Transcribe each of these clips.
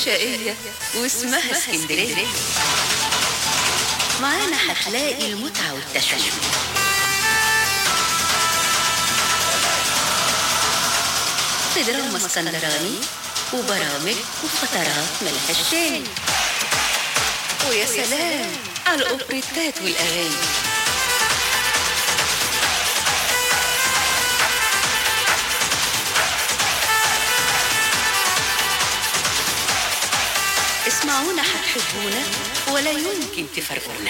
شقية واسمها اسكندرية. معانا هتلاقي المتعة والتشويق، في دراما اسكندراني وبرامج وفترات ملهاش تاني. ويا سلام على الأوبريتات والأغاني. اسمعونا هتحبونا ولا يمكن تفرقونا.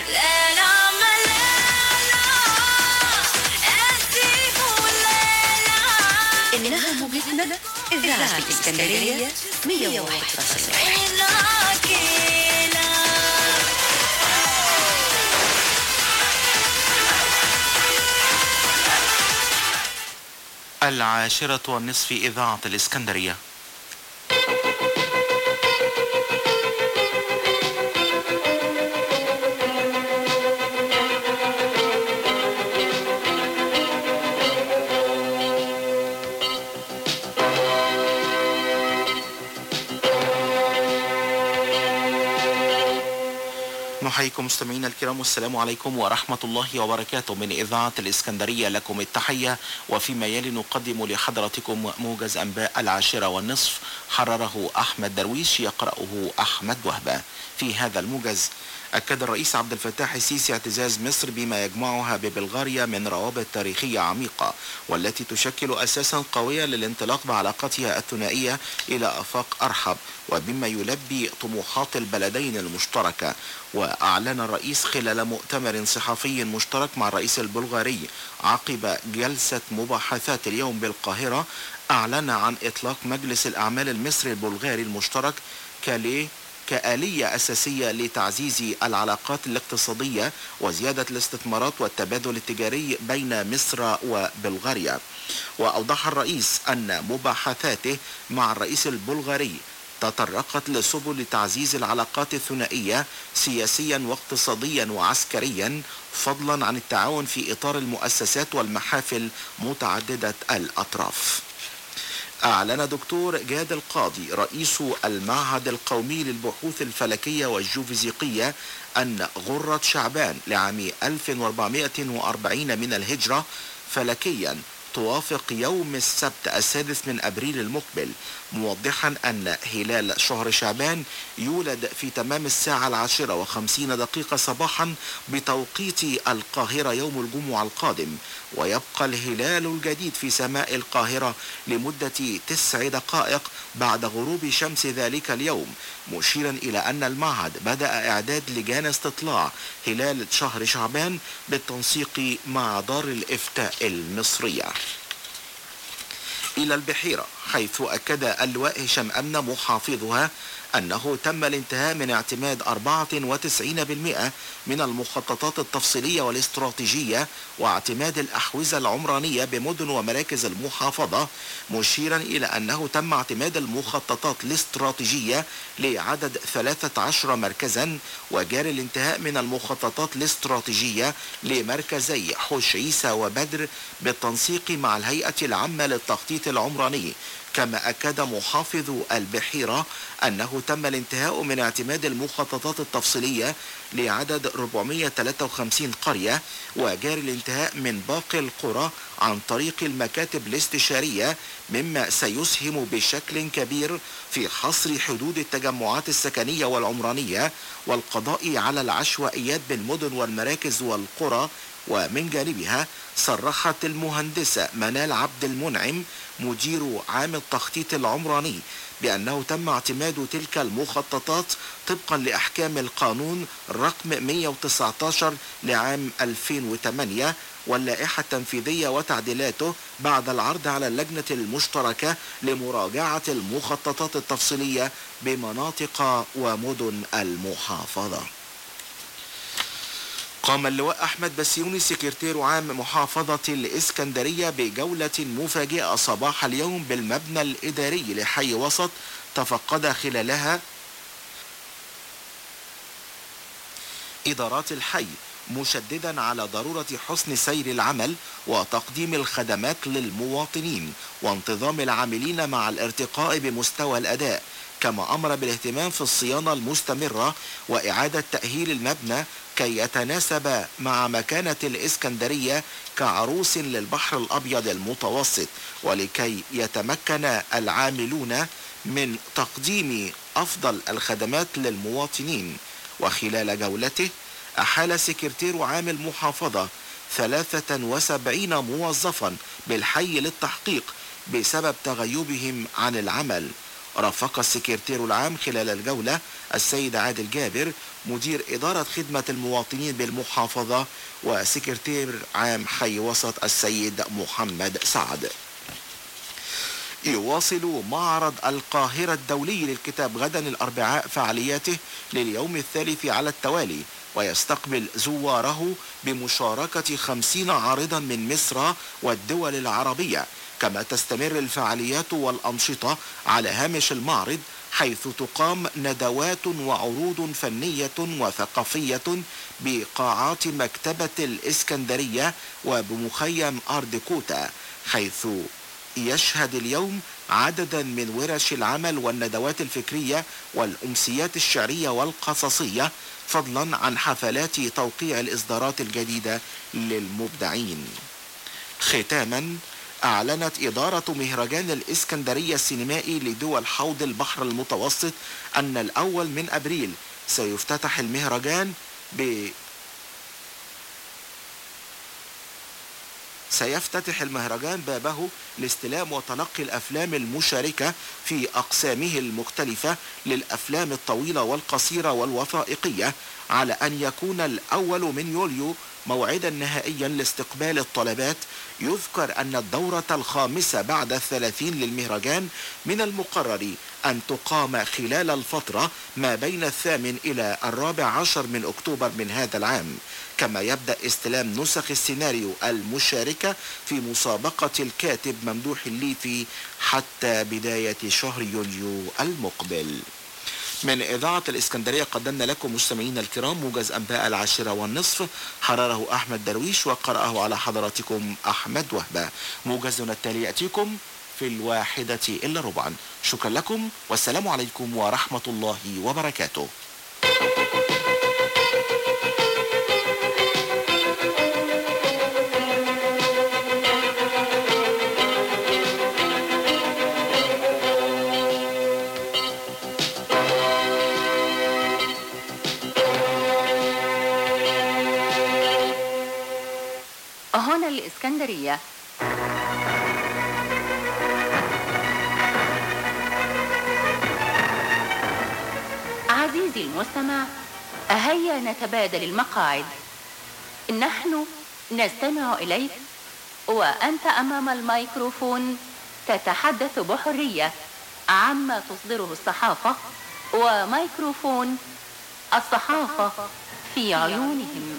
إنها موجتنا إذاعة الإسكندرية 101.1. العاشرة والنصف إذاعة الإسكندرية. نحييكم مستمعينا الكرام، والسلام عليكم ورحمة الله وبركاته. من إذاعة الإسكندرية لكم التحية، وفيما يلي نقدم لحضراتكم موجز أنباء العاشرة والنصف، حرره أحمد درويش، يقرأه أحمد وهبة. في هذا الموجز أكد الرئيس عبد الفتاح السيسي اعتزاز مصر بما يجمعها ببلغاريا من روابط تاريخية عميقة، والتي تشكل أساسا قويا للانطلاق بعلاقتها الثنائية إلى آفاق أرحب، وبما يلبي طموحات البلدين المشتركة. وأعلن الرئيس خلال مؤتمر صحفي مشترك مع الرئيس البلغاري عقب جلسة مباحثات اليوم بالقاهرة، أعلن عن إطلاق مجلس الأعمال المصري البلغاري المشترك كآلية أساسية لتعزيز العلاقات الاقتصادية وزيادة الاستثمارات والتبادل التجاري بين مصر وبلغاريا. وأوضح الرئيس أن مباحثاته مع الرئيس البلغاري تطرقت لسبل تعزيز العلاقات الثنائية سياسيا واقتصاديا وعسكريا، فضلا عن التعاون في إطار المؤسسات والمحافل متعددة الأطراف. أعلن دكتور جاد القاضي رئيس المعهد القومي للبحوث الفلكية والجيوفيزيقية أن غرة شعبان لعام 1440 من الهجرة فلكيا توافق يوم السبت 6 من أبريل المقبل، موضحا أن هلال شهر شعبان يولد في تمام 10:50 صباحا بتوقيت القاهرة يوم الجمعة القادم، ويبقى الهلال الجديد في سماء القاهرة لمدة 9 دقائق بعد غروب شمس ذلك اليوم، مشيرا إلى أن المعهد بدأ إعداد لجان استطلاع هلال شهر شعبان بالتنسيق مع دار الإفتاء المصرية. إلى البحيرة، حيث أكد اللواء هشام أمنة محافظها أنه تم الانتهاء من اعتماد 94% من المخططات التفصيلية والاستراتيجية واعتماد الأحوزة العمرانية بمدن ومراكز المحافظة، مشيرا إلى أنه تم اعتماد المخططات الاستراتيجية لعدد 13 مركزا، وجاري الانتهاء من المخططات الاستراتيجية لمركزي حوش عيسى وبدر بالتنسيق مع الهيئة العامة للتخطيط العمراني. كما أكد محافظ البحيرة أنه تم الانتهاء من اعتماد المخططات التفصيلية لعدد 453 قرية، وجاري الانتهاء من باقي القرى عن طريق المكاتب الاستشارية، مما سيسهم بشكل كبير في حصر حدود التجمعات السكنية والعمرانية والقضاء على العشوائيات بالمدن والمراكز والقرى. ومن جانبها صرحت المهندسة منال عبد المنعم مدير عام التخطيط العمراني بأنه تم اعتماد تلك المخططات طبقا لأحكام القانون رقم 119 لعام 2008 واللائحة التنفيذية وتعديلاته، بعد العرض على اللجنة المشتركة لمراجعة المخططات التفصيلية بمناطق ومدن المحافظة. قام اللواء أحمد بسيوني سكرتير عام محافظة الإسكندرية بجولة مفاجئة صباح اليوم بالمبنى الإداري لحي وسط، تفقد خلالها إدارات الحي، مشددا على ضرورة حسن سير العمل وتقديم الخدمات للمواطنين وانتظام العاملين مع الارتقاء بمستوى الأداء. كما أمر بالاهتمام في الصيانة المستمرة وإعادة تأهيل المبنى كي يتناسب مع مكانة الإسكندرية كعروس للبحر الأبيض المتوسط، ولكي يتمكن العاملون من تقديم أفضل الخدمات للمواطنين. وخلال جولته أحال سكرتير عام المحافظة 73 موظفا بالحي للتحقيق بسبب تغيبهم عن العمل. رافق السكرتير العام خلال الجولة السيد عادل جابر مدير إدارة خدمة المواطنين بالمحافظة وسكرتير عام حي وسط السيد محمد سعد. يواصل معرض القاهرة الدولي للكتاب غدا الأربعاء فعالياته لليوم الثالث على التوالي، ويستقبل زواره بمشاركة 50 عارضا من مصر والدول العربية. كما تستمر الفعاليات والأنشطة على هامش المعرض، حيث تقام ندوات وعروض فنية وثقافية بقاعات مكتبة الإسكندرية وبمخيم أردكوتا، حيث يشهد اليوم عددا من ورش العمل والندوات الفكرية والأمسيات الشعرية والقصصية، فضلا عن حفلات توقيع الإصدارات الجديدة للمبدعين. ختاما، أعلنت إدارة مهرجان الإسكندرية السينمائي لدول حوض البحر المتوسط أن الأول من أبريل سيفتتح المهرجان بابه لاستلام وتلقي الأفلام المشاركة في أقسامه المختلفة للأفلام الطويلة والقصيرة والوثائقية، على أن يكون الأول من يوليو موعدا نهائيا لاستقبال الطلبات. يذكر أن الدورة الخامسة بعد 30 للمهرجان من المقرر أن تقام خلال الفترة ما بين 8 إلى 14 من أكتوبر من هذا العام. كما يبدأ استلام نسخ السيناريو المشاركة في مسابقة الكاتب ممدوح الليثي حتى بداية شهر يوليو المقبل. من إذاعة الإسكندرية قدمنا لكم مستمعينا الكرام موجز أنباء 10:30، حرره أحمد درويش وقرأه على حضراتكم أحمد وهبة. موجزنا التالي يأتيكم في 1:01. شكرا لكم والسلام عليكم ورحمة الله وبركاته. هنا الإسكندرية. عزيزي المستمع، هيا نتبادل المقاعد. نحن نستمع إليك وأنت أمام الميكروفون تتحدث بحرية عما تصدره الصحافة، وميكروفون الصحافة في عيونهم.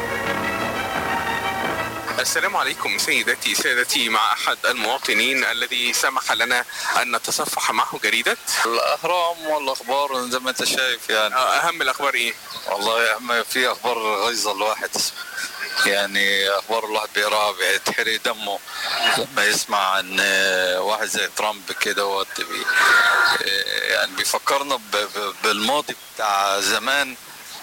السلام عليكم سيداتي سادتي، مع أحد المواطنين الذي سمح لنا أن نتصفح معه جريدة الأهرام والأخبار زي ما أنت شايف. يعني أهم الأخبار إيه؟ والله أهم في أخبار غيظة الواحد، يعني أخبار الواحد بيقراها بيتحرق دمه لما يسمع عن واحد زي ترامب كده، يعني بيفكرنا بالماضي بتاع زمان.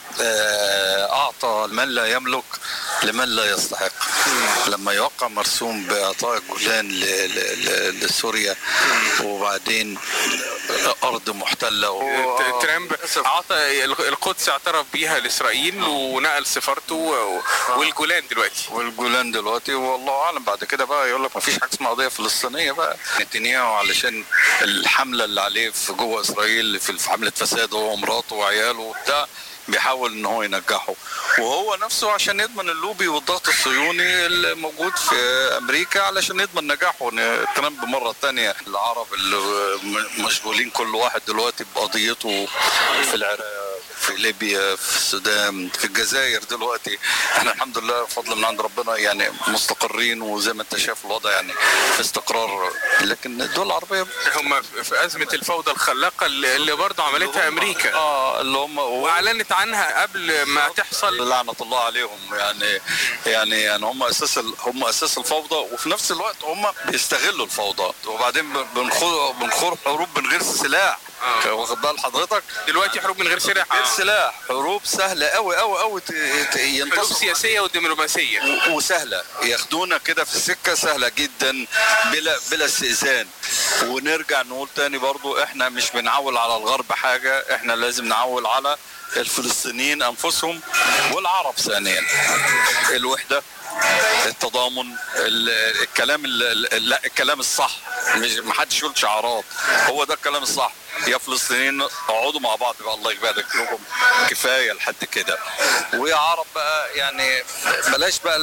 أعطى من لا يملك لمن لا يستحق. لما يوقع مرسوم بإعطاء الجولان لسوريا وبعدين أرض محتلة، ترامب أعطى القدس، اعترف بيها لإسرائيل ونقل سفارته، والجولان دلوقتي والله أعلم بعد كده بقى يقول لك ما فيش حاجة اسمها قضية فلسطينية بقى. نتنياهو علشان الحملة اللي عليه في جوه إسرائيل في حملة فساد، هو ومراته وعياله وبتاع، بيحاول ان هو ينجحه، وهو نفسه عشان يضمن اللوبي والضغط الصهيوني الموجود في امريكا علشان يضمن نجاحه. ترامب مره ثانيه العرب اللي مشغولين كل واحد دلوقتي بقضيته في العراق، في ليبيا، في السودان، في الجزائر. دلوقتي احنا الحمد لله بفضل من عند ربنا يعني مستقرين، وزي ما انت شايف الوضع يعني في استقرار. لكن الدول العربيه هم في ازمه الفوضى الخلاقه اللي برضه عملتها امريكا، اللي هم واعلنت عنها قبل ما تحصل، لعنه الله عليهم. يعني هم اساس الفوضى، وفي نفس الوقت هم بيستغلوا الفوضى، وبعدين بنخوض حروب من غير سلاح. واخد بال حضرتك؟ دلوقتي حروب من غير سلاح. غير سلاح، حروب سهله قوي قوي قوي حروب ينتصروا، سياسيه ودبلوماسيه وسهله ياخدونا كده في السكه سهله جدا بلا استئذان. ونرجع نقول تاني برضو احنا مش بنعول على الغرب حاجه، احنا لازم نعول على الفلسطينيين انفسهم والعرب ثانيا. الوحده، التضامن، الكلام لا الكلام الصح، مش محدش يقول شعارات، هو ده الكلام الصح. يا فلسطينيين اقعدوا مع بعض بقى، الله يبارك لكم، كفايه لحد كده. ويا عرب بقى يعني بلاش بقى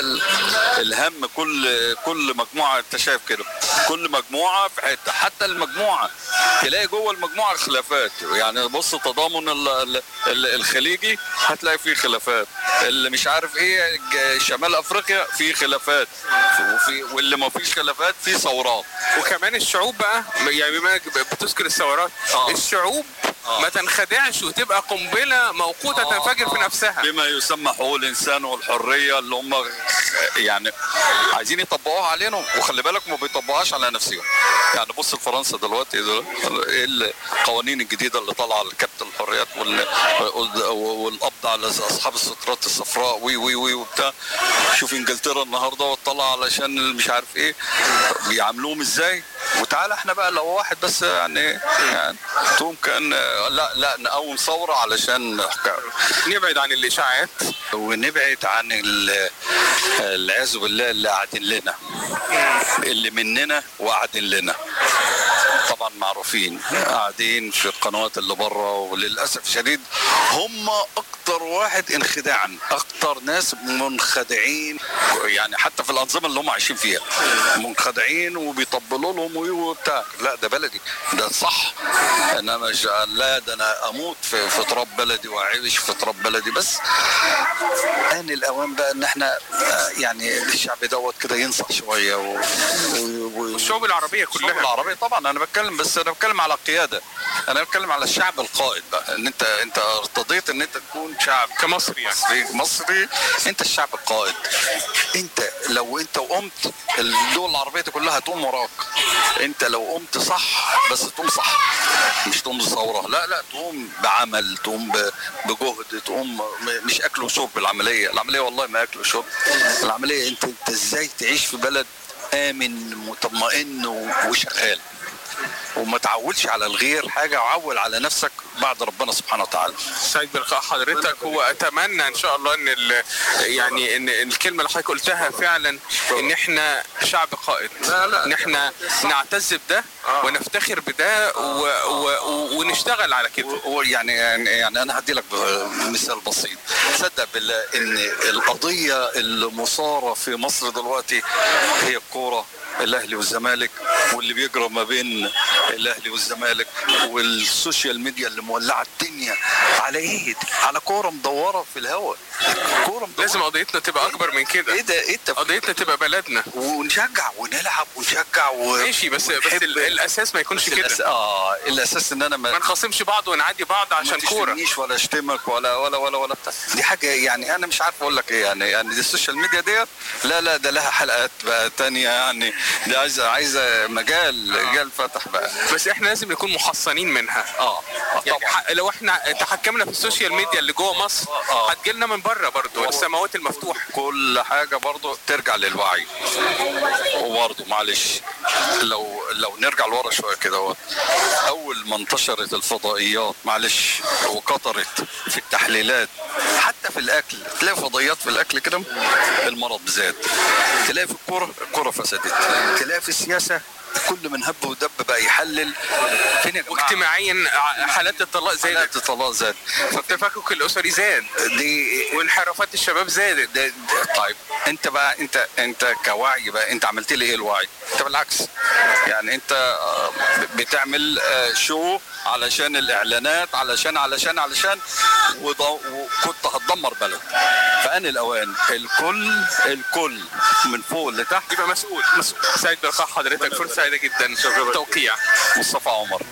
الهم، كل مجموعه انت شايف كده، كل مجموعه في حته، حتى المجموعه تلاقي جوه المجموعه خلافات. يعني بص تضامن الخليجي هتلاقي فيه خلافات، اللي مش عارف ايه شمال افريقيا فيه خلافات، واللي ما فيش خلافات فيه ثورات. وكمان الشعوب بقى، يعني بما بتذكر الثورات، الشعوب ما تنخدعش وتبقى قنبله موقوته تنفجر في نفسها. بما يسمى حقوق الانسان والحريه اللي هم يعني عايزين يطبقوها علينا، وخلي بالك ما بيطبقوهاش على نفسهم. يعني بص فرنسا دلوقتي ايه القوانين الجديده اللي طالعه لكبت الحريات والقبض على اصحاب السترات الصفراء وي وبتاع. شوف انجلترا النهارده وطلع علشان مش عارف ايه بيعاملوهم ازاي. وتعالى احنا بقى لو واحد بس يعني تقوم كان لا نقوم ثوره علشان نبعد عن الاشاعات ونبعد عن العياذ بالله اللي قاعدين لنا، اللي مننا وقاعدين لنا. طبعا معروفين قاعدين في القنوات اللي بره، وللاسف الشديد هم اكتر واحد انخداعا، اكتر ناس منخدعين، يعني حتى في الانظمه اللي هم عايشين فيها منخدعين وبيطبلوا لهم وبتاع. لا ده بلدي، ده صح ان انا لا ده انا اموت في تراب بلدي واعيش في تراب بلدي. بس ان الاوان بقى ان احنا يعني الشعب دوت كده ينصح شويه والشعوب العربيه كلها. الشعوب العربيه طبعا انا بتكلم، بس انا بتكلم على القياده، انا بتكلم على الشعب القائد بقى، ان انت ارتضيت ان انت تكون شعب كمصري، يعني مصري، انت الشعب القائد. انت لو انت وقمت الدول العربيه كلها هتقوم وراك. انت لو قمت صح، بس تقوم صح، مش تقوم بثوره، لا تقوم بعمل، تقوم بجهد، تقوم مش اكل وشرب. العمليه والله ما اكل وشرب. العمليه انت ازاي تعيش في بلد امن مطمئن وشغال، وما تعولش على الغير حاجه، وعول على نفسك بعد ربنا سبحانه وتعالى. سعيد بلقاء حضرتك، واتمنى ان شاء الله ان يعني ان الكلمه اللي حضرتك قلتها فعلا، ان احنا شعب قائد، ان احنا نعتز بده ونفتخر بده ونشتغل على كده. يعني انا هدي لك مثال بسيط. تصدق بالله ان القضيه المثاره في مصر دلوقتي هي الكوره، الاهلي والزمالك، واللي بيجرى ما بين الاهلي والزمالك، والسوشيال ميديا اللي مولعه الدنيا على ايه؟ على كوره مدوره في الهواء. لازم قضيتنا تبقى اكبر من كده. ايه ده؟ قضيتنا تبقى بلدنا، ونشجع ونلعب ونشجع ماشي، بس الاساس ما يكونش كده. الاساس ان انا ما نخاصمش بعض ونعدي بعض عشان كوره، ما ولا اشتمك ولا بتاع. دي حاجه يعني انا مش عارف اقول لك ايه. يعني دي السوشيال ميديا ديت لا ده لها حلقات بقى تانية، يعني دي عايزه مجال فتح بقى. بس احنا لازم نكون محصنين منها. يعني لو احنا تحكمنا في السوشيال ميديا اللي جوه مصر هتجيلنا من بره برضه السماوات المفتوحه. كل حاجه برضه ترجع للوعي. وبرضه معلش لو نرجع لورا شويه كده، اول ما انتشرت الفضائيات معلش وكترت في التحليلات، حتى في الاكل تلاقي فضائيات في الاكل كده، المرض زاد. تلاقي في الكوره فسدت. تلاقي في السياسه كل من هب ودب بقى يحلل. فين يا جماعه؟ واجتماعيا حالات الطلاق زادت، فالتفكك الاسري زاد، دي وانحرافات الشباب زادت. طيب انت كوعي بقى، انت عملت لي ايه الوعي؟ انت بالعكس، يعني انت بتعمل شو علشان الاعلانات، علشان وكنت هتدمر بلد. فان الاوان الكل من فوق لتحت يبقى مسؤول. سعيد بلقاء حضرتك، فرصه سعيده جدا. توقيع مصطفى عمر.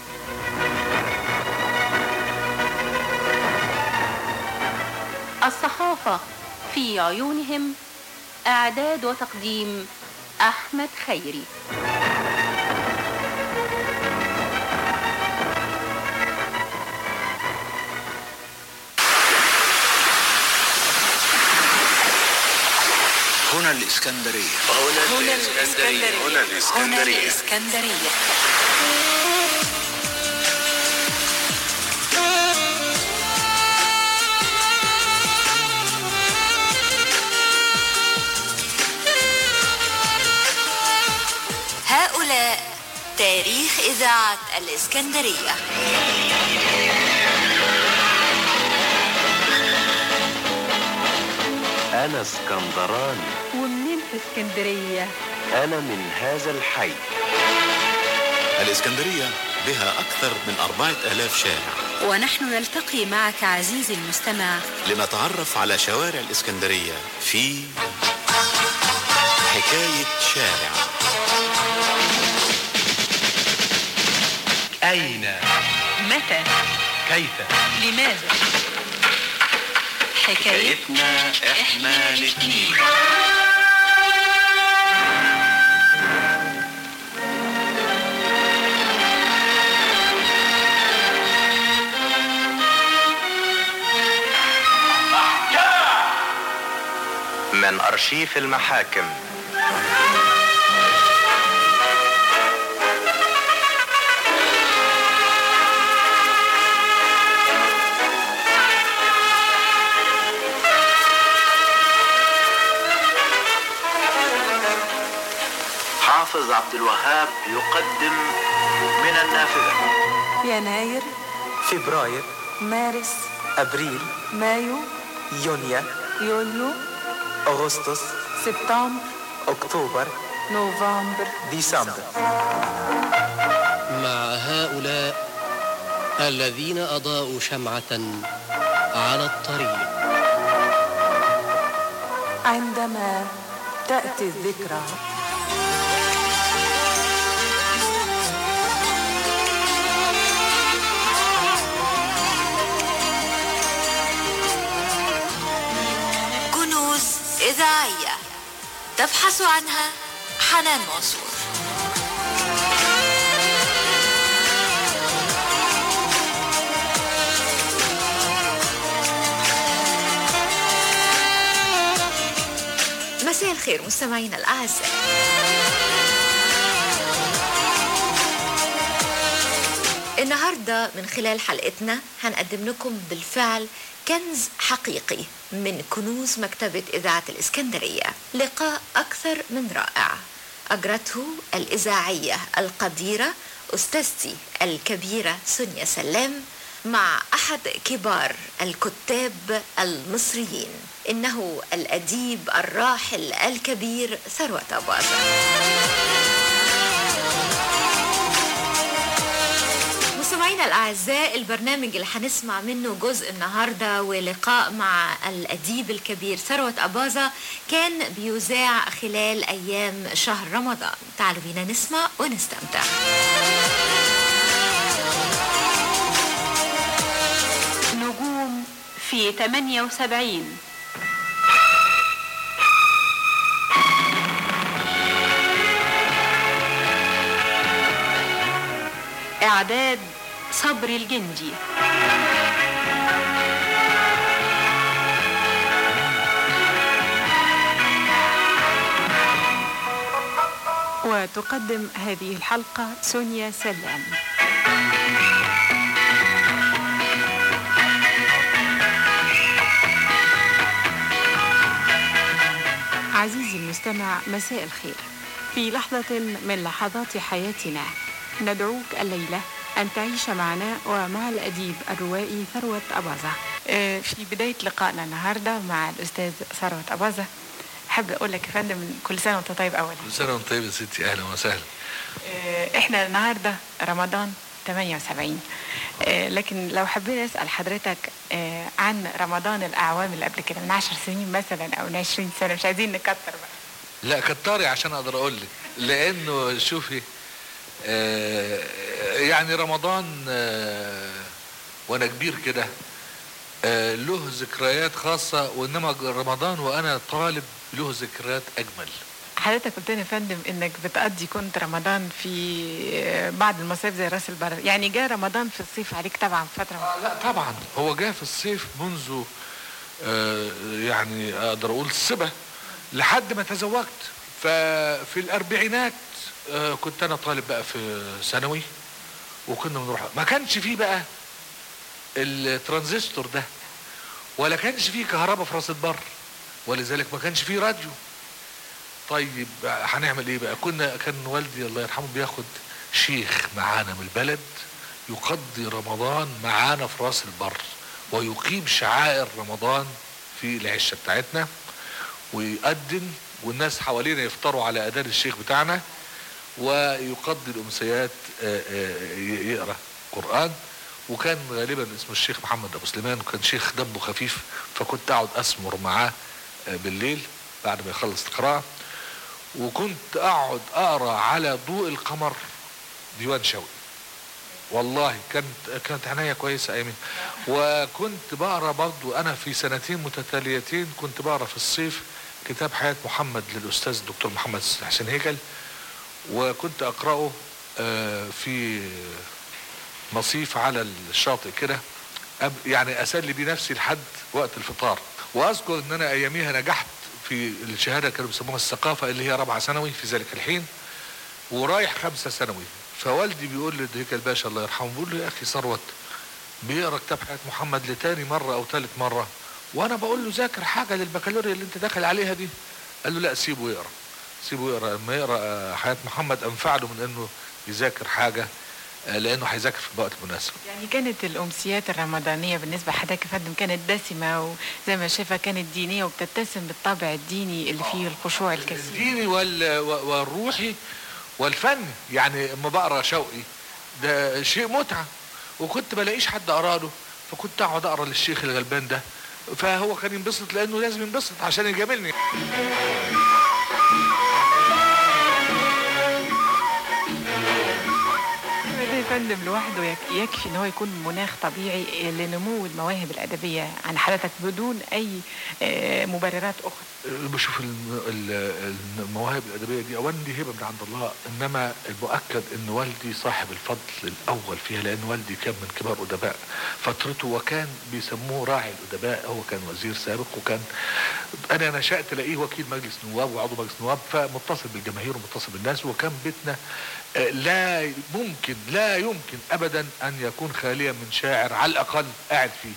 الصحافة في عيونهم، إعداد وتقديم أحمد خيري. هنا الإسكندرية. هنا الإسكندرية. هنا الإسكندرية. هؤلاء تاريخ إذاعة الإسكندرية. أنا اسكندراني. ومنين في اسكندرية؟ أنا من هذا الحي. الإسكندرية بها أكثر من 4000 شارع، ونحن نلتقي معك عزيزي المستمع لنتعرف على شوارع الإسكندرية في حكاية شارع. أين؟ متى؟ كيف؟ لماذا؟ حكايتنا إحنا الاتنين. من أرشيف المحاكم. حافظ عبد الوهاب يقدم من النافذة. يناير، فبراير، مارس، أبريل، مايو، يوليو، أغسطس، سبتمبر، أكتوبر، نوفمبر، ديسمبر. مع هؤلاء الذين أضاءوا شمعة على الطريق. عندما تأتي الذكرى كنوز إذاعية تبحث عنها حنان منصور. مساء الخير مستمعينا الأعزاء. النهاردة من خلال حلقتنا هنقدم لكم بالفعل كنز حقيقي من كنوز مكتبة إذاعة الإسكندرية. لقاء أكثر من رائع أجرته الإذاعية القديرة أستاذتي الكبيرة سونيا سلام مع أحد كبار الكتاب المصريين، إنه الأديب الراحل الكبير ثروت أباظة. مستمعينا الأعزاء، البرنامج اللي هنسمع منه جزء النهاردة ولقاء مع الأديب الكبير ثروت أباظة كان بيذاع خلال أيام شهر رمضان. تعالوا بينا نسمع ونستمتع. نجوم في 78. إعداد صبري الجندي. وتقدم هذه الحلقة سونيا سلام. عزيزي المستمع، مساء الخير. في لحظة من لحظات حياتنا ندعوك الليلة أن تعيش معنا ومع الأديب الروائي ثروت أباظة. في بداية لقائنا النهاردة مع الأستاذ ثروت أباظة، أحب أقول لك يا فندم كل سنة وأنت طيب. أولا كل سنة وأنت طيب يا ستي، أهلا وسهلا. إحنا النهاردة رمضان 78، لكن لو حبينا أسأل حضرتك عن رمضان الأعوام اللي قبل كده من 10 سنين مثلا أو من 20 سنة، مش عايزين نكتر بقى. لا كتري عشان أقدر أقول لك، لأنه شوفي يعني رمضان وأنا كبير كده له ذكريات خاصة، وإنما رمضان وأنا طالب له ذكريات أجمل. حضرتك قلت لي يا فندم انك بتقضي كنت رمضان في بعض المصايف زي راس البر، يعني جاء رمضان في الصيف عليك طبعا فتره؟ لا طبعا، هو جاء في الصيف منذ يعني اقدر اقول السبه، لحد ما تزوجت. ففي الأربعينات كنت أنا طالب بقى في ثانوي، وكنا بنروح. ما كانش فيه بقى الترانزستور ده، ولا كانش فيه كهرباء في راس البر، ولذلك ما كانش فيه راديو. طيب هنعمل ايه بقى؟ كان والدي الله يرحمه بياخد شيخ معانا من البلد يقضي رمضان معانا في راس البر، ويقيم شعائر رمضان في العشة بتاعتنا، ويقدم، والناس حوالينا يفطروا على أذان الشيخ بتاعنا، ويقضي الأمسيات يقرأ قرآن. وكان غالبا اسمه الشيخ محمد أبو سليمان، وكان شيخ دمه خفيف، فكنت أقعد أسمر معاه بالليل بعد ما يخلص القراءة. وكنت أقعد أقرأ على ضوء القمر ديوان شوقي. والله كانت عناية كويسة أيامي. وكنت بقرأ برضو أنا في سنتين متتاليتين، كنت بقرأ في الصيف كتاب حياة محمد للأستاذ الدكتور محمد حسين هيكل، وكنت أقرأه في مصيف على الشاطئ كده، يعني أسلي بيه نفسي لحد وقت الفطار. وأذكر أن أنا أياميها نجحت في الشهادة كانوا بيسموها الثقافة اللي هي 4 ثانوي في ذلك الحين، ورايح 5 ثانوي. فوالدي بيقول لي هيكل باشا الله يرحمه، بيقول له يا أخي ثروت بيقرأ كتاب حياة محمد لتاني مرة أو ثالث مرة، وأنا بقول له ذاكر حاجة للبكالوريا اللي أنت داخل عليها دي. قال له لا، سيبه يقرأ، سيبه يقرأ. لما يقرأ حياة محمد أنفع له من إنه يذاكر حاجة، لأنه هيذاكر في الوقت المناسب. يعني كانت الأمسيات الرمضانية بالنسبة لحضرتك يا فندم كانت دسمة، وزي ما شايفة كانت دينية وبتتسم بالطابع الديني اللي فيه الخشوع الكثير، الديني والروحي والفني. يعني اما بقرا شوقي ده شيء متعة، وكنت بلاقيش حد اقرا له، فكنت اقعد اقرا للشيخ الغلبان ده، فهو كان ينبسط لانه لازم ينبسط عشان يجاملني. يا فندم لوحده يكفي ان هو يكون مناخ طبيعي لنمو المواهب الادبيه عن حضرتك بدون اي مبررات اخرى. بشوف المواهب الادبيه دي اولا دي هبه من عند الله، انما المؤكد ان والدي صاحب الفضل الاول فيها، لان والدي كان من كبار ادباء فترته، وكان بيسموه راعي الادباء. هو كان وزير سابق، وكان انا نشأت الاقيه وكيل مجلس نواب وعضو مجلس نواب، فمتصل بالجماهير ومتصل بالناس. وكان بيتنا لا يمكن ابدا ان يكون خاليا من شاعر على الاقل قاعد فيه.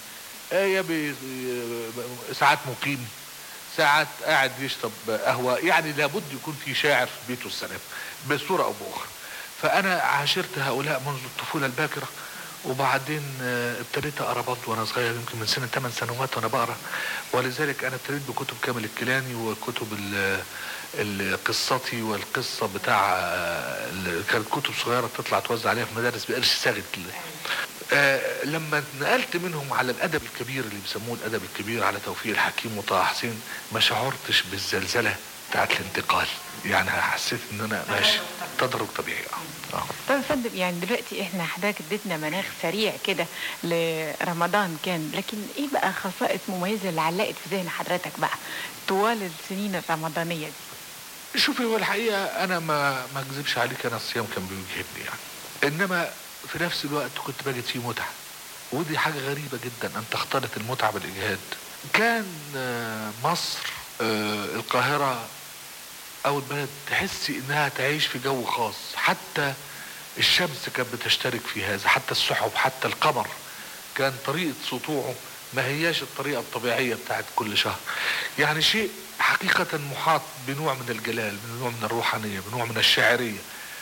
ساعات مقيم، ساعات قاعد يشرب قهوه، يعني لابد يكون في شاعر في بيته السلام بصوره او باخرى. فانا عاشرت هؤلاء منذ الطفوله الباكره، وبعدين ابتديت اقرا برضه وانا صغير، يمكن من سنه 8 سنوات وانا بقرا. ولذلك انا ابتديت بكتب كامل الكيلاني وكتب القصتي والقصه بتاع كانت كتب صغيره بتطلع توزع عليها في مدارس بقرش ساغت. لما نقلت منهم على الادب الكبير اللي بيسموه الادب الكبير، على توفيق الحكيم وطه حسين، ما شعرتش بالزلزله بتاعت الانتقال. يعني حسيت ان انا ماشي تدرج طبيعي. طب يا فندم يعني دلوقتي احنا حضرتك اديتنا مناخ سريع كده لرمضان كان، لكن ايه بقى خصائص مميزه اللي علقت في ذهن حضرتك بقى طوال السنين الرمضانيه دي؟ شوفي، هو الحقيقه انا ما اكذبش عليك، انا الصيام كان بيجهدني يعني، انما في نفس الوقت كنت بجد فيه متعه. ودي حاجه غريبه جدا ان تختلط المتعه بالاجهاد. كان مصر القاهره او البلد تحسي انها تعيش في جو خاص، حتى الشمس كانت بتشترك في هذا، حتى السحب، حتى القمر كان طريقة سطوعه ما هياش الطريقة الطبيعية بتاعت كل شهر. يعني شيء حقيقة محاط بنوع من الجلال، بنوع من الروحانية، بنوع من الشاعرية.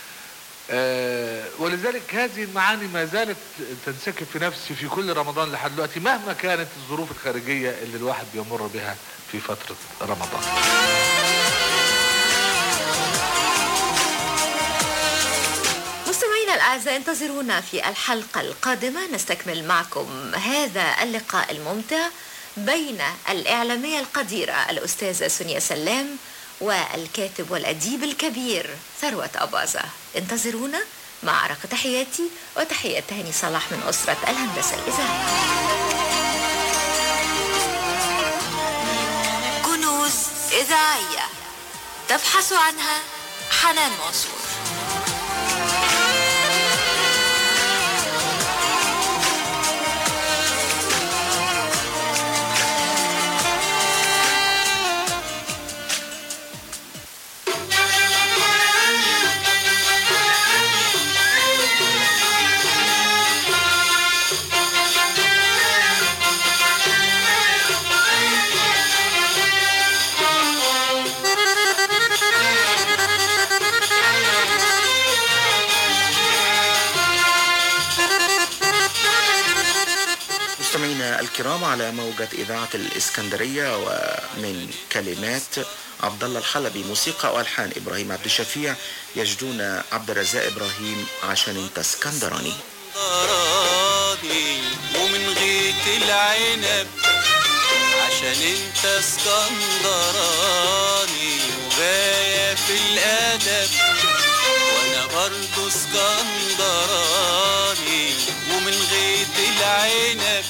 ولذلك هذه المعاني ما زالت تنسكب في نفسي في كل رمضان لحد دلوقتي، مهما كانت الظروف الخارجية اللي الواحد بيمر بها في فترة رمضان. مستمعينا الأعزاء، انتظرونا في الحلقة القادمة نستكمل معكم هذا اللقاء الممتع بين الإعلامية القديرة الأستاذة سونيا سلام والكاتب والأديب الكبير ثروت أباظة. انتظرونا مع أرق تحياتي وتحيات هاني صلاح من أسرة الهندسة الإذاعية. كنوز إذاعية تبحث عنها حنان منصور. الكرام على موجة إذاعة الإسكندرية، ومن كلمات عبد الله الحلبي، موسيقى وألحان إبراهيم عبد الشفيع، يجدون عبد الرزاق إبراهيم عشان انت اسكندراني. ومن غيت العنب عشان انت اسكندراني، وغاية في الأدب وانا برضو اسكندراني، ومن غيت العنب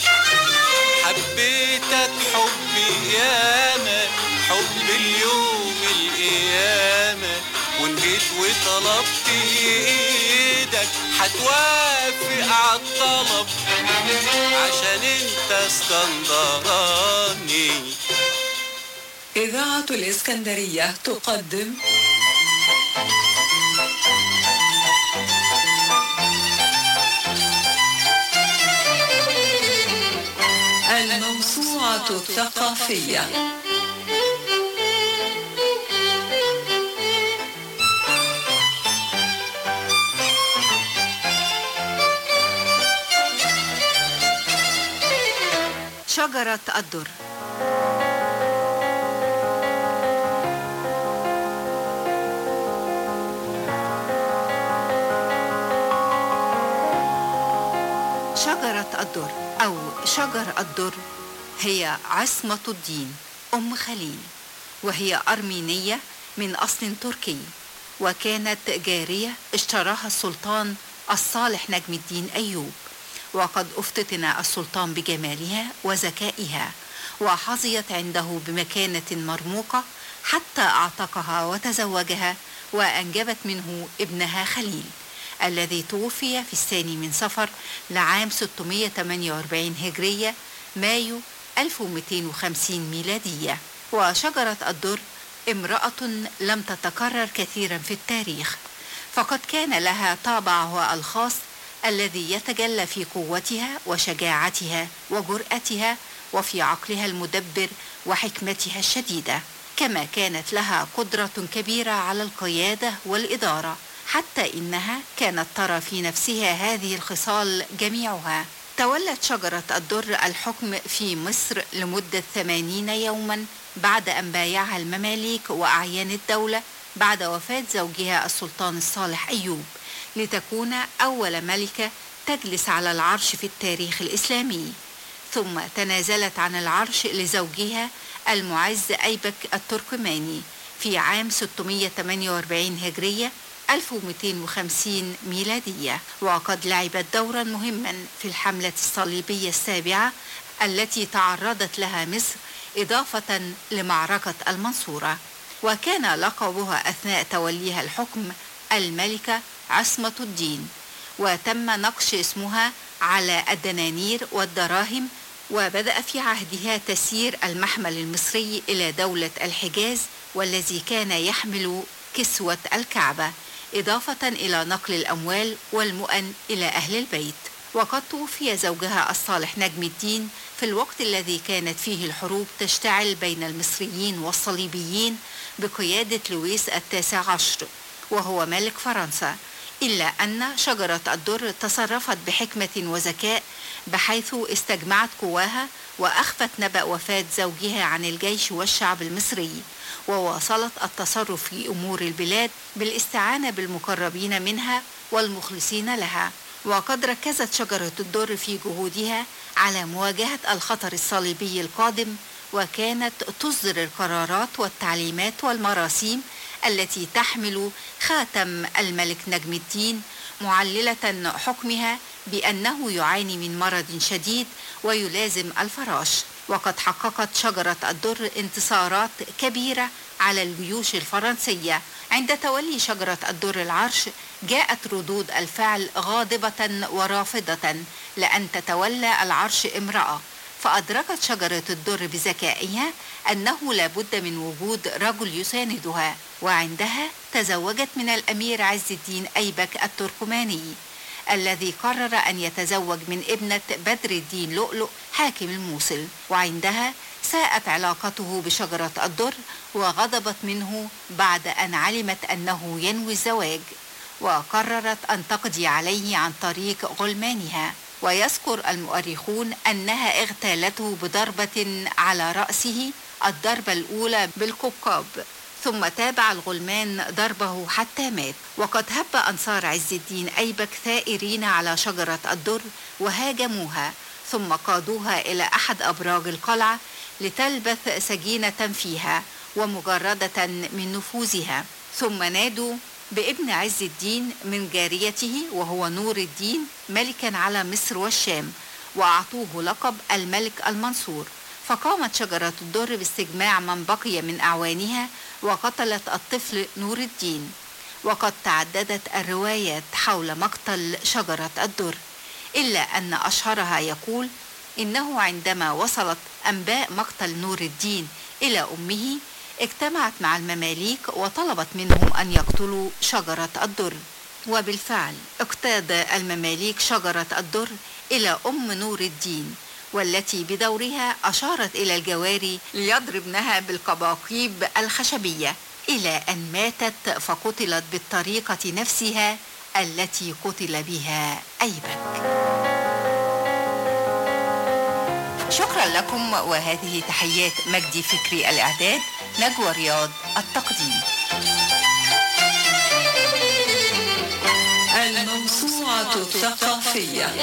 حبيتك حبي ياما، حب اليوم القيامة، وان جيت وطلبت ايدك هتوافق عالطلب عشان انت اسكندراني. إذاعة الإسكندرية تقدم الموسوعة الثقافية. شجرة الدر. شجرة الدر أو شجر الدر هي عصمة الدين أم خليل، وهي أرمينية من أصل تركي، وكانت جارية اشتراها السلطان الصالح نجم الدين أيوب، وقد افتتن السلطان بجمالها وذكائها، وحظيت عنده بمكانة مرموقة حتى اعتقها وتزوجها، وأنجبت منه ابنها خليل الذي توفي في 2 صفر لعام 648 هجرية، مايو 1250 ميلادية. وشجرة الدر امرأة لم تتكرر كثيرا في التاريخ، فقد كان لها طابعها الخاص الذي يتجلى في قوتها وشجاعتها وجرأتها، وفي عقلها المدبر وحكمتها الشديدة، كما كانت لها قدرة كبيرة على القيادة والإدارة، حتى إنها كانت ترى في نفسها هذه الخصال جميعها. تولت شجرة الدر الحكم في مصر لمدة 80 يوما بعد أن بايعها المماليك وأعيان الدولة بعد وفاة زوجها السلطان الصالح أيوب، لتكون أول ملكة تجلس على العرش في التاريخ الإسلامي. ثم تنازلت عن العرش لزوجها المعز أيبك التركماني في عام 648 هجرية 1250 ميلادية، وقد لعبت دورا مهما في الحملة الصليبية السابعة التي تعرضت لها مصر، إضافة لمعركة المنصورة. وكان لقبها أثناء توليها الحكم الملكة عصمة الدين، وتم نقش اسمها على الدنانير والدراهم، وبدأ في عهدها تسيير المحمل المصري إلى دولة الحجاز، والذي كان يحمل كسوة الكعبة، إضافة إلى نقل الأموال والمؤن إلى أهل البيت. وقد توفي زوجها الصالح نجم الدين في الوقت الذي كانت فيه الحروب تشتعل بين المصريين والصليبيين بقيادة لويس ال19 وهو ملك فرنسا، إلا أن شجرة الدر تصرفت بحكمة وذكاء، بحيث استجمعت قواها وأخفت نبأ وفاة زوجها عن الجيش والشعب المصري، وواصلت التصرف في أمور البلاد بالاستعانة بالمقربين منها والمخلصين لها. وقد ركزت شجرة الدر في جهودها على مواجهة الخطر الصليبي القادم، وكانت تصدر القرارات والتعليمات والمراسيم التي تحمل خاتم الملك نجم الدين، معللة حكمها بأنه يعاني من مرض شديد ويلازم الفراش. وقد حققت شجرة الدر انتصارات كبيرة على الجيوش الفرنسية. عند تولي شجرة الدر العرش جاءت ردود الفعل غاضبة ورافضة لأن تتولى العرش امرأة، فأدركت شجرة الدر بذكائها أنه لابد من وجود رجل يساندها، وعندها تزوجت من الأمير عز الدين أيبك التركماني الذي قرر أن يتزوج من ابنة بدر الدين لؤلؤ حاكم الموصل. وعندها ساءت علاقته بشجرة الدر وغضبت منه بعد أن علمت أنه ينوي الزواج، وقررت أن تقضي عليه عن طريق غلمانها. ويذكر المؤرخون أنها اغتالته بضربة على رأسه، الضربة الأولى بالقبقاب، ثم تابع الغلمان ضربه حتى مات. وقد هب أنصار عز الدين أيبك ثائرين على شجرة الدر وهاجموها، ثم قادوها إلى أحد أبراج القلعة لتلبث سجينة فيها ومجردة من نفوذها، ثم نادوا بابن عز الدين من جاريته وهو نور الدين ملكا على مصر والشام، وأعطوه لقب الملك المنصور. فقامت شجرة الدر باستجماع من بقي من أعوانها وقتلت الطفل نور الدين. وقد تعددت الروايات حول مقتل شجرة الدر، إلا أن أشهرها يقول إنه عندما وصلت أنباء مقتل نور الدين إلى أمه اجتمعت مع المماليك وطلبت منهم أن يقتلوا شجرة الدر، وبالفعل اقتاد المماليك شجرة الدر إلى أم نور الدين، والتي بدورها أشارت إلى الجواري ليضربنها بالقباقيب الخشبية، إلى أن ماتت فقتلت بالطريقة نفسها التي قتل بها أيبك. شكرا لكم، وهذه تحيات مجدي فكري الإعداد، نجوى رياض التقديم. الموسوعة الثقافية.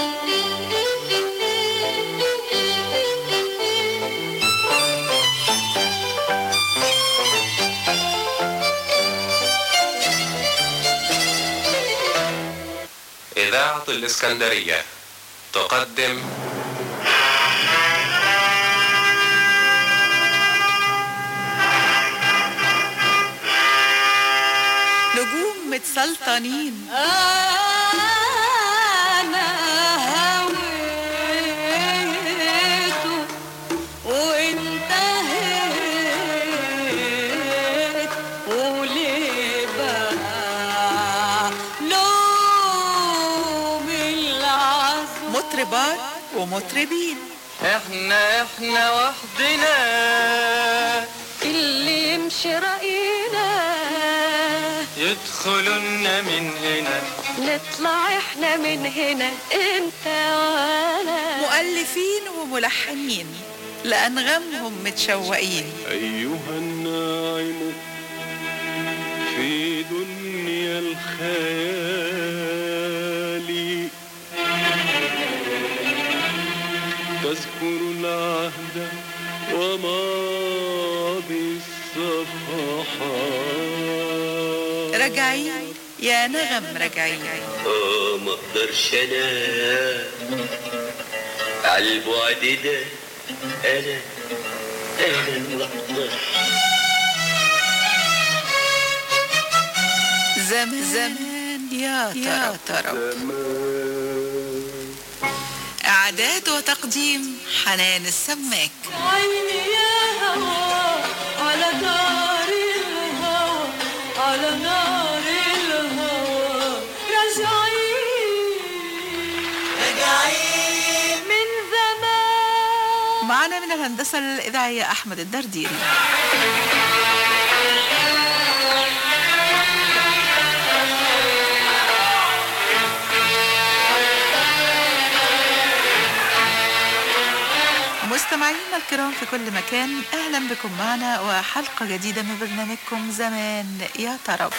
إذاعة الإسكندرية تقدم نجوم متسلطنين. أنا هويته وانتهيت، وليه بقى لوم العزم. مطربات ومطربين، احنا وحدنا اللي يمشي رأينا، يدخلنا من هنا نطلع احنا من هنا، انت وانا. مؤلفين وملحنين لأنغامهم متشوقين. أيها الناعم في دنيا الخيال، تذكر العهد وماضي الصفحات. راجعين يا نغم راجعين. ما اقدرش انا على البعد ده، انا ما اقدرش. زمان يا ترى. إعداد وتقديم حنان السماك. عيني يا هوا على نار الهوى، على نار الهوى، راجعين من زمان. معنا من الهندسة الإذاعية أحمد الدرديري. مستمعينا الكرام في كل مكان، أهلا بكم معنا وحلقة جديدة من برنامجكم زمان يا ترى.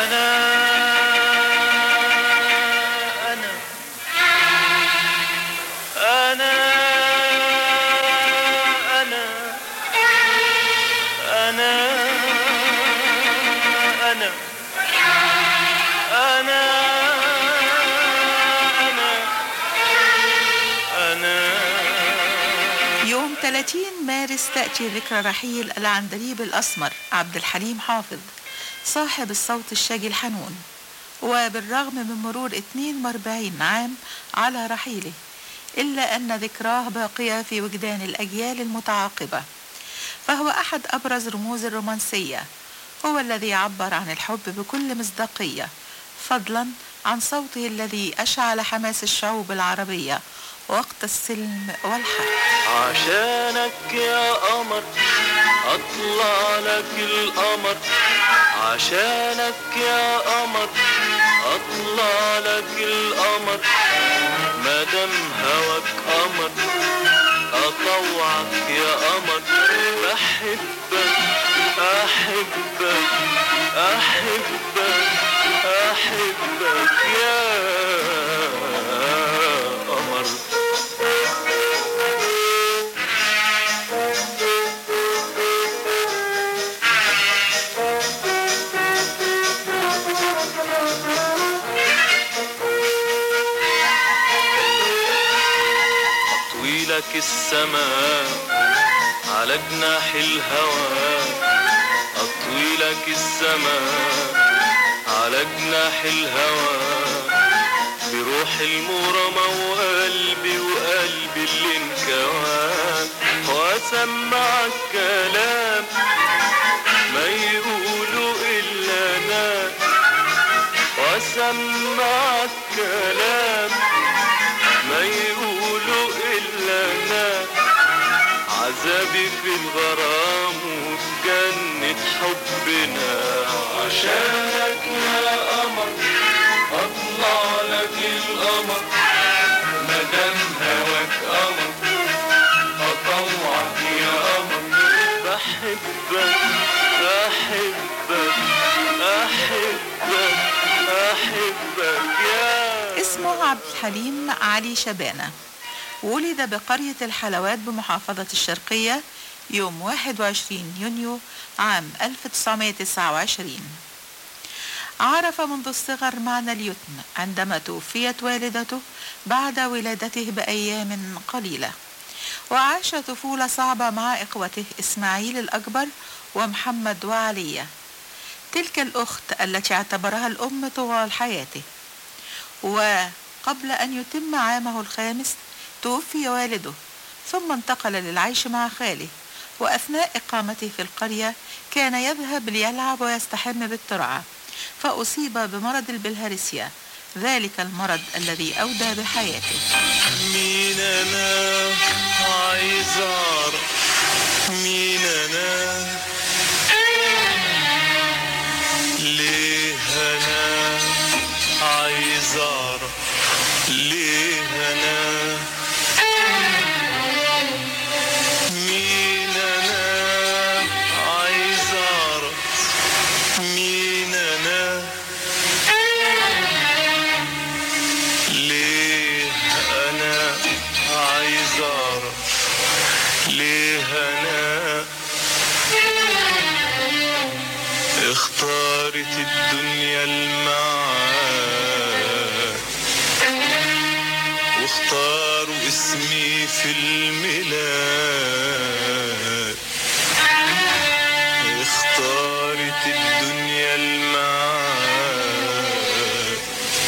يوم 30 مارس تأتي ذكرى رحيل العندليب الأسمر عبد الحليم حافظ صاحب الصوت الشاجي الحنون، وبالرغم من مرور 42 عام على رحيله إلا أن ذكراه باقية في وجدان الأجيال المتعاقبة، فهو أحد أبرز رموز الرومانسية، هو الذي عبر عن الحب بكل مصداقية، فضلا عن صوته الذي أشعل حماس الشعوب العربية وقت السلم والحرب. عشانك يا قمر اطلع لك القمر، عشانك يا قمر اطلع لك القمر، مادام هواك قمر اطوعك يا قمر بحبك احبك احبك احبك يا قمر. لك السماء على جناح الهوى أطوي لك السماء على جناح الهوى بروح المرمى وقلبي اللي انكوى واسمعك كلام ما يقولوا إلا أنا واسمعك كلام ما يقولوا إلا أنا عذابي في الغرام وفي جنة حبنا عشانك يا قمر أطلع لك القمر مادام هواك قمر أطوعك يا قمر بحبك أحبك أحبك أحبك يا. اسمه عبد الحليم علي شبانة، ولد بقرية الحلوات بمحافظة الشرقية يوم 21 يونيو عام 1929. عرف منذ الصغر معنى اليتم عندما توفيت والدته بعد ولادته بأيام قليلة، وعاش طفولة صعبة مع إخوته إسماعيل الأكبر ومحمد وعلية، تلك الأخت التي اعتبرها الأم طوال حياته. وقبل أن يتم عامه الخامس توفي والده، ثم انتقل للعيش مع خاله، وأثناء إقامته في القرية كان يذهب ليلعب ويستحم بالترعة، فأصيب بمرض البلهارسيا، ذلك المرض الذي أودى بحياته. مين أنا عايز أعرف مين أنا ليه أنا عايز أعرف ليه أنا مين أنا عايز أعرف مين أنا ليه أنا عايز أعرف ليه أنا اختارت الدنيا المعاد واختاروا اسمي في الميلاد اختارت الدنيا المعاد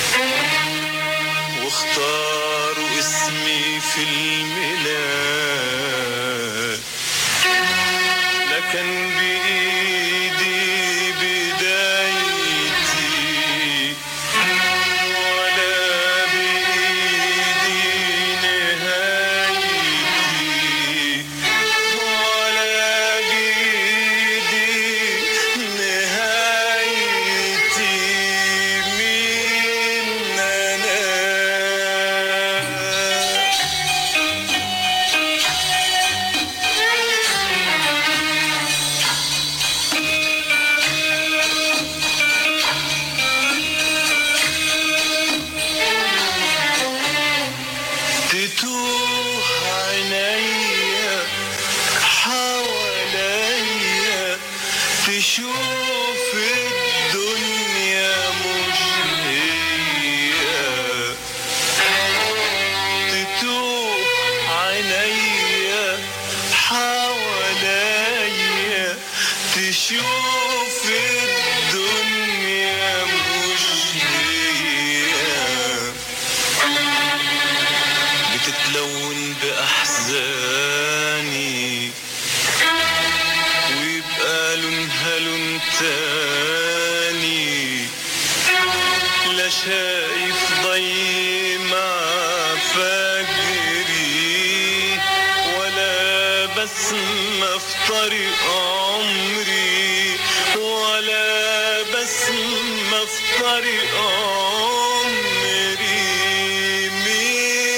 واختاروا اسمي في الميلاد لكن بإيدي بدايتي ولا بإيدي نهايتي ولا بإيدي نهايتي مين أنا تتوه عينيا حواليا تشوف الدنيا مش هي تتوه عينيا حواليا تشوف الدنيا مش هي بتتلون بأحزاني ويبقى لونها لون تاني لا شايف ضي مع فجري ولا بسمة في طريق عمري ولا بسمة في طريق عمري مين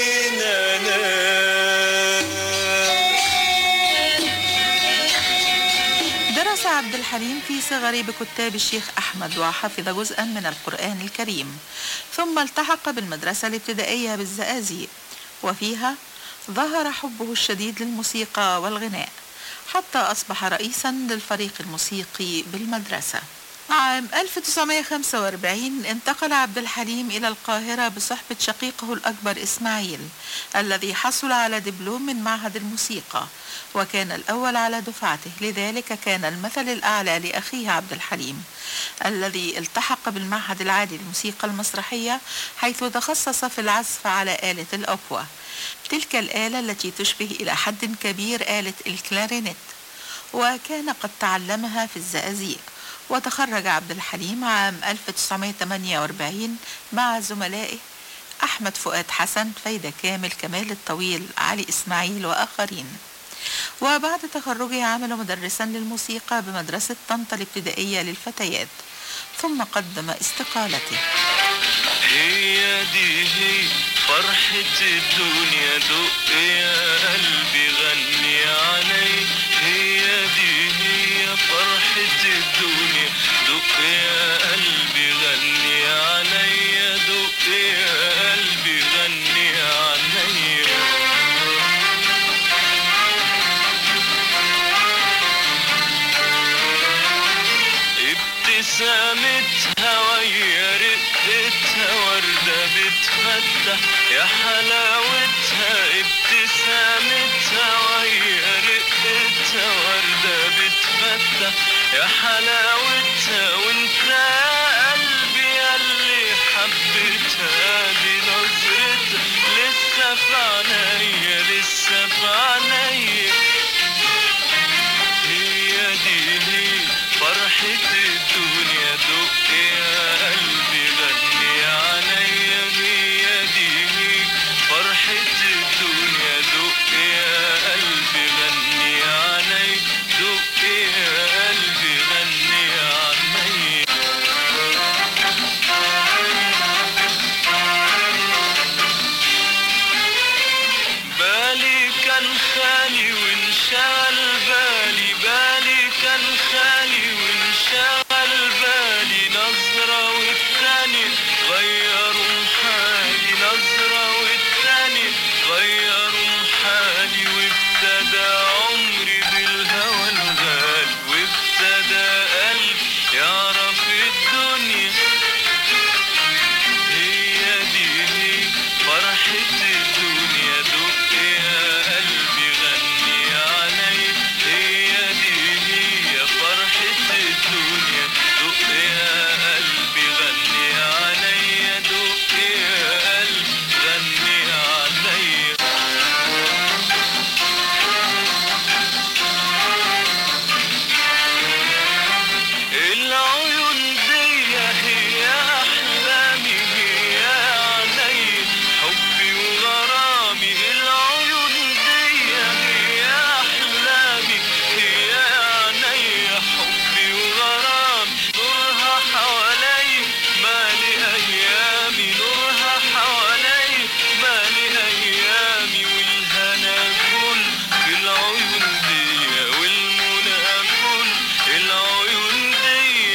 درس عبد الحليم في صغره بكتاب الشيخ أحمد وحفظ جزءا من القرآن الكريم، ثم التحق بالمدرسة الابتدائية بالزقازيق، وفيها ظهر حبه الشديد للموسيقى والغناء حتى أصبح رئيسا للفريق الموسيقي بالمدرسة. عام 1945 انتقل عبد الحليم إلى القاهرة بصحبة شقيقه الأكبر إسماعيل الذي حصل على دبلوم من معهد الموسيقى وكان الأول على دفعته، لذلك كان المثل الأعلى لأخيه عبد الحليم الذي التحق بالمعهد العالي للموسيقى المسرحية حيث تخصص في العزف على آلة الأوبوا، تلك الآلة التي تشبه إلى حد كبير آلة الكلارينيت، وكان قد تعلمها في الزقازيق. وتخرج عبد الحليم عام 1948 مع زملائه أحمد فؤاد حسن، فايدة كامل، كمال الطويل، علي إسماعيل وآخرين. وبعد تخرجه عمل مدرسا للموسيقى بمدرسة طنطا الابتدائية للفتيات، ثم قدم استقالته. هي دي هي فرحة الدنيا، دق يا قلبي غني علي. هي دي هي فرحة الدنيا، دق يا قلبي غني علي، دق يا قلبي غني علي. ابتسامتها ويا رقتها وردة بتفتح يا حلاوتها، ابتسامتها ويا رقتها وردة بتفتح يا حلاوتها. وانت يا قلبي ياللي حبيتها دي نظرتها لسه في عينيا، لسه في عينيا. هي دي هي فرحة الدنيا، دق يا قلبي غني عليا. هي دي هي فرحة الدنيا، دق يا قلبي غني علي، دق يا قلبي غني علي. بالي كان خالي وانشغل بالي، بالي كان خالي وانشغل بالي. نظرة والتاني غيروا حالي، نظرة والتاني غيروا حالي. وابتدى عمري بالهوى الغالي، وابتدى قلبي يعرف الدنيا. هي دي هي فرحة الدنيا، دق يا قلبي غني علي. هي دي هي فرحة الدنيا، دق يا قلبي غني علي، دق يا قلبي غني علي. العيون دي هي أحلامي، هي عيني حبي وغرامي. العيون دي هي أحلامي، هي عيني حبي وغرامي. نورها حوالي مالي أيامي، نورها حوالي مالي أيامي. والهنا كل في العيون دي، والمنى كل العيون دي.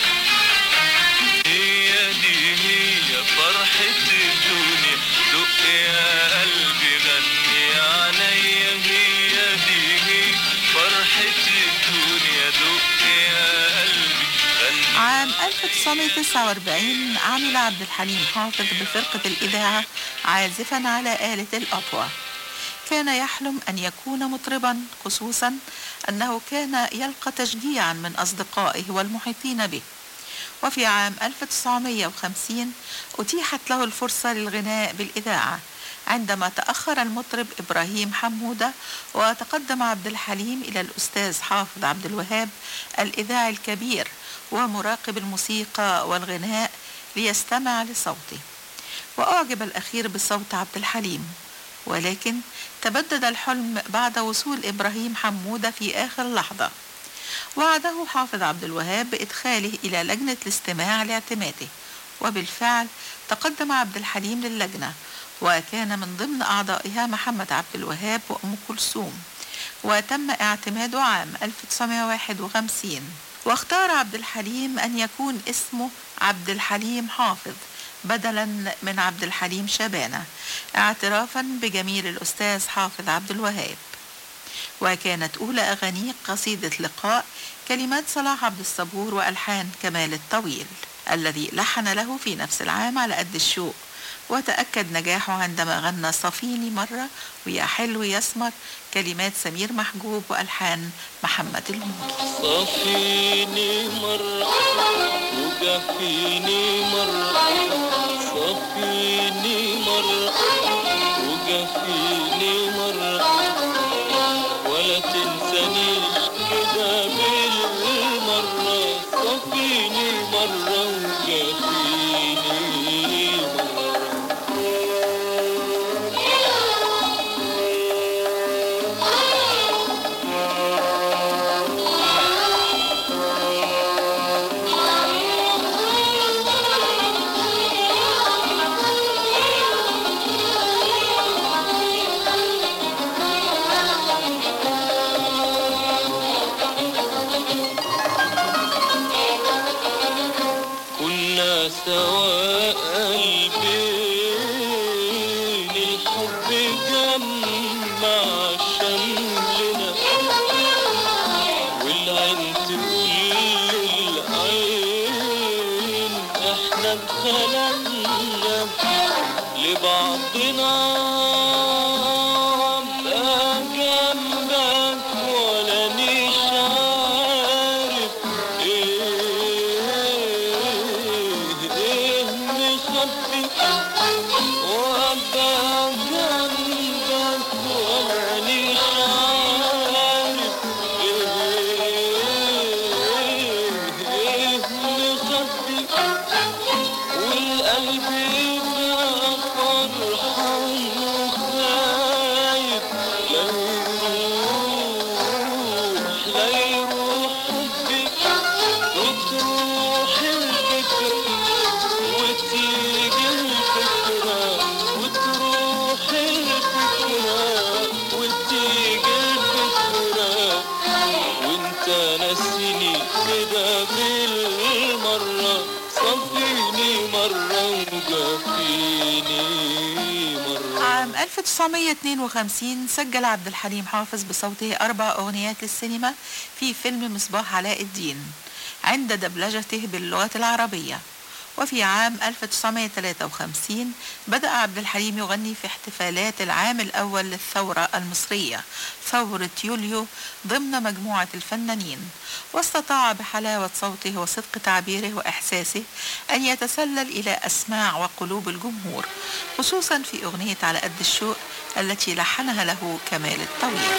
هي دي هي فرحة الدنيا، دق يا قلبي غني عليا. هي دي هي فرحة الدنيا، دق يا قلبي غني. عام 1949 عمل عبد الحليم حافظ بفرقة الإذاعة عازفا على آلة الأوبوا. كان يحلم أن يكون مطربا، خصوصا أنه كان يلقى تشجيعا من أصدقائه والمحيطين به. وفي عام 1950 أتيحت له الفرصة للغناء بالإذاعة عندما تأخر المطرب إبراهيم حمودة، وتقدم عبد الحليم إلى الأستاذ حافظ عبد الوهاب الإذاعي الكبير ومراقب الموسيقى والغناء ليستمع لصوته، وأعجب الأخير بصوت عبد الحليم. ولكن تبدد الحلم بعد وصول إبراهيم حمودة في آخر لحظة، وعده حافظ عبد الوهاب بإدخاله إلى لجنة الاستماع لاعتماده، وبالفعل تقدم عبد الحليم للجنة، وكان من ضمن أعضائها محمد عبد الوهاب وأم كلثوم. وتم اعتماده عام 1951. واختار عبد الحليم أن يكون اسمه عبد الحليم حافظ بدلا من عبد الحليم شبانة، اعترافا بجميل الأستاذ حافظ عبد الوهاب. وكانت أولى أغانيه قصيدة لقاء، كلمات صلاح عبد الصبور وألحان كمال الطويل، الذي لحن له في نفس العام على قد الشوق. وتأكد نجاحه عندما غنى صفيني مرة ويا حلو يسمر، كلمات سمير محجوب وألحان محمد الموجي. صفيني مرة وجفيني مرة، صفيني مرة وجفيني مرة، ولا تنسانيش كده بالمرة، صفيني مرة وجفيني مرة. سواء قلبين الحب جمع شملنا، والعين تقول للعين احنا اتخلقنا لبعضنا، ابقى جنبك ولا نيش عارف وابقى جنبك ومانيش عارف ايه مخبي، والقلب يبقى فرحان وخايف لا يروح حبي، وتروح الفكرة وتيجي الفكرة، وتروح الفكرة وتيجي الفكرة، وانت ناسيني كده بالمرة، صفيني مرة وجفيني مرة. عام 1952 سجل عبد الحليم حافظ بصوته 4 أغنيات للسينما في فيلم مصباح علاء الدين عند دبلجته باللغة العربية. وفي عام 1953 بدأ عبد الحليم يغني في احتفالات العام الأول للثورة المصرية، ثورة يوليو، ضمن مجموعة الفنانين، واستطاع بحلاوة صوته وصدق تعبيره وإحساسه أن يتسلل إلى أسماع وقلوب الجمهور، خصوصا في أغنية على قد الشوق التي لحنها له كمال الطويل.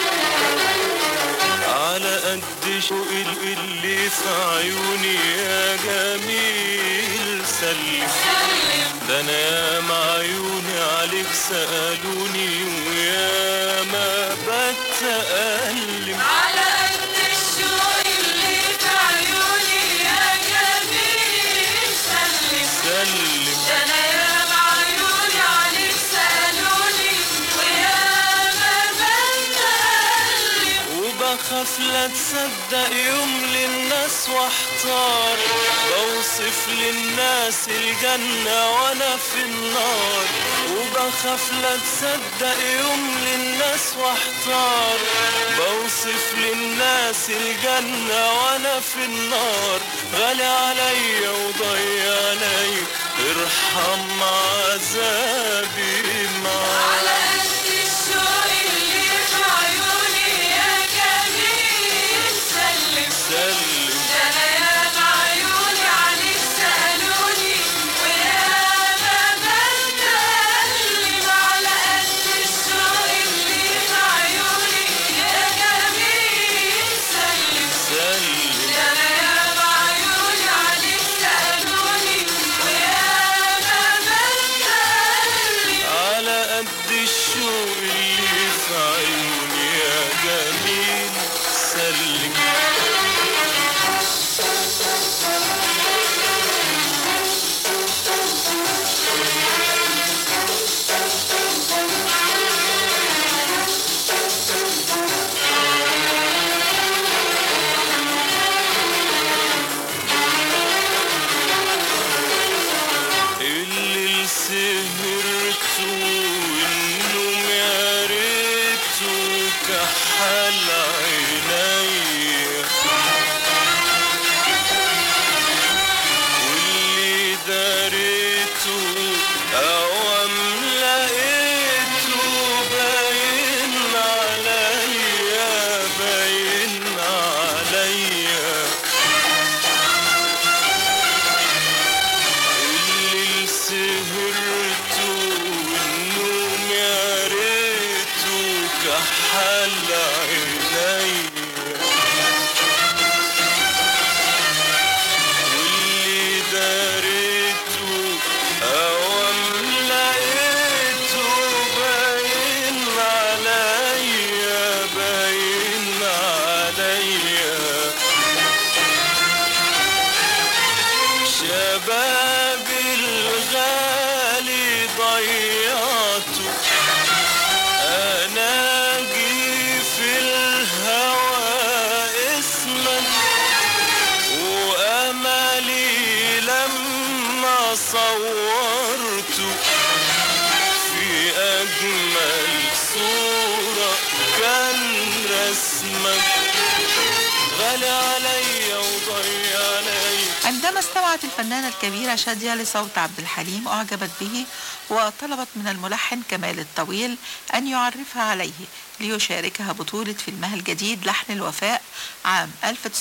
على قد شوق اللي في عيوني يا جميل سلم، ده انا ياما عيوني عليك سألوني ويا ما بتألم. على قد الشوق اللي في عيوني يا جميل سلم، ده انا ياما عيوني عليك سألوني ويا ما بتألم. وبخاف لا تصدق يوم للناس واحتار، بوصف للناس الجنة وانا في النار. وبخاف لا تصدق يوم للناس واحتار، بوصف للناس الجنة وانا في النار. غالي عليا وضيع عليا، ارحم عذابي معاك. على قد الشوق اللي في عيوني يا جميل سلم، ده انا ياما عيوني عليك سألوني ويا ما بتألم. على قد الشوق اللي في عيوني يا جميل سلم، ده انا ياما عيوني عليك سألوني ويا ما بتألم. على قد شبابي الغالي ضيعته أناجي في الهوى اسمك وأملي لما صورته في أجمل صورة كان رسمك غالي عليا وضيع عليا. عندما استمعت الفنانة الكبيرة شادية لصوت عبد الحليم أعجبت به وطلبت من الملحن كمال الطويل أن يعرفها عليه ليشاركها بطولة فيلمها الجديد لحن الوفاء عام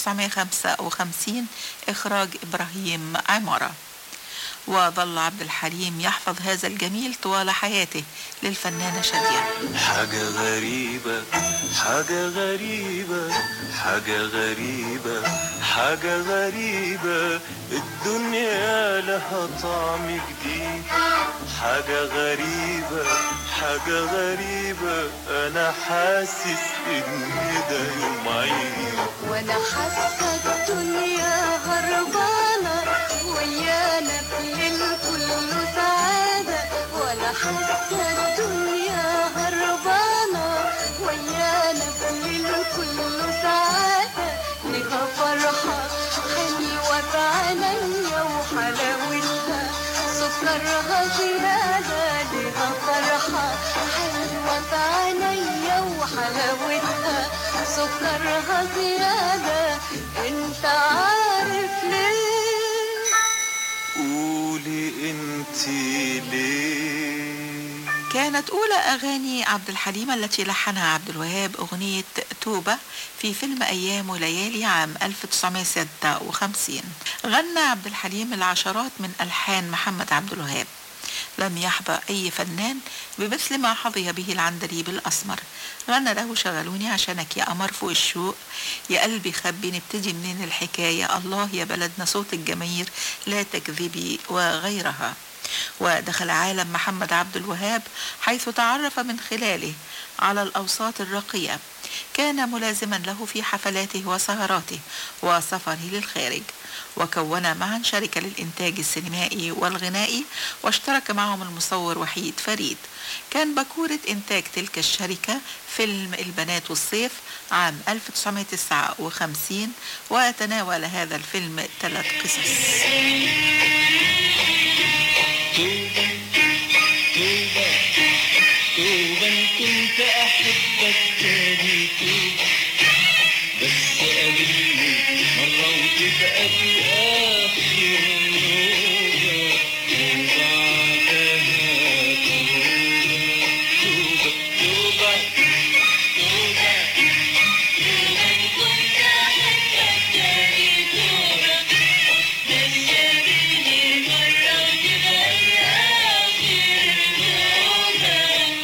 1955 إخراج إبراهيم عمارة. وظل عبد الحليم يحفظ هذا الجميل طوال حياته للفنانة شادية. حاجة غريبة حاجة غريبة حاجة غريبة حاجة غريبة الدنيا لها طعم جديد. حاجة غريبة حاجة غريبة أنا حاسس إن ده يوم عيد وانا حاسة الدنيا هربانة ويانا بليل كله سعادة. وانا حاسة الدنيا هربانة ويانا بليل كله سعادة. لها فرحة حلوة في عينيا وحلاوتها سكرها زيادة. لها فرحة حلوة في عينيا وحلاوتها سكرها زيادة. انت عارف ليه؟ قولي انتي ليه؟ كانت أولى أغاني عبد الحليم التي لحنها عبد الوهاب أغنية توبة في فيلم أيام وليالي عام 1956. غنى عبد الحليم العشرات من ألحان محمد عبد الوهاب. لم يحظى أي فنان بمثل ما حظي به العندليب الأسمر. غنى له شغلوني عشانك يا قمر فوق الشوق، يا قلبي خبي نبتدي منين الحكاية، الله يا بلدنا صوت الجماهير، لا تكذبي وغيرها. ودخل عالم محمد عبد الوهاب حيث تعرف من خلاله على الأوساط الراقية. كان ملازما له في حفلاته وسهراته وسفره للخارج، وكون معا شركة للإنتاج السينمائي والغنائي، واشترك معهم المصور وحيد فريد. كان بكورة إنتاج تلك الشركة فيلم البنات والصيف عام 1959، وتناول هذا الفيلم 3 قصص. توبة كنت أحبك تاني توبة بس قابلني مرة وتبقى في آخر نوبة وبعدها توبة توبة توبة توبة كنت أحبك تاني توبة بس قابلني مرة وتبقى في آخر نوبة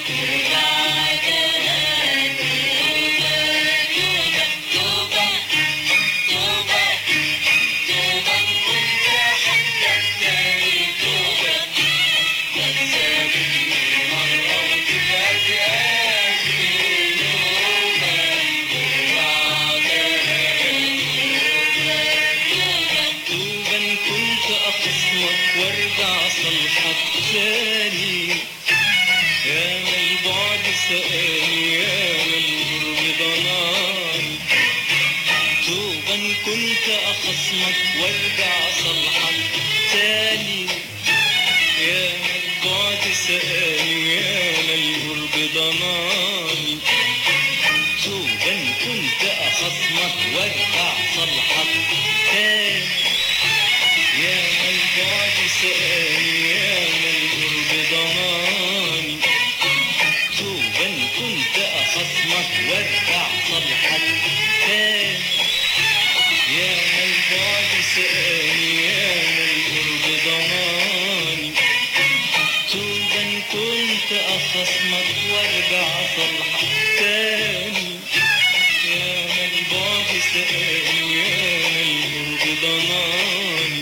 وارجع صلحك تاني. يا ما البعد سقاني يا ما القرب ضناني. توبا كنت اخصمك وارجع صلحك تاني. يا ما البعد سقاني يا ما القرب ضناني. توبا كنت اخصمك وارجع صلحك تاني. يا ما البعد سقاني يا ما القرب ضناني. توبا كنت أخصمك وارجع صلحك تاني. يا ما البعد سقاني يا ما القرب ضناني. توبا كنت أخصمك وارجع صلحك تاني. يا ما البعد سقاني يا ما القرب ضناني.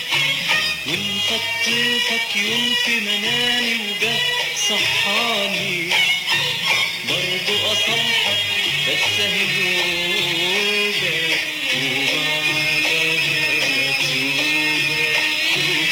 ونفطفك يوم في منامي وجه صحاني. برضو أصلحك بس اهي توبة توبة على توبة توبة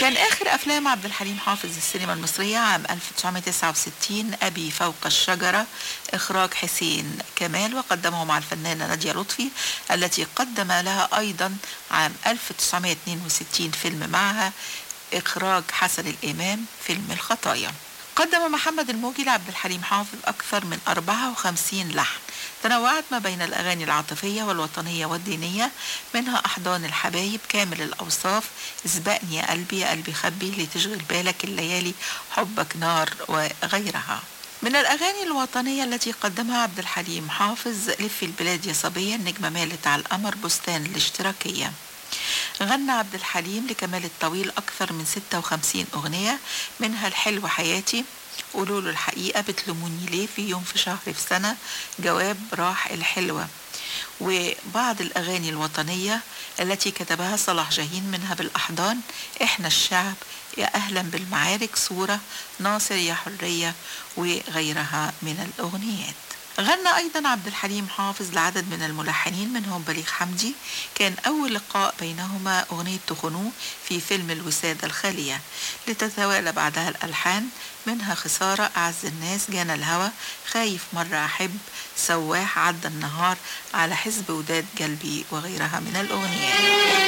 كان آخر أفلام عبد الحليم حافظ السينما المصرية عام 1969 أبي فوق الشجرة، إخراج حسين كمال، وقدمه مع الفنانة نادية لطفي التي قدم لها أيضا عام 1962 فيلم معها، إخراج حسن الإمام، فيلم الخطايا. قدم محمد الموجي لعبد الحليم حافظ أكثر من 54 لحن، تنوعت ما بين الأغاني العاطفية والوطنية والدينية، منها أحضان الحبايب، كامل الأوصاف، اسبقني يا قلبي، يا قلبي خبي، لتشغل بالك، الليالي، حبك نار، وغيرها. من الأغاني الوطنية التي قدمها عبد الحليم حافظ لف البلاد يا صبية، النجمة مالت على القمر، بستان الاشتراكية. غنى عبد الحليم لكمال الطويل أكثر من 56 أغنية، منها الحلو حياتي، قولوا له الحقيقة، بتلوموني ليه، في يوم في شهر في سنة، جواب، راح، الحلوة، وبعض الأغاني الوطنية التي كتبها صلاح جاهين، منها بالأحضان، إحنا الشعب، يا أهلا بالمعارك، صورة، ناصر، يا حرية، وغيرها من الأغنيات. غنى أيضا عبد الحليم حافظ لعدد من الملحنين منهم بليغ حمدي، كان أول لقاء بينهما أغنية تخنوه في فيلم الوسادة الخالية، لتتوالى بعدها الألحان، منها خسارة، أعز الناس، جانا الهوى، خايف مرة أحب، سواح، عدى النهار، على حزب وداد قلبي، وغيرها من الأغنيات.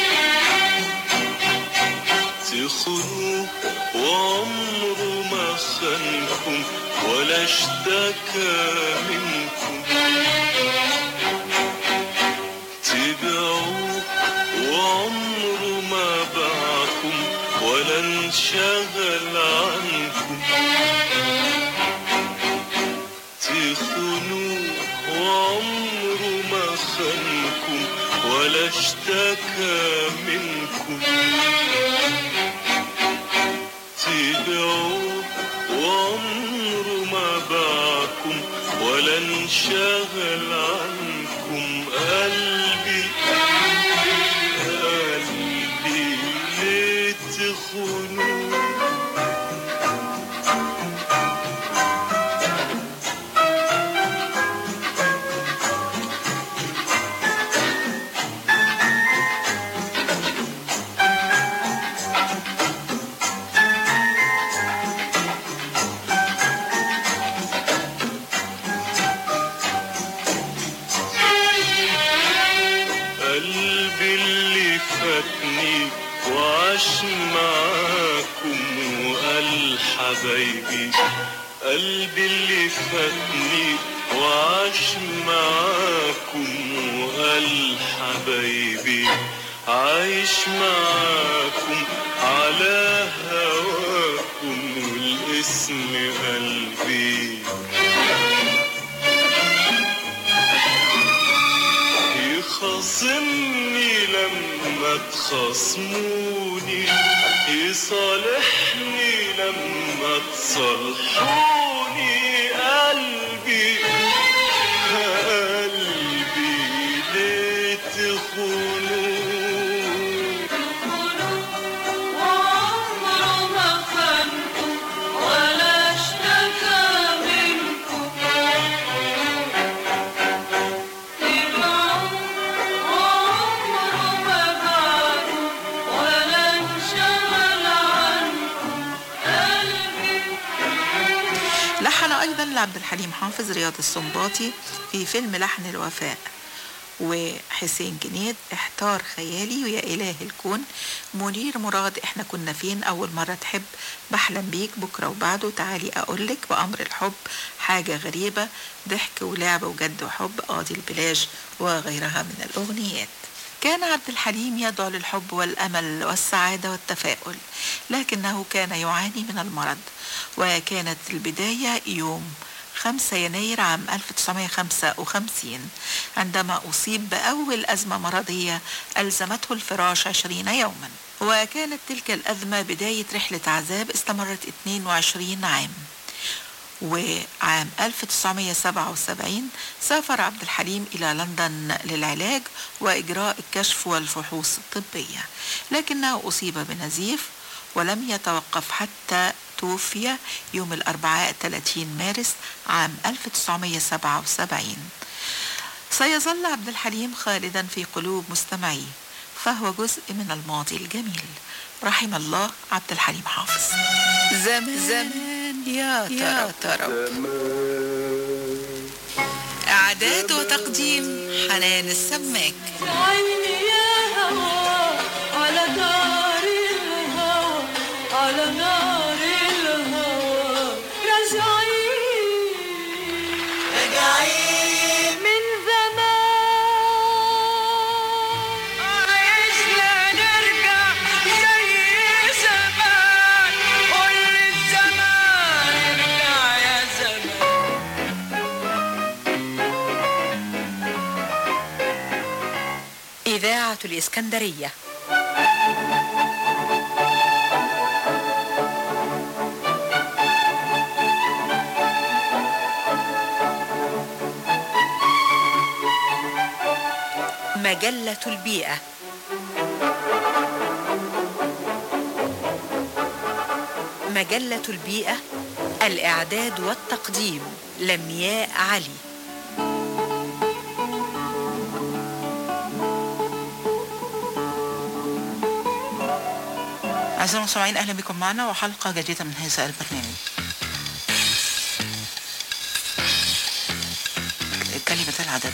تخنوه وعمره ما خانكم ولا اشتكى منكم، تبعوه وعمره ما باعكم ولا انشغل عنكم، تخنوه وعمره ما خانكم ولا اشتكى منكم، تبعوه وعمره ما باعكم ولا انشغل عنكم، قلبي قلبي ليه تخونوه. وعاش معاكم وقال حبايبي، قلبي اللي فاتني وعاش معاكم وقال حبايبي، عايش معاكم على هواكم والاسم قلبي، يخاصمني لما تخاصموني، يصالحني لما تصالحوني، قلبي قلبي ليه تخونوه. وعمره ما خانكم ولا اشتكى منكم، لحن أيضا لعبد الحليم حافظ رياض السنباطي في فيلم لحن الوفاء، وحسين جنيد احتار خيالي، ويا إله الكون، منير مراد احنا كنا فين، أول مرة تحب، بحلم بيك، بكرة وبعده، تعالي أقولك، بأمر الحب، حاجة غريبة، ضحك ولعب وجد وحب، قاضي البلاج، وغيرها من الأغنيات. كان عبد الحليم يدعو للحب والأمل والسعادة والتفاؤل، لكنه كان يعاني من المرض، وكانت البداية يوم 5 يناير عام 1955 عندما أصيب بأول أزمة مرضية ألزمته الفراش 20 يوما، وكانت تلك الأزمة بداية رحلة عذاب استمرت 22 عام. وعام 1977 سافر عبد الحليم إلى لندن للعلاج وإجراء الكشف والفحوص الطبية، لكنه أصيب بنزيف ولم يتوقف حتى توفي يوم الأربعاء 30 مارس عام 1977. سيظل عبد الحليم خالدا في قلوب مستمعيه، فهو جزء من الماضي الجميل. رحم الله عبد الحليم حافظ. زمان يا ترى. إعداد وتقديم حنان السماك. عيني يا هوا على نار الهوى، على نار الهوى، راجعين من زمان، عايزنا نرجع زي زمان، قول للزمان ارجع يا زمان. إذاعة الإسكندرية. مجلة البيئة. مجلة البيئة، الإعداد والتقديم لمياء علي. أعزائي المستمعين، أهلا بكم معنا وحلقة جديدة من هذا البرنامج. كلمة العدد.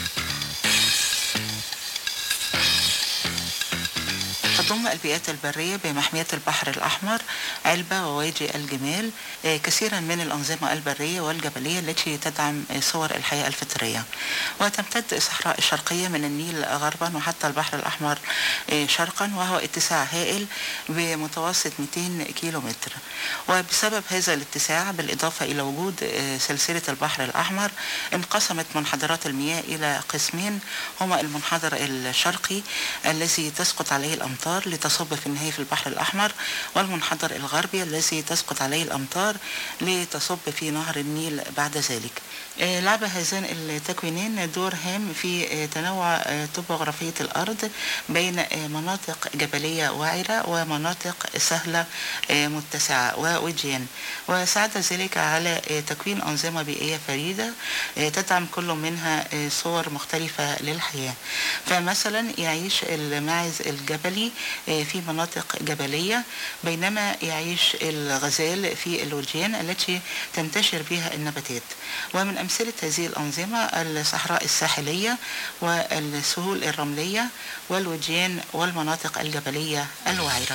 تضم البيئات البرية بمحمية البحر الأحمر، علبة ووادي الجمال كثيرا من الأنظمة البرية والجبلية التي تدعم صور الحياة الفطرية. وتمتد الصحراء الشرقية من النيل غربا وحتى البحر الأحمر شرقا، وهو اتساع هائل بمتوسط 200 كيلومتر. وبسبب هذا الاتساع بالإضافة إلى وجود سلسلة البحر الأحمر، انقسمت منحدرات المياه إلى قسمين، هما المنحدر الشرقي الذي تسقط عليه الأمطار لتصب في النهاية في البحر الأحمر، والمنحدر الغربي الذي تسقط عليه الأمطار لتصب في نهر النيل بعد ذلك. لعب هذين التكوينين دور هام في تنوع طبوغرافية الأرض بين مناطق جبلية وعرة ومناطق سهلة متسعة ووديان، وساعد ذلك على تكوين أنظمة بيئية فريدة تدعم كل منها صور مختلفة للحياة. فمثلا يعيش الماعز الجبلي في مناطق جبلية، بينما يعيش الغزال في الوديان التي تنتشر بها النباتات. ومن أمثلة هذه الأنظمة الصحراء الساحلية والسهول الرملية والوديان والمناطق الجبلية الوعرة.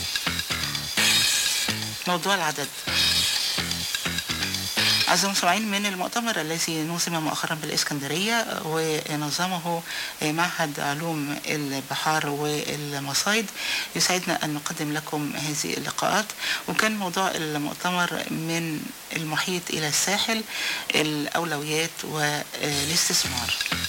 موضوع العدد. أعزائي المستمعين، من المؤتمر الذي نظم مؤخرا بالإسكندرية ونظمه معهد علوم البحار والمصايد، يسعدنا أن نقدم لكم هذه اللقاءات. وكان موضوع المؤتمر من المحيط إلى الساحل، الأولويات والاستثمار.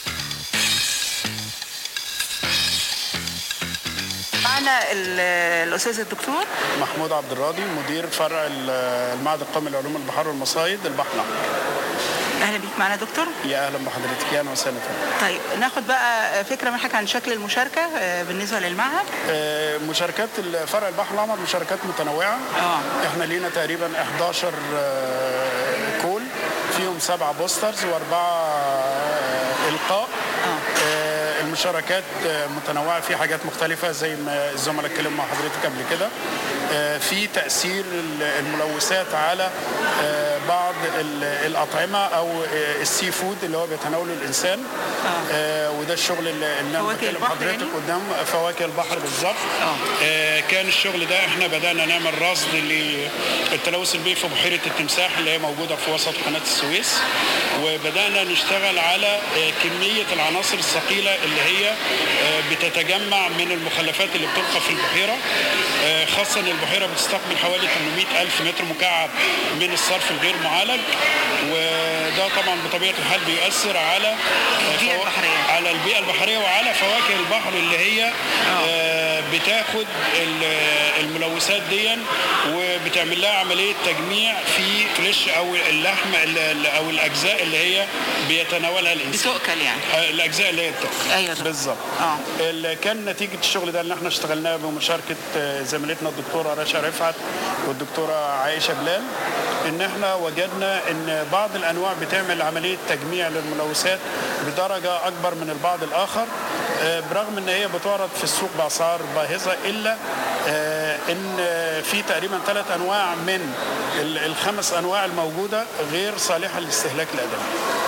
معنا الأستاذ الدكتور محمود عبد الراضي، مدير فرع المعهد القومي لعلوم البحار والمصايد البحر الأحمر. أهلا بيك معنا دكتور. يا أهلا بحضرتك، يا أهلا وسهلا. طيب ناخد بقى فكرة من حضرتك عن شكل المشاركة بالنسبة للمعهد. مشاركات فرع البحر الأحمر مشاركات متنوعة. احنا لينا تقريبا 11 كول، فيهم 7 بوسترز و4 إلقاء. المشاركات متنوعة، في حاجات مختلفة زي ما الزملاء اتكلموا مع حضرتك قبل كده، في تأثير الملوثات على بعض الأطعمة أو السي فود اللي هو بيتناوله الإنسان. وده الشغل اللي أنا بكلم حضرتك قدام فواكه البحر بالظبط. كان الشغل ده احنا بدأنا نعمل رصد للتلوث البيئي في بحيرة التمساح اللي هي موجودة في وسط قناة السويس، وبدأنا نشتغل على كمية العناصر الثقيلة اللي هي بتتجمع من المخلفات اللي بتلقى في البحيرة، خاصة ان البحيرة بتستقبل حوالي 800 ألف متر مكعب من الصرف الغير معالج، وده طبعا بطبيعة الحال بيؤثر على البيئة البحرية وعلى فواكه البحر اللي هي بتاخد الملوثات دي وبتعمل لها عملية تجميع في فليش او اللحم او الاجزاء اللي هي بيتناولها الانسان، بتؤكل يعني الاجزاء اللي هي بتؤكل. ايوه بالظبط. كان نتيجة الشغل ده اللي احنا اشتغلناه بمشاركة زميلتنا الدكتورة رشا رفعت والدكتورة عائشة بلال، ان احنا وجدنا ان بعض الانواع بتعمل عملية تجميع للملوثات بدرجة اكبر من البعض الاخر، برغم ان هي بتعرض في السوق باسعار باهظه، الا ان في تقريبا 3 انواع من ال5 انواع الموجوده غير صالحه للاستهلاك الادمي.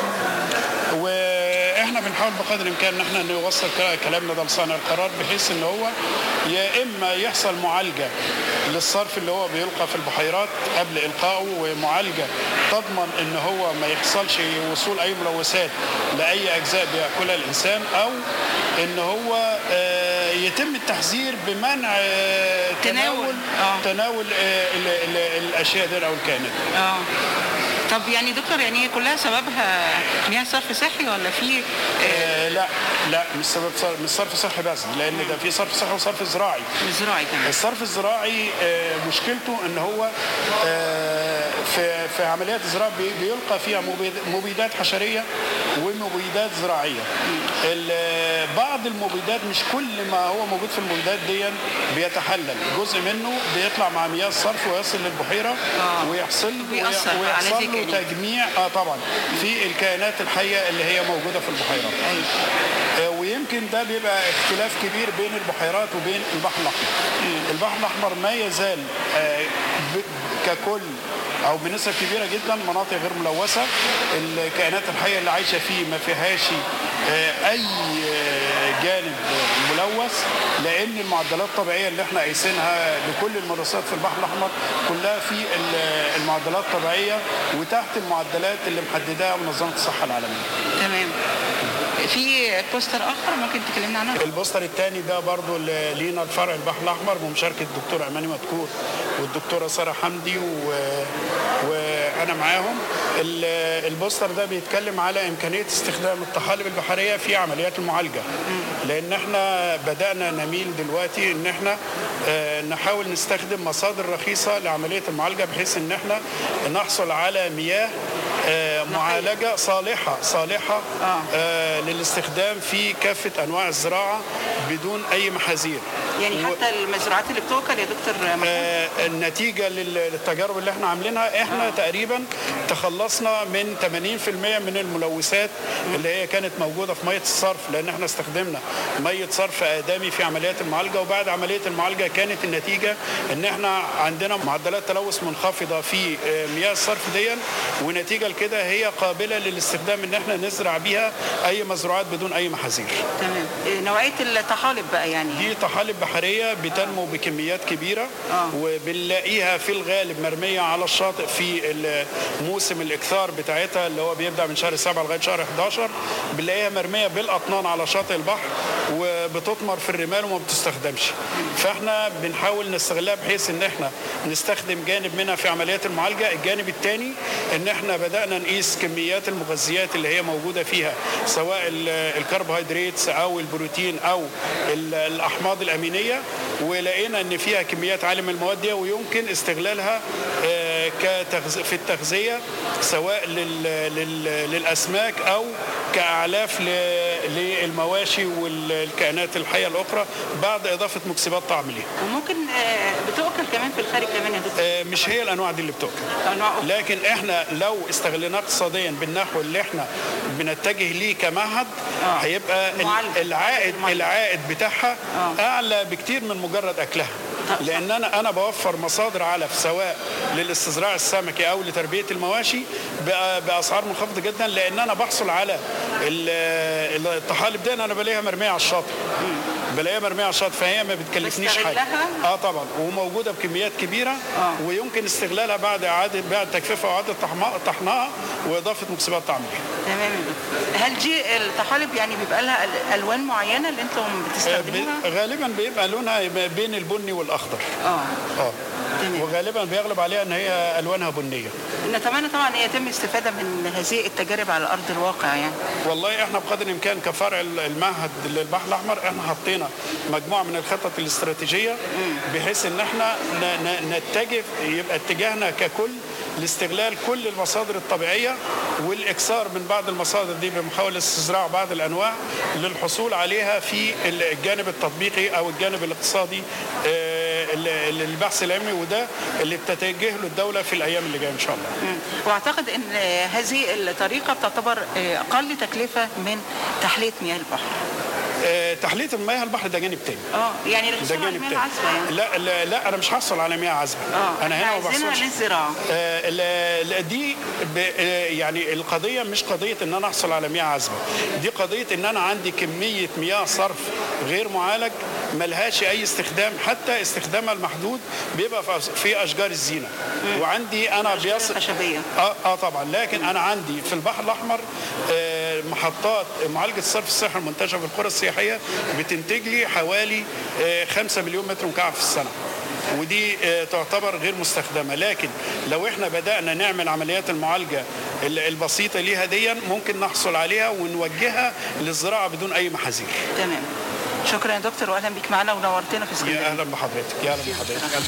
واحنا بنحاول بقدر الامكان ان احنا نوصل كلامنا ده لصانع القرار، بحيث ان هو يا اما يحصل معالجه للصرف اللي هو بيلقى في البحيرات قبل القائه، ومعالجه تضمن ان هو ما يحصلش وصول اي ملوثات لاي اجزاء بياكلها الانسان، او ان هو يتم التحذير بمنع تناول الاشياء دي او الكائنات. طب يعني دكتور، يعني هي كلها سببها مياه صرف صحي ولا في لا مش سبب مش صرف صحي بس، لان ده في صرف صحي وصرف زراعي. الزراعي كمان. الصرف الزراعي مشكلته ان هو في عمليات الزراعه بيلقى فيها مبيدات حشريه ومبيدات زراعيه. بعض المبيدات، مش كل ما هو موجود في المبيدات دي بيتحلل، جزء منه بيطلع مع مياه الصرف ويصل للبحيره ويحصل له تجميع طبعا في الكائنات الحيه اللي هي موجوده في البحيرات. ويمكن ده بيبقى اختلاف كبير بين البحيرات وبين البحر الاحمر. البحر الاحمر ما يزال ككل او بنسبه كبيره جدا مناطق غير ملوثه، الكائنات الحيه اللي عايشه فيه ما فيهاش اي جانب ملوث، لان المعدلات الطبيعيه اللي احنا قايسينها لكل الممارسات في البحر الاحمر كلها في المعدلات الطبيعيه وتحت المعدلات اللي محددها منظمه الصحه العالميه. تمام. في بوستر اخر ممكن تكلمنا عنه؟ البوستر الثاني ده برضو لينا الفرع البحر الاحمر بمشاركه الدكتور اماني مدكور والدكتوره ساره حمدي وانا معاهم. البوستر ده بيتكلم على امكانيه استخدام الطحالب البحريه في عمليات المعالجه، لان احنا بدانا نميل دلوقتي ان احنا نحاول نستخدم مصادر رخيصه لعمليه المعالجه، بحيث ان احنا نحصل على مياه معالجه صالحه للاستخدام في كافه انواع الزراعه بدون اي محاذير. يعني حتى المزروعات اللي بتوكل يا دكتور النتيجه للتجارب اللي احنا عاملينها، احنا تقريبا تخلصنا من 80% من الملوثات اللي هي كانت موجوده في ميه الصرف، لان احنا استخدمنا ميه صرف ادمي في عمليات المعالجه، وبعد عمليه المعالجه كانت النتيجه ان احنا عندنا معدلات تلوث منخفضه في مياه الصرف دي، ونتيجه لكده هي قابله للاستخدام ان احنا نزرع بيها اي مزروعات بدون اي محاذير. تمام. نوعيه الطحالب بقى يعني دي طحالب بحريه بتنمو بكميات كبيره، وبنلاقيها في الغالب مرميه على الشاطئ في موسم الاكثار بتاعتها اللي هو بيبدا من شهر 7 لغايه شهر 11، بنلاقيها مرميه بالاطنان على شاطئ البحر وبتطمر في الرمال وما بتستخدمش. فاحنا بنحاول نستغلها بحيث ان احنا نستخدم جانب منها في عمليات المعالجه. الجانب الثاني ان احنا بدانا نقيس كميات المغذيات اللي هي موجوده فيها، سواء الكربوهيدرات او البروتين او الاحماض الامينيه، ولقينا ان فيها كميات عاليه من المواد دي ويمكن استغلالها في التغذيه، سواء للاسماك او كاعلاف للمواشي والكائنات الحيه الاخرى بعد اضافه مكسبات طعم ليها. وممكن بتؤكل كمان في الخارج كمان يا دكتور؟ مش هي الانواع دي اللي بتؤكل، لكن احنا لو استغليناه اقتصاديا بالنحو اللي احنا بنتجه ليه كمعهد، هيبقى العائد بتاعها اعلى بكتير من مجرد اكلها، لان انا بوفر مصادر علف سواء للاستزراع السمكي او لتربيه المواشي باسعار منخفضه جدا، لان انا بحصل على الطحالب دي انا بلاقيها مرميه على الشاطئ، فهي ما بتكلفنيش حاجه. طبعا، وموجوده بكميات كبيره، ويمكن استغلالها بعد تجفيفها واعاده طحنها واضافه مكسبات طعم ليها. تمام. هل دي الطحالب يعني بيبقى لها الوان معينه اللي انتم بتستخدموها؟ غالبا بيبقى لونها بين البني والاخضر. وغالبا بيغلب عليها ان هي الوانها بنيه. نتمنى طبعا ان يتم الاستفاده من هذه التجارب على ارض الواقع يعني. والله احنا بقدر الامكان كفرع المعهد للبحر الاحمر احنا حطينا مجموعه من الخطط الاستراتيجيه بحيث ان احنا نتجه، يبقى اتجاهنا ككل لاستغلال كل المصادر الطبيعيه والاكثار من بعض المصادر دي بمحاوله استزراع بعض الانواع للحصول عليها في الجانب التطبيقي او الجانب الاقتصادي البحث العلمي، وده اللي بتتجه له الدوله في الايام اللي جايه ان شاء الله. واعتقد ان هذه الطريقه بتعتبر اقل تكلفه من تحليه مياه البحر. تحليه المياه البحر ده جانب تاني. يعني ده الحصول على جانب المياه تاني. العذبة يعني. لا انا مش هحصل على مياه عذبه. انا هنا ما عايزينها بحصلش للزراعه. دي يعني القضيه مش قضيه ان انا احصل على مياه عذبه، دي قضيه ان انا عندي كميه مياه صرف غير معالج ملهاش اي استخدام، حتى استخدامها المحدود بيبقى في اشجار الزينه. وعندي انا بيصل خشبيه. طبعا، لكن انا عندي في البحر الاحمر محطات معالجه الصرف الصحي المنتشره في القرى السياحيه بتنتج لي حوالي 5 مليون متر مكعب في السنه، ودي تعتبر غير مستخدمه. لكن لو احنا بدانا نعمل عمليات المعالجه البسيطه ليها دي ممكن نحصل عليها ونوجهها للزراعه بدون اي محاذير. تمام. شكرا يا دكتور، واهلا بيك معنا ونورتنا في اسكندريه. يا اهلا بحضرتك. يا اهلا بحضرتك.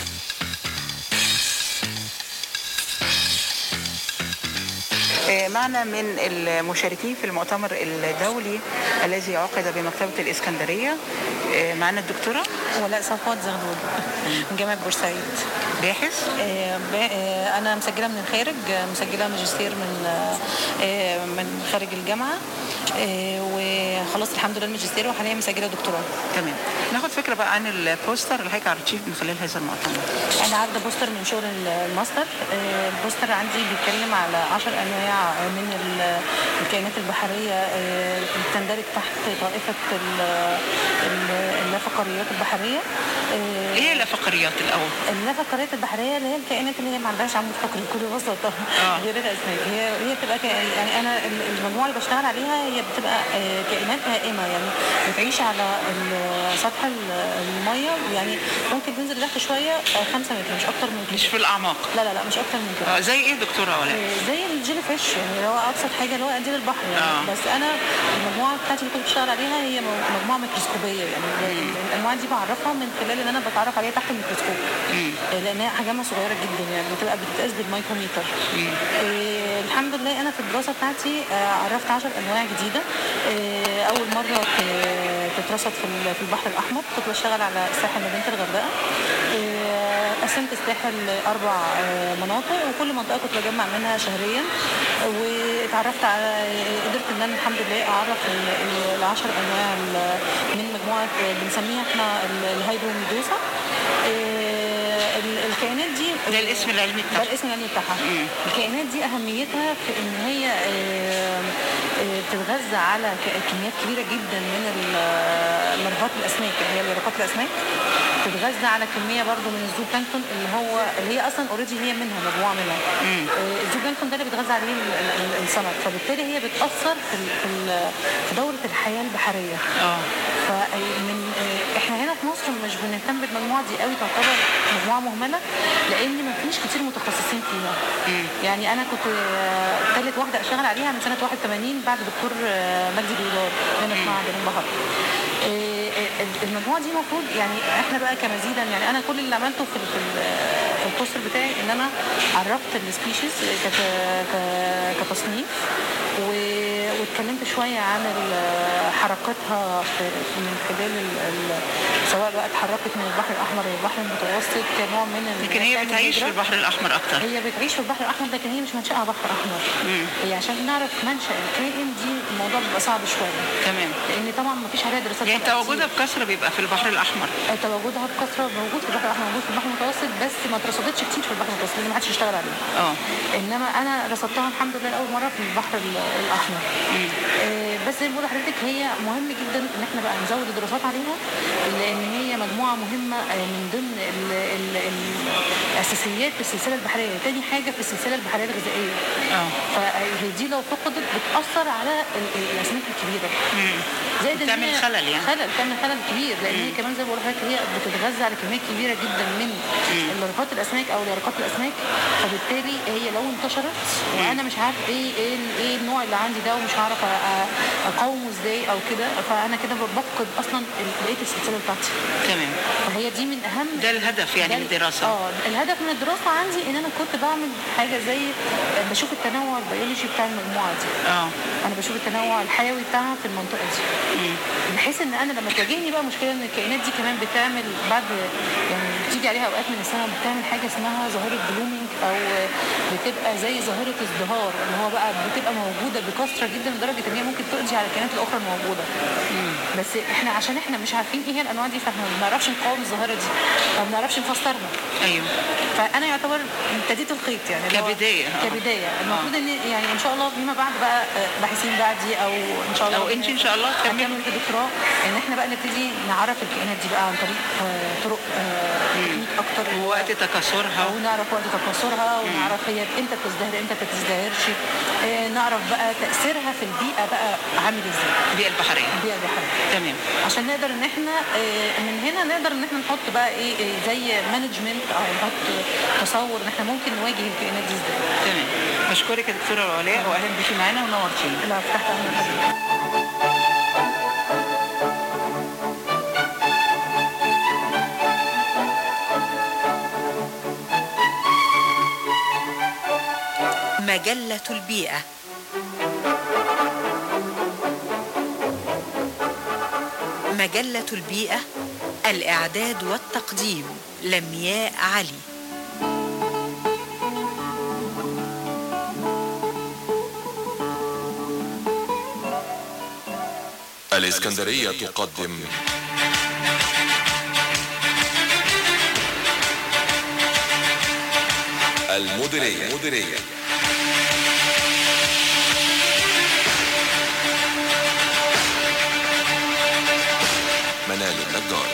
معنا من المشاركين في المؤتمر الدولي الذي عقد بمكتبة الإسكندرية، معنا الدكتورة ولاء صفوات زغلول من جامعة بورسعيد. باحث؟ أنا مسجلة من الخارج، مسجلة ماجستير من خارج الجامعة، وخلصت الحمد لله الماجستير وحاليا مسجلة دكتوراه. تمام. ناخد فكرة بقى عن البوستر اللي حضرتك عرضتيه من خلال هذا المؤتمر. أنا عارضة بوستر من شغل الماستر. البوستر عندي بيتكلم على 10 أنواع من الكائنات البحرية تندرج تحت طائفة اللافقاريات البحرية. ايه اللافقاريات الاول؟ اللافقاريات البحرية اللي هي الكائنات اللي هي ما عندهاش عمود فقري بكل بساطة، غير الأسماك. هي بتبقى يعني أنا المجموعة اللي بشتغل عليها هي بتبقى كائنات هائمة، يعني بتعيش على سطح المية، يعني ممكن تنزل تحت شوية 5 متر مش أكتر من كده. مش في الأعماق؟ لا مش أكتر من كده. زي ايه دكتورة ولا؟ زي الجيلي فيش، يعني اللي هو أبسط حاجة اللي هو قنديل البحر يعني. بس أنا المجموعة بتاعتي اللي كنت بشتغل عليها هي مجموعة ميكروسكوبية، يعني الأنواع دي بعرفها من خلال إن أنا بتعرف عليها تحت الميكروسكوب، لأنها حجمها صغيرة جدا، يعني بتبقى بتتقاس بالمايكروميتر. الحمد لله أنا في الدراسة بتاعتي عرفت 10 أنواع جديدة. أول مرة تترصد في البحر الأحمر، كنت بشتغل على ساحل مدينة الغردقة. قسمت الساحل 4 مناطق، وكل منطقة كنت بجمع منها شهريا، واتعرفت على قدرت ان انا الحمد لله اعرف ال10 انواع من مجموعة بنسميها احنا الهيدروميدوسا. الكائنات دي ده الاسم العلمي بتاعها. ده الاسم العلمي بتاعها. الكائنات دي اهميتها في ان هي بتتغذى على كميات كبيره جدا من لارفات الاسماك، اللي هي لارفات الاسماك. بتتغذى على كميه برضو من الزوبلانكتون اللي هي اصلا اوريدي هي منها مجموعه منها. الزوبلانكتون ده اللي بيتغذى عليه السمك، فبالتالي هي بتاثر في دوره الحياه البحريه. فمن احنا هنا في مصر مش بنهتم بالمجموعه دي قوي، تعتبر مجموعه مهمله لان ما فيش كتير متخصصين فيها. يعني انا كنت ثالث واحده اشتغل عليها من سنه 81 بعد دكتور مجدي بيدار هنا في معهد البحر. المجموعه دي المفروض يعني احنا بقى كمزيدا، يعني انا كل اللي عملته في البوستر بتاعي ان انا عرفت السبيشيز كتصنيف، واتكلمت شويه عن حركتها من خلال سواء بقى اتحركت من البحر الاحمر للبحر المتوسط كنوع من لكن هي بتعيش في البحر الاحمر اكتر. هي بتعيش في البحر الاحمر، لكن هي مش منشأها بحر احمر. هي عشان نعرف منشأ الكائن دي الموضوع بيبقى صعب شويه. تمام. لان طبعا ما فيش عليها دراسات. يعني تواجدها بكثره بيبقى في البحر الاحمر. تواجدها بكثره موجود في البحر الاحمر، موجود في البحر المتوسط، بس ما اترصدتش كتير في البحر المتوسط لان ما حدش اشتغل عليها. انما انا رصدتها الحمد لله لاول مره في البحر الاحمر. بس زي ما بقول لحضرتك هي مهم جدا ان احنا بقى نزود الدراسات عليها، لان هي مجموعه مهمه من ضمن الاساسيات في السلسله البحريه. تاني حاجه في السلسله البحريه الغذائيه. فهي دي لو فقدت بتاثر على الاسماك الكبيره. زائد بتعمل خلل، يعني بتعمل خلل كبير، لان هي كمان زي ما بقول لحضرتك هي بتتغذى على كميات كبيره جدا من لارفات الاسماك او يرقات الاسماك. فبالتالي هي لو انتشرت وانا مش عارف ايه النوع اللي عندي ده ومش هعرف اقاومه ازاي او كده، فانا كده بفقد اصلا بقيه السلسله بتاعتي. تمام. فهي دي من اهم ده الهدف يعني من الدراسه. الهدف من الدراسه عندي ان انا كنت بعمل حاجه زي بشوف التنوع البيولوجي بتاع المجموعه دي. انا بشوف التنوع الحيوي بتاعها في المنطقه دي. بحيث ان انا لما تواجهني بقى مشكله ان الكائنات دي كمان بتعمل بعد يعني بتيجي عليها اوقات من السنه بتعمل حاجه اسمها ظاهره بلومينج، او بتبقى زي ظاهره ازدهار، اللي هو بقى بتبقى موجوده بكثره جدا لدرجه ان هي ممكن تقضي على الكائنات الاخرى الموجوده. بس احنا عشان احنا مش عارفين ايه هي الانواع دي، فاحنا ما بنعرفش نقاوم الظاهره دي، ما بنعرفش نفسرها. ايوه. فانا يعتبر ابتديت الخيط يعني كبدايه. المفروض ان يعني ان شاء الله فيما بعد بقى باحثين بعدي او ان شاء الله او انت ان شاء الله هنكمل في الدكتوراه ان احنا بقى نبتدي نعرف الكائنات دي بقى عن طريق طرق تكنيك اكتر ووقت تكاثرها، ونعرف وقت تكاثرها، ونعرف هي امتى بتزدهر امتى ما بتزدهرش، نعرف بقى تاثيرها في البيئه بقى عامل ازاي، البيئه البحريه. تمام. عشان نقدر ان احنا من هنا نقدر ان احنا نحط بقى ايه زي مانجمنت او نحط تصور ان احنا ممكن نواجه الكائنات دي ازاي. تمام. بشكرك يا دكتوره علاء واهلا بيكي معانا ونورتينا. لا فتحت امر مجلة البيئة. مجلة البيئة، الإعداد والتقديم لمياء علي. الإسكندرية تقدم المديرية. منال النجار.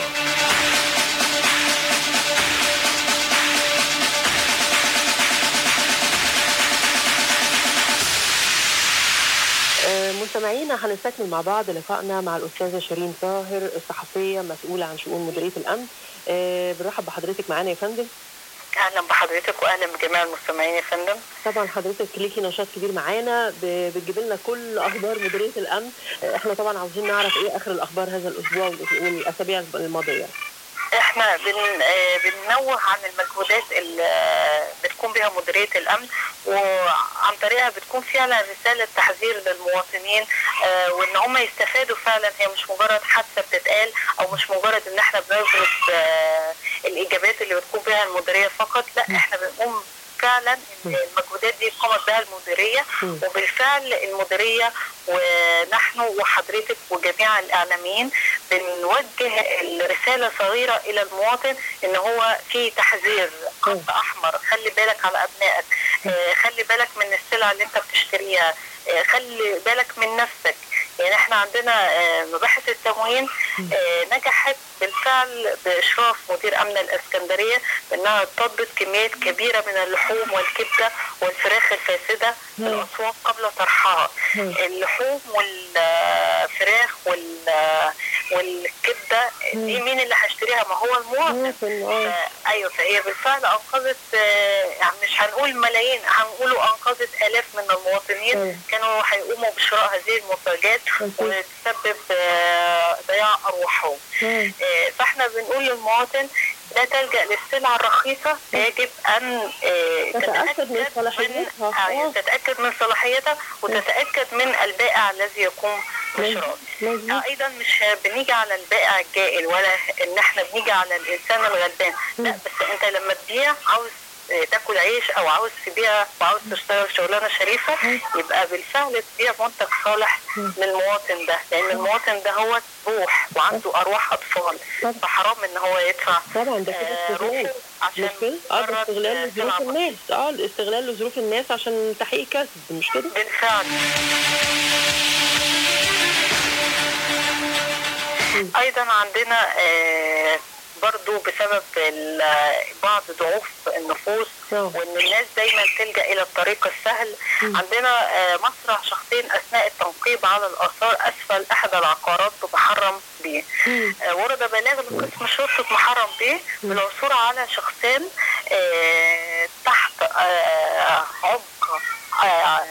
مستمعينا هنستكمل مع بعض لقائنا مع الأستاذة شيرين طاهر، الصحفية مسؤولة عن شؤون مديرية الأمن. بنرحب بحضرتك معانا يا فندم. اهلا بحضرتك واهلا بجميع المستمعين يا فندم. طبعا حضرتك ليكي نشاط كبير معانا، بتجيب لنا كل اخبار مديريه الامن. احنا طبعا عاوزين نعرف ايه اخر الاخبار هذا الاسبوع والاسابيع الماضيه. احنا بننوه عن المجهودات اللي بتكون بها مديريه الامن، وعن طريقها بتكون فعلا رساله تحذير للمواطنين، وان هم يستفادوا فعلا. هي مش مجرد حادثه بتتقال او مش مجرد ان احنا بنظبط الاجابات اللي بتكون بها المديريه فقط، لا احنا بنقوم فعلا ان المجهودات دي قامت بها المديريه، وبالفعل المديريه ونحن وحضرتك وجميع الاعلاميين بنوجه الرساله صغيره الى المواطن ان هو في تحذير خط احمر. خلي بالك على ابنائك، خلي بالك من السلع اللي انت بتشتريها، خلي بالك من نفسك. يعني احنا عندنا مباحث التموين نجحت بالفعل باشراف مدير امن الاسكندريه بانها تضبط كميات كبيره من اللحوم والكبده والفراخ الفاسده في الاسواق قبل طرحها. اللحوم والفراخ والكبده دي مين اللي هيشتريها؟ ما هو المواطن. ايوه، فهي بالفعل انقذت، يعني مش هنقول ملايين، هنقولوا انقذت الاف من المواطنين كانوا هيقوموا بشراء هذه المنتجات وتسبب ضياع ارواحهم. فاحنا بنقول للمواطن لا تلجأ للسلع الرخيصة، يجب أن تتأكد من صلاحيتها وتتأكد من البائع الذي يقوم بشراء. أيضا مش بنيجي على البائع الجائل ولا إن احنا بنيجي على الإنسان الغلبان، لا، بس أنت لما تبيع عاوز تاكل عيش او عاوز تبيع وعاوز تشتغل شغلانه شريفه، يبقى بالفعل تبيع منتج صالح للمواطن ده، لان المواطن ده هو روح وعنده ارواح اطفال، فحرام ان هو يدفع طبعا ده روحه عشان استغلال لظروف الناس. الاستغلال لظروف الناس عشان تحقيق كسب، مش كده؟ بالفعل. ايضا عندنا برضو بسبب بعض ضعوف النفوس وان الناس دايما تلجأ الى الطريق السهل. عندنا مسرح شخصين اثناء التنقيب على الاثار اسفل احد العقارات بمحرم بيه. ورد بلاغ لقسم شرطة محرم بيه بالعثور على شخصين تحت عمق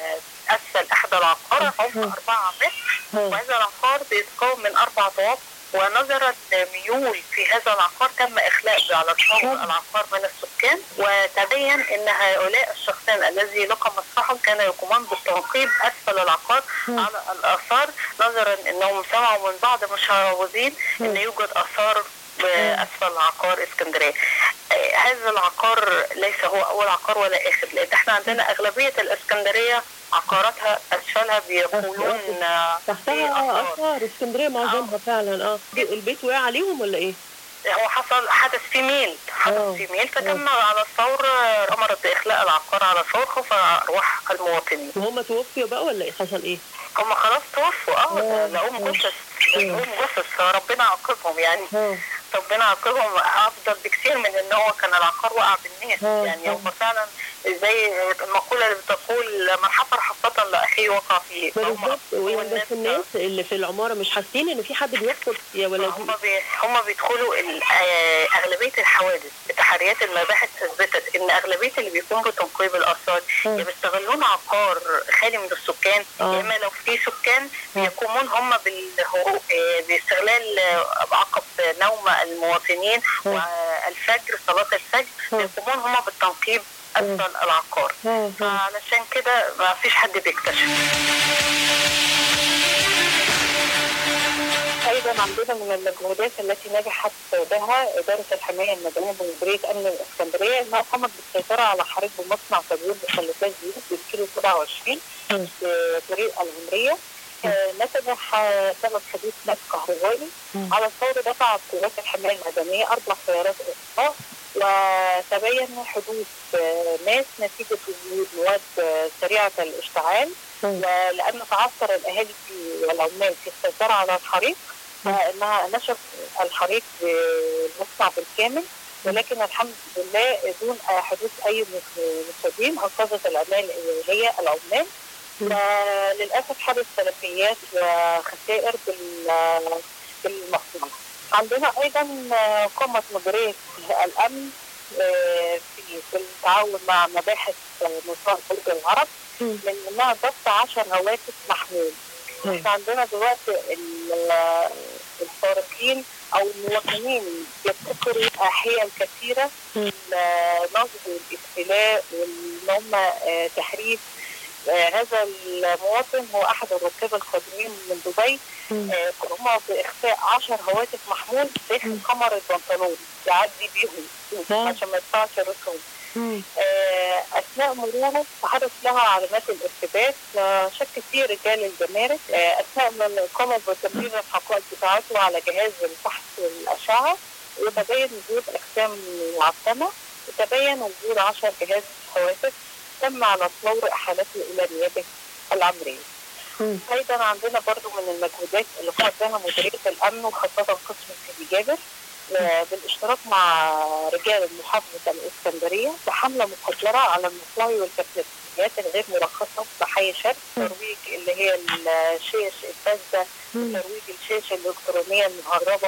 اسفل احد العقار عمق 4 متر، وهذا العقار بيتكون من 4 طوابق ونظرا لميول في هذا العقار تم إخلاء على الفور العقار من السكان، وتبين أن هؤلاء الشخصين الذي لقى مصلحهم كانوا يقومان بالتنقيب أسفل العقار على الآثار، نظرا أنهم سمعوا من بعض المشعوذين أن يوجد آثار بأسفل عقار اسكندرية. هذا العقار ليس هو أول عقار ولا آخر، لأن احنا عندنا أغلبية الاسكندرية عقاراتها أسفلها بيقولون تحتها آثار اسكندرية معظمها فعلا. البيت وقع عليهم ولا إيه؟ هو حدث في ميل فتم على الفور أمرت بإخلاء العقار على الفور خوفا أرواح المواطنين. وهم توفوا بقى ولا إيه حصل إيه؟ هم خلاص توفوا لقوهم جثث ربنا عاقبهم يعني. ربنا عاقبهم افضل بكثير من ان هو كان العقار وقع بالناس. يعني هم فعلا زي المقوله اللي بتقول من حفر حفره لاخيه وقع فيه. بالظبط. بس الناس اللي في العماره مش حاسين ان في حد بيدخل يا ولاد. هم بيدخلوا اغلبيه الحوادث بتحريات المباحث اثبتت ان اغلبيه اللي بيقوموا بتنقيب الاثار يا بيستغلون عقار خالي من السكان، يا اما لو في سكان بيقومون هم بالهروب باستغلال عقب نوم المواطنين والفجر صلاه الفجر بيقومون هم بالتنقيب أسفل العقار. فعلشان كده ما فيش حد بيكتشف. أيضا عندنا من المجهودات التي نجحت بها إدارة الحماية المدنية بمديرية أمن الإسكندرية أنها قامت بالسيطرة على حريق بمصنع تدوير مخلفات زيوت بالكيلو 27 بطريق العمرية. نتج سبب حدوث نفق كهربائي. على الفور دفعت قوات الحماية المدنية 4 سيارات إسقاط، وتبين حدوث ماس نتيجة وجود مواد سريعة الاشتعال، ولأن تعثر الأهالي والعمال في السيطرة على الحريق فإنها نشف الحريق بالمصنع بالكامل، ولكن الحمد لله دون حدوث أي مصابين أنقذت العمال هي العمال. وللأسف حدث تلفيات وخسائر بالمصنع. عندنا أيضا قامت مديرية الأمن في التعاون مع مباحث مصنع برج العرب من انها ضبط 10 هواتف محمول. احنا عندنا دلوقتي السارقين او المواطنين يبتكروا حيل كثيره نصب والاستيلاء وان هم تحريف. هذا المواطن هو احد الركاب القادمين من دبي، قاموا باخفاء 10 هواتف محمول داخل قمر البنطلون يعدي بيهم عشان ما يدفعش الرسوم. اثناء مروره حدث لها علامات الارتباك، شك فيه رجال الجمارك. اثناء ما قاموا بتمرير الحقائق بتاعته على جهاز الفحص والاشعه وتبين وجود اجسام معتمه، وتبين وجود 10 جهاز هواتف تم على الفور احالته الى النيابه العمريه. ايضا عندنا برضو من المجهودات اللي قامت بها مديريه الامن وخاصه قسم سيدي جابر بالاشتراك مع رجال محافظه الاسكندريه بحمله مقدره على المصاوي والكافيتريات الغير مرخصه بحي شرق، ترويج اللي هي الشيش الفاسده، ترويج الشاشه الالكترونيه المهربه،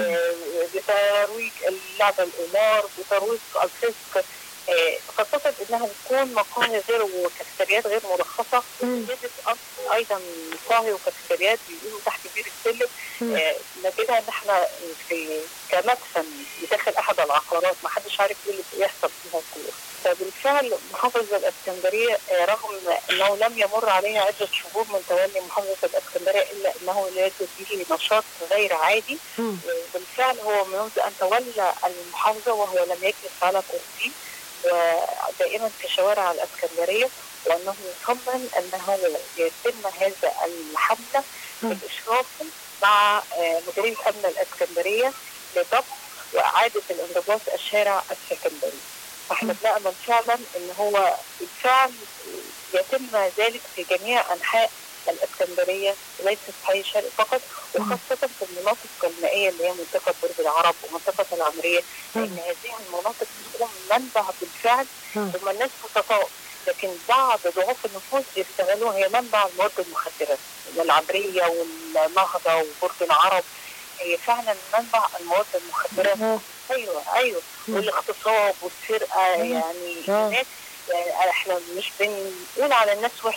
بترويج اللعبه القمار، بترويج الفسق، خاصة انها بتكون مقاهي غير وكافيتريات غير مرخصة. وزيادة ايضا مقاهي وكافيتريات بيقولوا تحت بير السلم. نجدها ان احنا في كمدفن داخل احد العقارات ما حدش عارف ايه اللي بيحصل فيها كله. فبالفعل محافظة الاسكندرية رغم انه لم يمر عليها عدة شهور من تولي محافظة الاسكندرية الا انه لا يوجد به نشاط غير عادي. بالفعل هو منذ ان تولى المحافظة وهو لم يجلس على كرسي ودائما في شوارع الاسكندريه، وانه يصمم انه يتم هذا الحمله بالاشراف مع مديريه امن الاسكندريه لضبط واعاده الانضباط الشارع السكندري. فاحنا بنأمل فعلا ان هو بالفعل يتم ذلك في جميع انحاء الاسكندريه وليس في حي شرق فقط، وخاصه في المناطق المائيه اللي هي منطقه برج العرب ومنطقه العمريه، لان هذه المناطق بتكون منبع بالفعل هم الناس بسطاء، لكن بعض ضعاف النفوس بيستغلوها هي منبع المواد المخدره. العمريه والنهضه وبرج العرب هي فعلا منبع المواد المخدره. ايوه والاغتصاب والسرقه. يعني الناس، يعني احنا مش بنقول على الناس وحشه،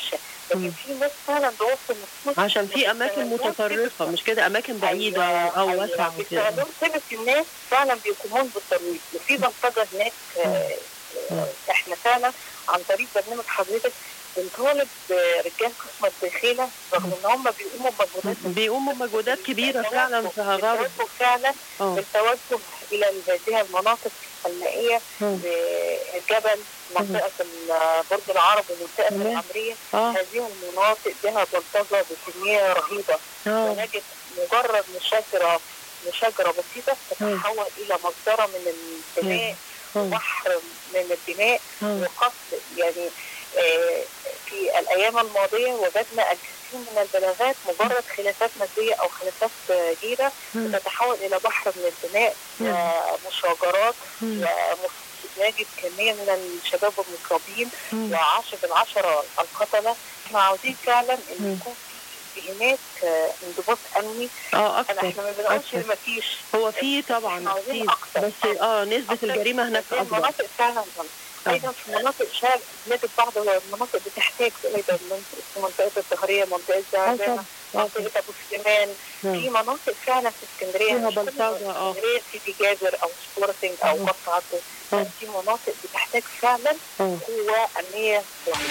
لكن في ناس فعلا بوصل النفوس عشان في اماكن متطرفه، مش كده، اماكن بعيده او واسعه وكده. بيستغلوا سبب الناس فعلا بيقومون بالترويج، وفي بلطجه هناك. احنا فعلا عن طريق برنامج حضرتك بنطالب رجال قسم الداخله، رغم ان هم بيقوموا بمجهودات كبيره فعلا في هغار فعلا بالتوجه الى هذه المناطق المائيه، الجبل، منطقه برج العرب ومنطقه العمريه. هذه المناطق بها بلطجه بكميه رهيبه، ونجد مجرد مشاجره بسيطه تتحول الى مجزره من الدماء، بحر من الدماء وقتل. يعني في الأيام الماضية وجدنا الكثير من البلاغات مجرد خلافات مادية أو خلافات جيرة تتحول إلى بحر من الدماء ومشاجرات، ونجد كمية من الشباب المصابين بالعشرة القتلة. احنا عاوزين فعلا إن يكون في هناك انضباط امني اكتر. احنا ما بنقولش ما فيش، هو في طبعا في، بس نسبه الجريمه هناك اكبر. مناطق فعلا ايضا في مناطق نجد بعض المناطق بتحتاج ايضا في منطقه الظهريه، منطقه الزعبانه، منطقه ابو سليمان. في مناطق فعلا في اسكندريه فيها بلطجه سيدي جابر او سبورتنج او قطعه. في مناطق بتحتاج فعلا قوه امنيه.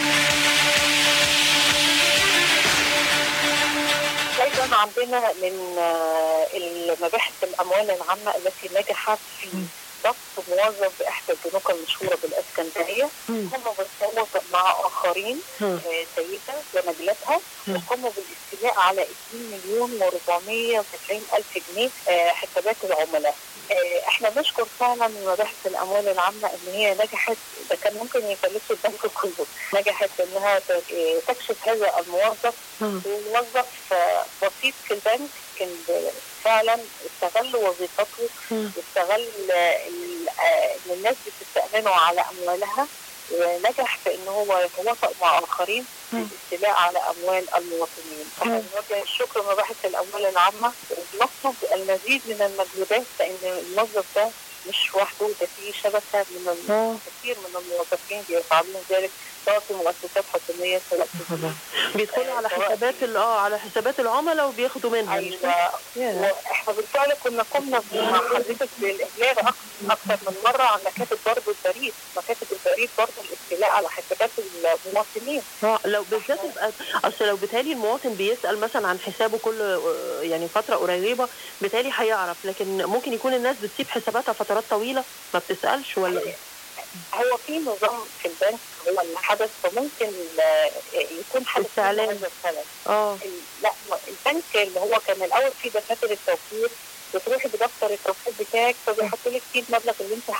ايضا عندنا من المباحث الاموال العامه التي نجحت في ضبط موظف باحدى البنوك المشهوره بالاسكندريه. هم بالتواصل مع اخرين سيده ونجلتها، وقاموا بالاستيلاء على 2,490,000 جنيه حسابات العملاء. احنا بنشكر فعلا مباحث الاموال العامه ان هي نجحت، ده كان ممكن يكلفوا البنك كله، نجحت انها تكشف هذا الموظف. موظف بسيط في البنك كان فعلا استغل وظيفته، واستغل ان الناس بتستأمنه على اموالها، ونجح في ان هو يتواصل مع اخرين للاستيلاء على اموال المواطنين. احنا بنوجه الشكر لمباحث الاموال العامه، وبنطلب المزيد من المجهودات، لان الموظف ده مش وحده، ده في شبكه من كثير من الموظفين بيفعلون ذلك، سواء في مؤسسات حكوميه سواء في بيدخلوا على حسابات على حسابات العملاء وبياخدوا منها. ايوه، واحنا بالفعل قمنا مع حضرتك بالابلاغ اكثر من مره عن مكاتب برضه البريد، برضه الاستيلاء على حسابات المواطنين. لو بالذات اصل لو بالتالي المواطن بيسال مثلا عن حسابه كل يعني فتره قريبه، بالتالي هيعرف، لكن ممكن يكون الناس بتسيب حساباتها فترات طويله ما بتسالش ولا ايه؟ هو في نظام في البنك هو اللي حدث، فممكن يكون حدث هذا السبب. لا، البنك اللي هو كان الاول في دفاتر التوفير، بتروحي بدفتر التوفير بتاعك فبيحط لك فيه المبلغ اللي انت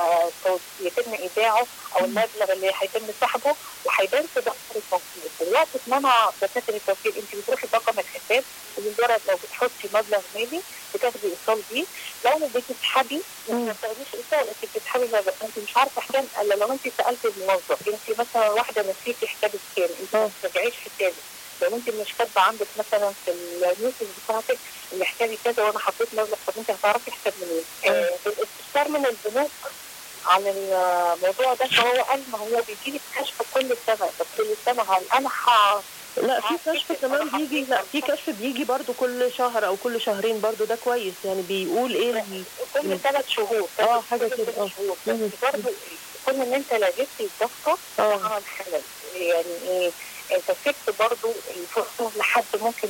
يتم ايداعه او المبلغ اللي هيتم سحبه، وهيبان في دفتر التوفير. دلوقتي اتمنع دفاتر التوفير، انت بتروحي برقم الحساب، ومجرد لو بتحطي مبلغ مالي بتاخدي ايصال بيه. لو بتسحبي ما بتاخديش ايصال، انت بتسحبي مبلغ انت مش عارفه احكام الا لو انت سالتي الموظف. انت مثلا واحده نسيتي حسابك كام، انت ما ترجعيش حسابك. لو انت مش كاتبه عندك مثلا في النيوز بتاعتك اللي حسابي كذا وانا حطيت مبلغ، طب انت هتعرفي حساب منين؟ بالاستفسار من البنوك عن الموضوع ده، فهو قال ما هو بيجي لي كشف كل سنه، طب كل سنه هل انا لا في كشف كمان بيجي، لا في كشف بيجي برضو كل شهر او كل شهرين برضو، ده كويس يعني. بيقول ايه كل 3 شهور حاجه كده. بس برضو كون ان انت لغيتي الدفتر عمل خلل، يعني ايه، انت سبت برضو الفرصه لحد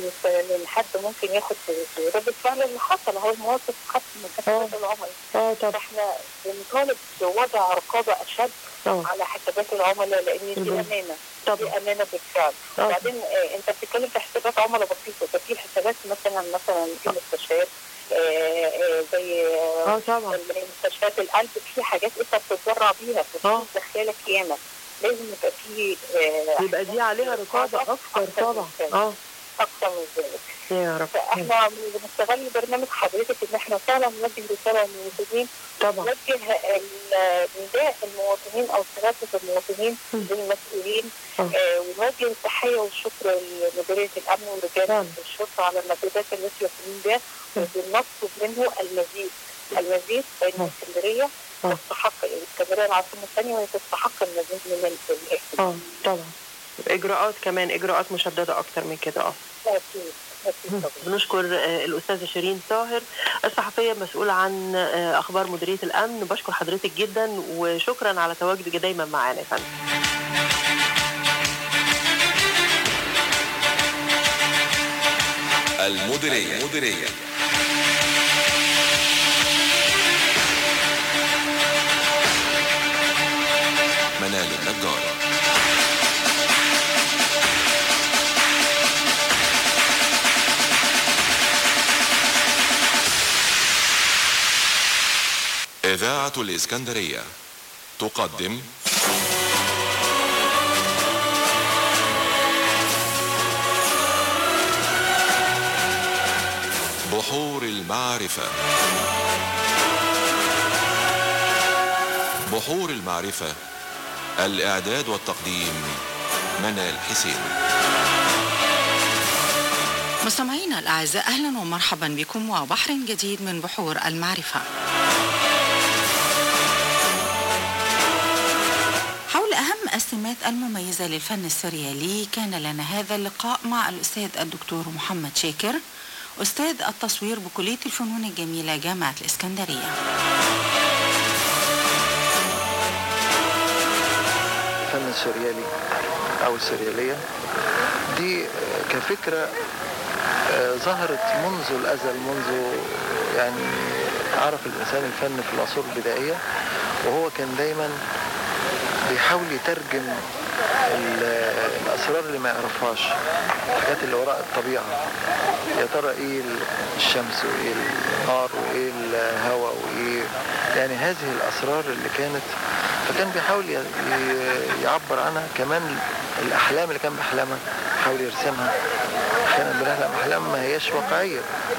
ممكن ياخد رد فعل اللي حصل. هو الموظف خد من حسابات العملاء، فاحنا بنطالب بوضع رقابه اشد على حسابات العملاء، لان دي امانه، دي امانه بالفعل. وبعدين انت بتتكلم في حسابات عملاء بسيطه، ففي حسابات مثلا في مستشفيات زي مستشفيات القلب، في حاجات انت بتتبرع بيها ففي دخلك ياما، لازم يبقى في يبقى دي عليها رقابه اكثر طبعا. اكثر من ذلك يا رب. فاحنا بنستغل برنامج حضرتك ان احنا فعلا نوجه رساله للمواطنين، نوجه نداء المواطنين او استغاثه المواطنين بالمسؤولين، ونوجه التحيه والشكر لمديريه الامن ورجال الشرطه على المجهودات التي يقومون بها، وبنطلب منه المزيد بين اسكندريه تستحق، اسكندريه العاصمه الثانيه وهي تستحق المزيد من الاهتمام. طبعا. اجراءات كمان، اجراءات مشدده اكتر من كده. بنشكر الأستاذة شيرين طاهر الصحفية مسؤولة عن أخبار مديرية الأمن. بشكر حضرتك جدا وشكرا على تواجدك دايما معانا يا فندم. المديرية منال النجار. إذاعة الإسكندرية تقدم بحور المعرفة. بحور المعرفة، الإعداد والتقديم منال حسين. مستمعينا الأعزاء، أهلا ومرحبا بكم وبحر جديد من بحور المعرفة. حول أهم السمات المميزة للفن السريالي كان لنا هذا اللقاء مع الأستاذ الدكتور محمد شاكر، أستاذ التصوير بكلية الفنون الجميلة جامعة الإسكندرية. الفن السريالي أو السريالية دي كفكرة ظهرت منذ الأزل، منذ يعني عرف الإنسان الفن في العصور البدائية، وهو كان دايما بيحاول يترجم الأسرار اللي ما يعرفهاش، الحاجات اللي وراء الطبيعة. يا ترى إيه الشمس وإيه النار وإيه الهواء وإيه، يعني هذه الأسرار اللي كانت، فكان بيحاول يعبر عنها. كمان الأحلام اللي كان بيحلمها يحاول يرسمها. أحيانا بنحلم أحلام ما هياش واقعية.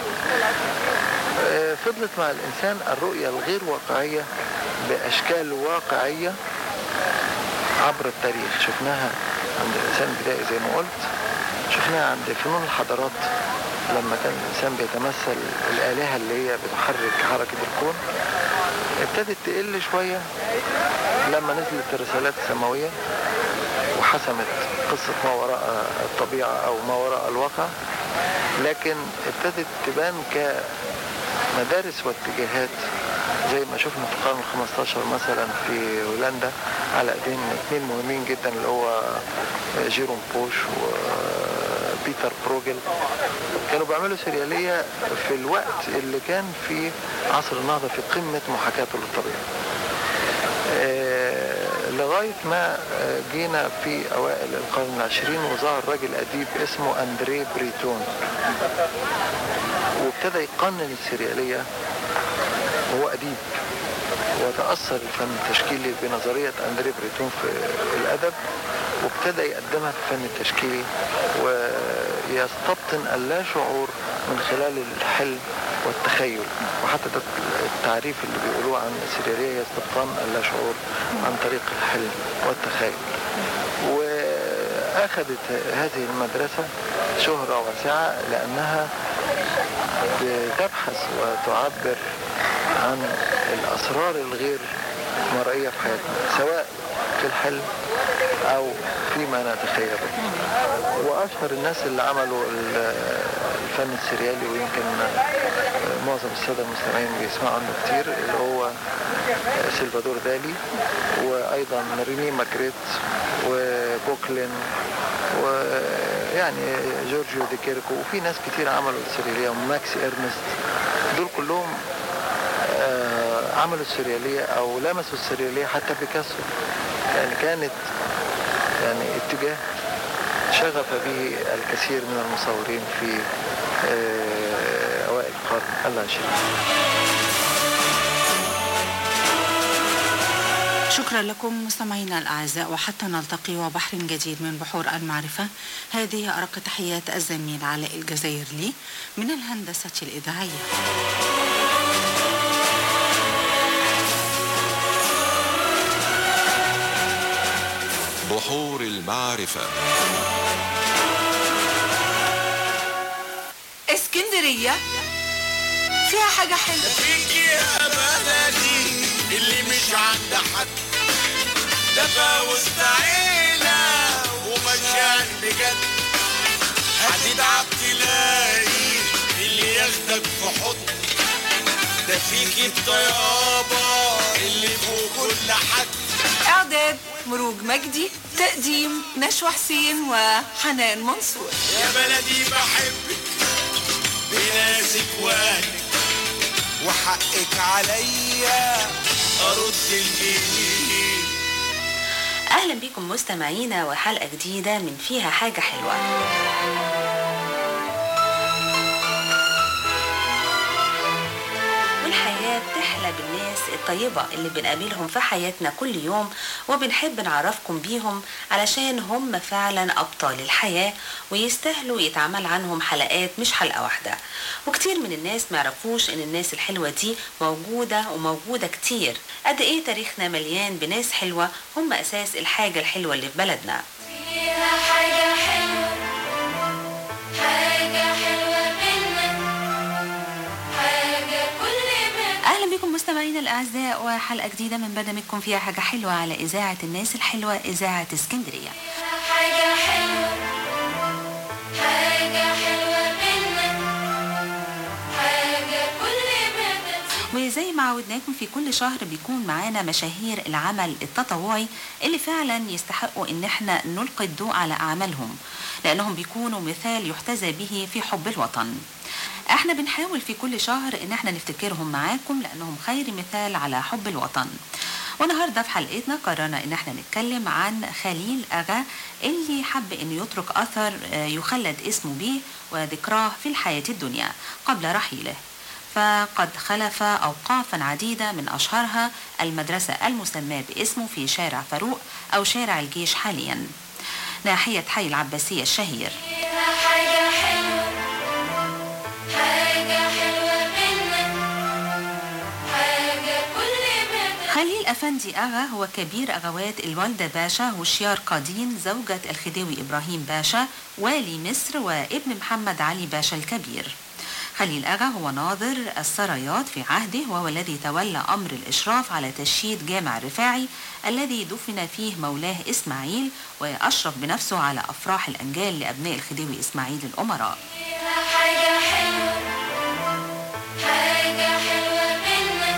فضلت مع الإنسان الرؤية الغير واقعية بأشكال واقعية عبر التاريخ. شفناها عند الإنسان البدائي زي ما قلت، شفناها عند فنون الحضارات لما كان الإنسان بيتمثل الآلهة اللي هي بتحرك حركة الكون. ابتدت تقل شوية لما نزلت الرسالات السماوية وحسمت قصة ما وراء الطبيعة أو ما وراء الواقع، لكن ابتدت تبان كمدارس واتجاهات زي ما شفنا في القرن ال15 مثلا في هولندا على ايدين اثنين مهمين جدا اللي هو جيروم بوش وبيتر بروجل. كانوا بيعملوا سريالية في الوقت اللي كان في عصر النهضة في قمة محاكاته للطبيعة، لغاية ما جينا في أوائل القرن العشرين وظهر راجل أديب اسمه أندريه بريتون، وابتدى يقنن السريالية. هو أديب وتأثر الفن التشكيلي بنظرية أندريه بريتون في الأدب، وابتدى يقدمها في الفن التشكيلي ويستبطن اللاشعور من خلال الحلم والتخيل. وحتى التعريف اللي بيقولوه عن السريالية يستبطن اللاشعور عن طريق الحلم والتخيل. وأخذت هذه المدرسة شهرة واسعة لأنها بتبحث وتعبر عن الأسرار الغير مرئية في حياتنا، سواء في الحلم أو فيما نتخيله. وأشهر الناس اللي عملوا الفن السريالي، ويمكن معظم السادة المستمعين بيسمعوا عنه كتير، اللي هو سلفادور دالي، وأيضا ريني ماجريت وبوكلين ويعني جورجيو دي كيركو، وفي ناس كتير عملوا السريالية، وماكس إرنست. دول كلهم عملوا السريالية أو لمسوا السريالية. حتى بيكاسو يعني كانت يعني اتجاه شغف به الكثير من المصورين في أوائل القرن العشرين. شكرا لكم مستمعينا الأعزاء، وحتى نلتقي وبحر جديد من بحور المعرفة. هذه أرق تحيات الزميل علاء الجزائري من الهندسة الإذاعية. بحور المعرفة. اسكندرية فيها حاجة حلوة. فيك يا بلدي اللي مش عند حد، ده فوسط عيلة وما عشان بجد هتتعب تلاقي اللي ياخدك في حضن، ده فيك الطيابة اللي فوق كل حد. إعداد مروج مجدي، تقديم نشوى حسين وحنان منصور. يا بلدي بحبك بناسك واهلك، وحقك عليا أرد الجميل. أهلا بكم مستمعينا وحلقة جديدة من فيها حاجة حلوة. والحياة بتحلى بالناس الطيبة اللي بنقابلهم في حياتنا كل يوم، وبنحب نعرفكم بيهم علشان هم فعلا أبطال الحياة ويستاهلوا يتعمل عنهم حلقات مش حلقة واحدة. وكتير من الناس معرفوش ان الناس الحلوة دي موجودة وموجودة كتير. قد ايه تاريخنا مليان بناس حلوة هم أساس الحاجة الحلوة اللي في بلدنا. فيها حاجة حلوة، حاجة حلوة منا، حاجة كل ما. أهلا بكم مستمعينا الأعزاء وحلقة جديدة من برنامجكم فيها حاجة حلوة على إذاعة الناس الحلوة، إذاعة اسكندرية. حاجة حلوة، حاجة حلوة منا، حاجة كل ما. وزي ما عودناكم في كل شهر بيكون معانا مشاهير العمل التطوعي اللي فعلا يستحقوا ان احنا نلقي الضوء على اعمالهم، لانهم بيكونوا مثال يحتذى به في حب الوطن. احنا بنحاول في كل شهر ان احنا نفتكرهم معاكم لانهم خير مثال على حب الوطن. والنهارده في حلقتنا قررنا ان احنا نتكلم عن خليل أغا اللي حب انه يترك اثر يخلد اسمه به وذكراه في الحياة الدنيا قبل رحيله. فقد خلف أوقافا عديدة من أشهرها المدرسة المسماة باسمه في شارع فاروق أو شارع الجيش حاليا ناحية حي العباسية الشهير. حاجة حلوة، حاجة حلوة منا، حاجة كل ما. خليل أفندي أغا هو كبير أغوات الوالدة باشا هوشيار قادين زوجة الخديوي إبراهيم باشا والي مصر وابن محمد علي باشا الكبير. خليل أغا هو ناظر السرايات في عهده، وهو الذي تولى أمر الإشراف على تشييد جامع الرفاعي الذي دفن فيه مولاه إسماعيل، وأشرف بنفسه على أفراح الأنجال لأبناء الخديوي إسماعيل الأمراء. حاجة حلوة، حاجة حلوة منا،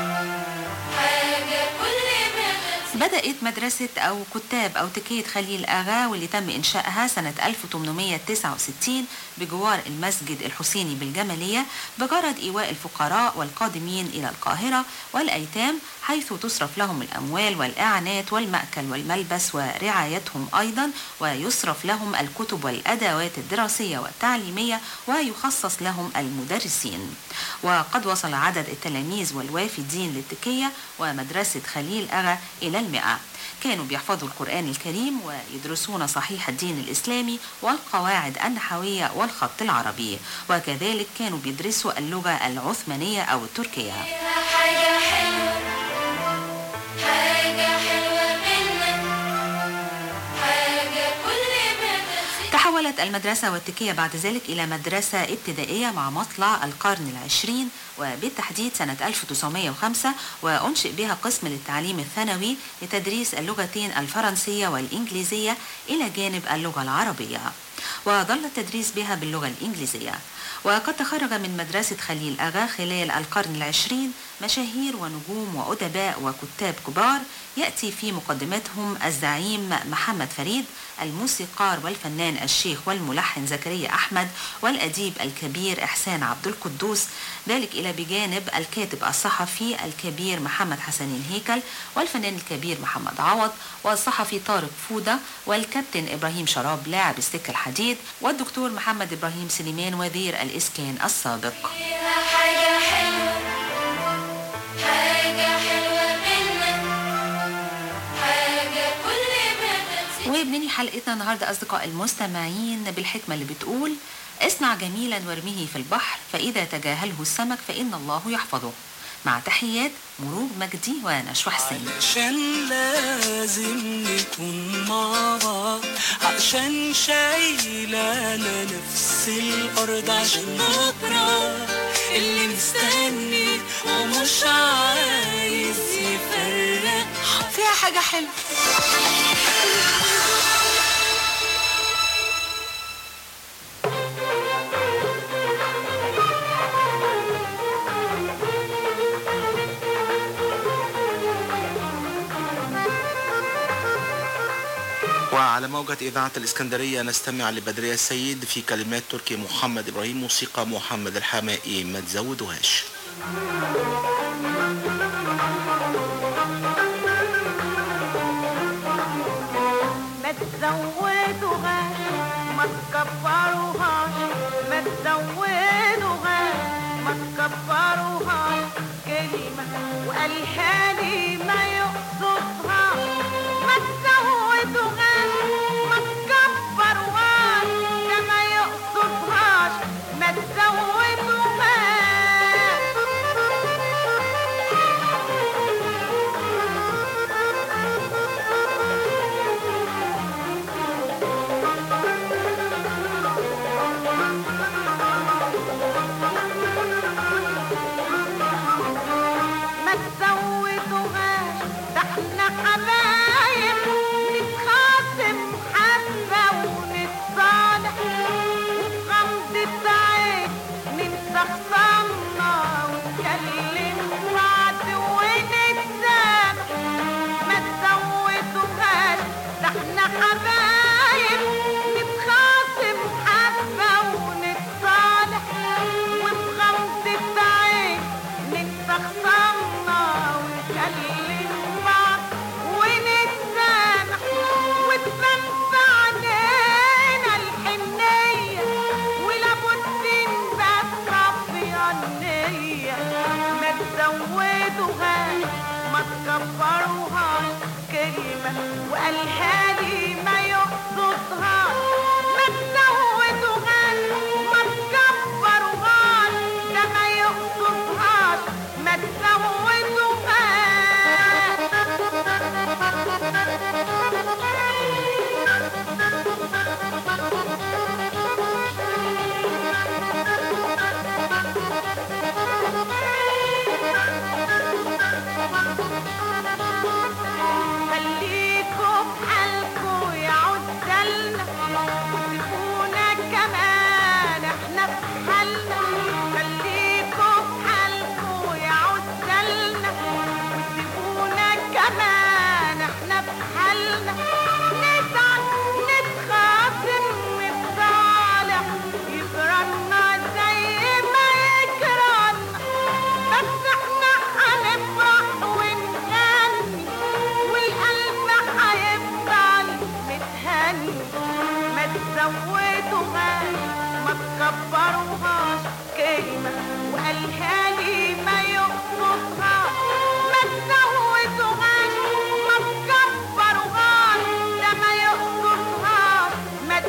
حاجة كل ما. بدأت مدرسة أو كتاب أو تكية خليل أغا واللي تم إنشائها سنة 1869 بجوار المسجد الحسيني بالجمالية بغرض إيواء الفقراء والقادمين إلى القاهرة والأيتام، حيث تصرف لهم الأموال والإعانات والمأكل والملبس ورعايتهم أيضا، ويصرف لهم الكتب والأدوات الدراسية والتعليمية، ويخصص لهم المدرسين. وقد وصل عدد التلاميذ والوافدين للتكية ومدرسة خليل أغا إلى 100. كانوا بيحفظوا القرآن الكريم ويدرسون صحيح الدين الإسلامي والقواعد النحوية والخط العربي، وكذلك كانوا بيدرسوا اللغة العثمانية أو التركية. حاجة حلوة، حاجة حلوة منا، حاجة كل ما. تحولت المدرسة والتكية بعد ذلك إلى مدرسة ابتدائية مع مطلع القرن العشرين وبالتحديد سنة 1905، وأنشئ بها قسم للتعليم الثانوي لتدريس اللغتين الفرنسية والإنجليزية إلى جانب اللغة العربية، وظل التدريس بها باللغة الإنجليزية. وقد تخرج من مدرسة خليل أغا خلال القرن العشرين مشاهير ونجوم وأدباء وكتاب كبار، يأتي في مقدمتهم الزعيم محمد فريد، الموسيقار والفنان الشيخ والملحن زكريا أحمد، والأديب الكبير إحسان عبد القدوس، ذلك إلى بجانب الكاتب الصحفي الكبير محمد حسنين هيكل، والفنان الكبير محمد عوض، والصحفي طارق فودة، والكابتن إبراهيم شراب لاعب السكة الحديد، والدكتور محمد إبراهيم سليمان وزير الإسكان السابق. حاجة حلوة، حاجة حلوة منا، حاجة كل ما. وبننهي حلقتنا النهارده أصدقاء المستمعين بالحكمة اللي بتقول: اصنع جميلا وارميه في البحر فإذا تجاهله السمك فإن الله يحفظه. مع تحيات مروج مجدي ونشوى حسين. عشان لازم نكون مع بعض، عشان شايلانا نفس الأرض، عشان بكرة اللي مستني ومش عايز يفرق. فيها حاجة حلوة. وعلى موجة إذاعة الإسكندرية نستمع لبدرية السيد في كلمات تركي محمد إبراهيم، موسيقى محمد الحمائي. ما تزودوهاش. ما تزودوهاش ما تكبروهاش، ما تزودوهاش ما تكبروهاش، كلمة وقالها لي ما يقصدهاش. ما تزودوهاش ما تكبروهاش، ده ما يقصدهاش. ما تزودوهاش كبروهاش، كلمة وقالها لي ما يقصدهاش. ما تزودوهاش ما تكبروهاش، ده ما يقصدهاش. ما خليكوا بحالكوا يا عزلنا، وسيبونا كمان احنا في حالنا. خليكوا بحالكوا يا عزلنا، وسيبونا كمان احنا في حالنا. نزعل نتخاصم نتصالح، يجرالنا زي ما يجرالنا، بس احنا هنفرح ونغني والقلب هيفضل متهني. ما تزودوهاش ما تكبروهاش، كلمة وقالها لي ما يقصدهاش. ما تزودوهاش ما تكبروهاش، ده ما يقصدهاش. ما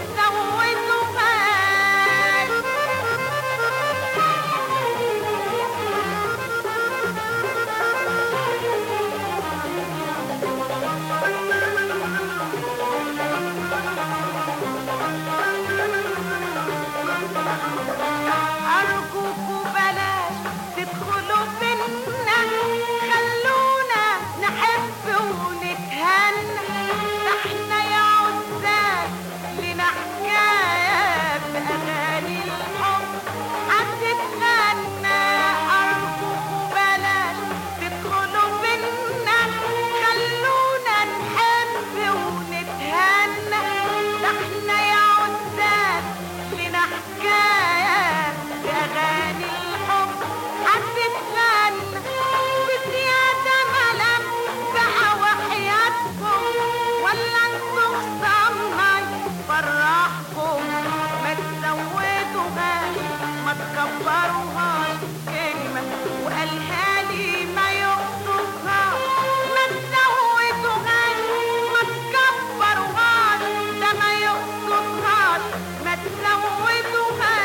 أرجوكوا بلاش تدخلوا بينا، خلونا نحب ونتهنى. ده احنا يا عزال لنا حكاية بأغاني الحب هتتغنى. أرجوكوا بلاش تدخلوا بينا، خلونا نحب ونتهنى. ده احنا يا عزال لنا حكاية بأغاني الحب هتتغنى. بزيادة ملام بقى وحياتكم، ولا انتوا خصامنا يفرحكم. ما تزودوهاش ما تكبروهاش، كلمة وقالها لي ما يقصدهاش. ما تزودوهاش ما تكبروهاش، ده ما يقصدهاش. ما تزودوهاش.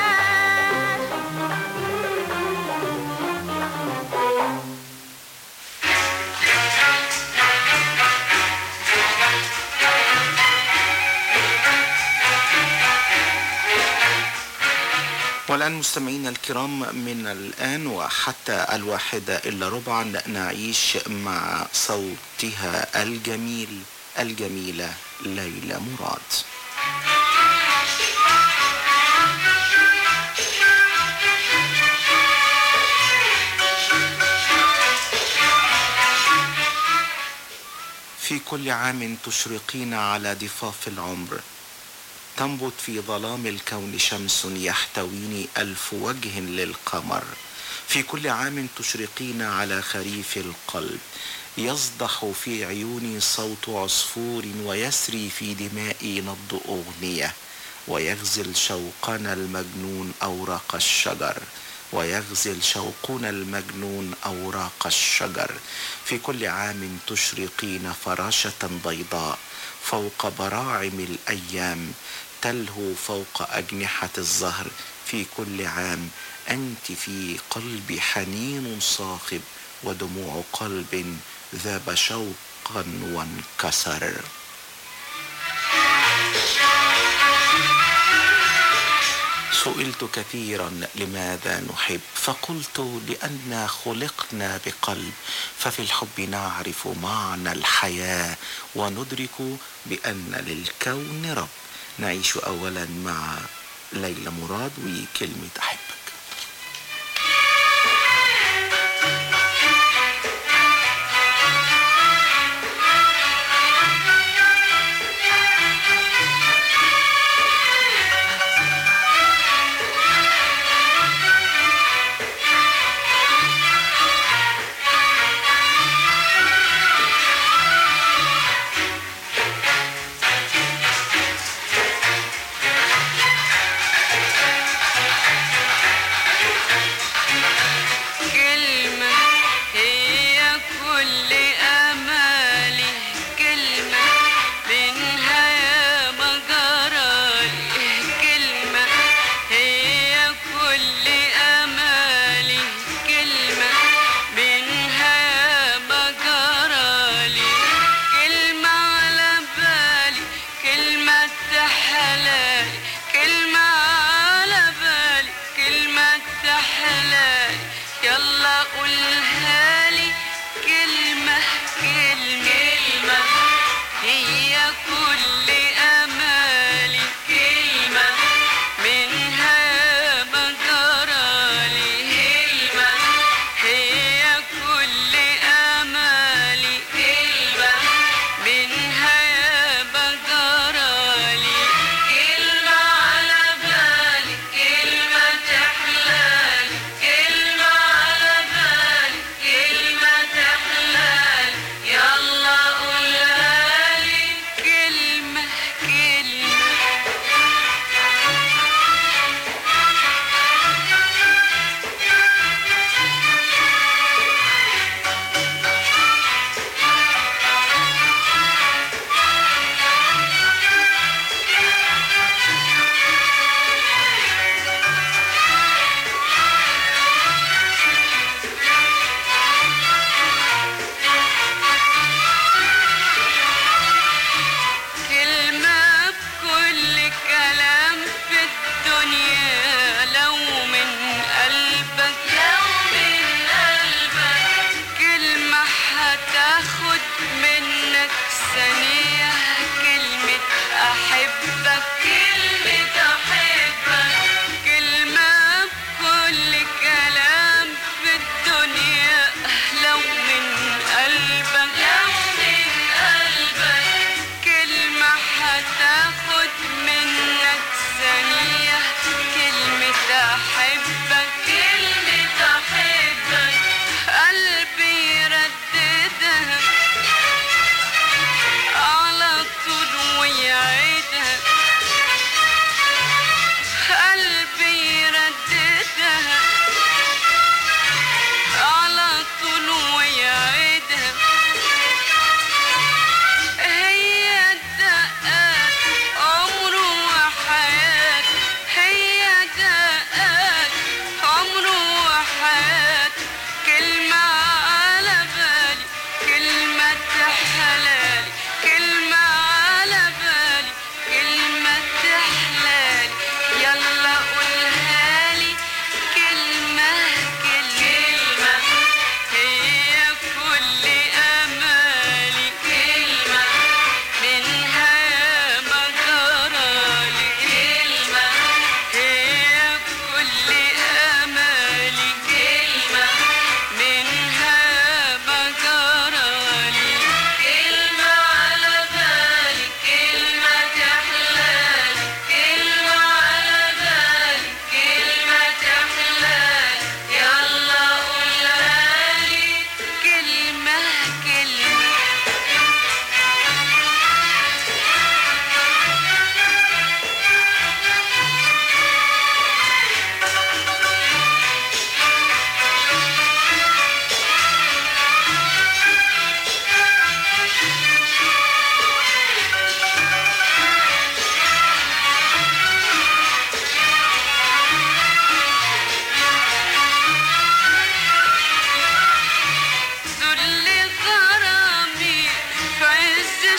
والآن مستمعينا الكرام، من الآن وحتى 1:01 نعيش مع صوتها الجميل الجميلة ليلى مراد. في في كل عام تشرقين على ضفاف العمر، تنبت في ظلام الكون شمس يحتويني 1000 وجه للقمر. في كل عام تشرقين على خريف القلب، يصدح في عيوني صوت عصفور ويسري في دمائي نبض أغنية، ويغزل شوقنا المجنون أوراق الشجر، ويغزل شوقنا المجنون أوراق الشجر. في كل عام تشرقين فراشة بيضاء فوق براعم الأيام، تلهو فوق أجنحة الزهر. في كل عام أنت في قلبي حنين صاخب، ودموع قلب ذاب شوقا وانكسر. سئلت كثيرا لماذا نحب، فقلت لأننا خلقنا بقلب، ففي الحب نعرف معنى الحياة وندرك بأن للكون رب. نعيش أولا مع ليلى مراد وكلمة أحبك.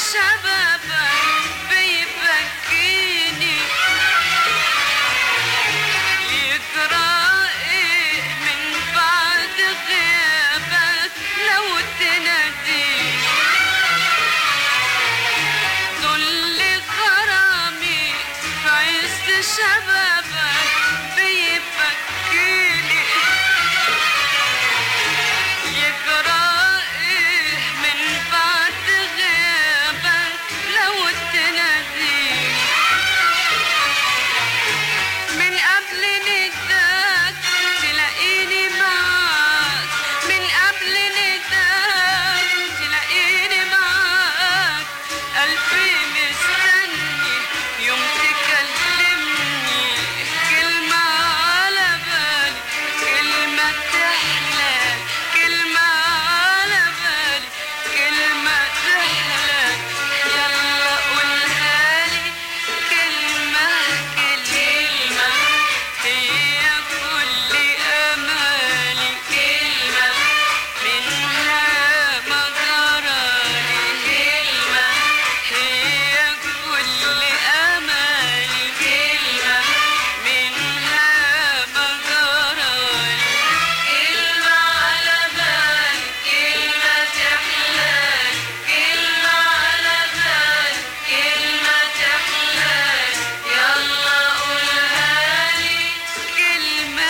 شبابك بيبكيني يجرى ايه من بعد غيابك لو تناديني ذل غرامي في عز شبابك بيبكيني يجرى ايه من بعد غيابك لو تناديني من قبل نداك تلاقيني معاك من قبل نداك تلاقيني معاك قلبي مستني يوم تكلمني كلمة على بالي كلمة تحلى كلمة على بالي كلمة تحلى يلا قولها لي كلمة كلمة هي كل أمالي كلمة منها ما جرالي كلمة هي كل أمالي كلمة منها ما جرالي كلمة على بالي كلمة تحلالي كلمة على بالي كلمة تحلالي يلا قولها لي كلمة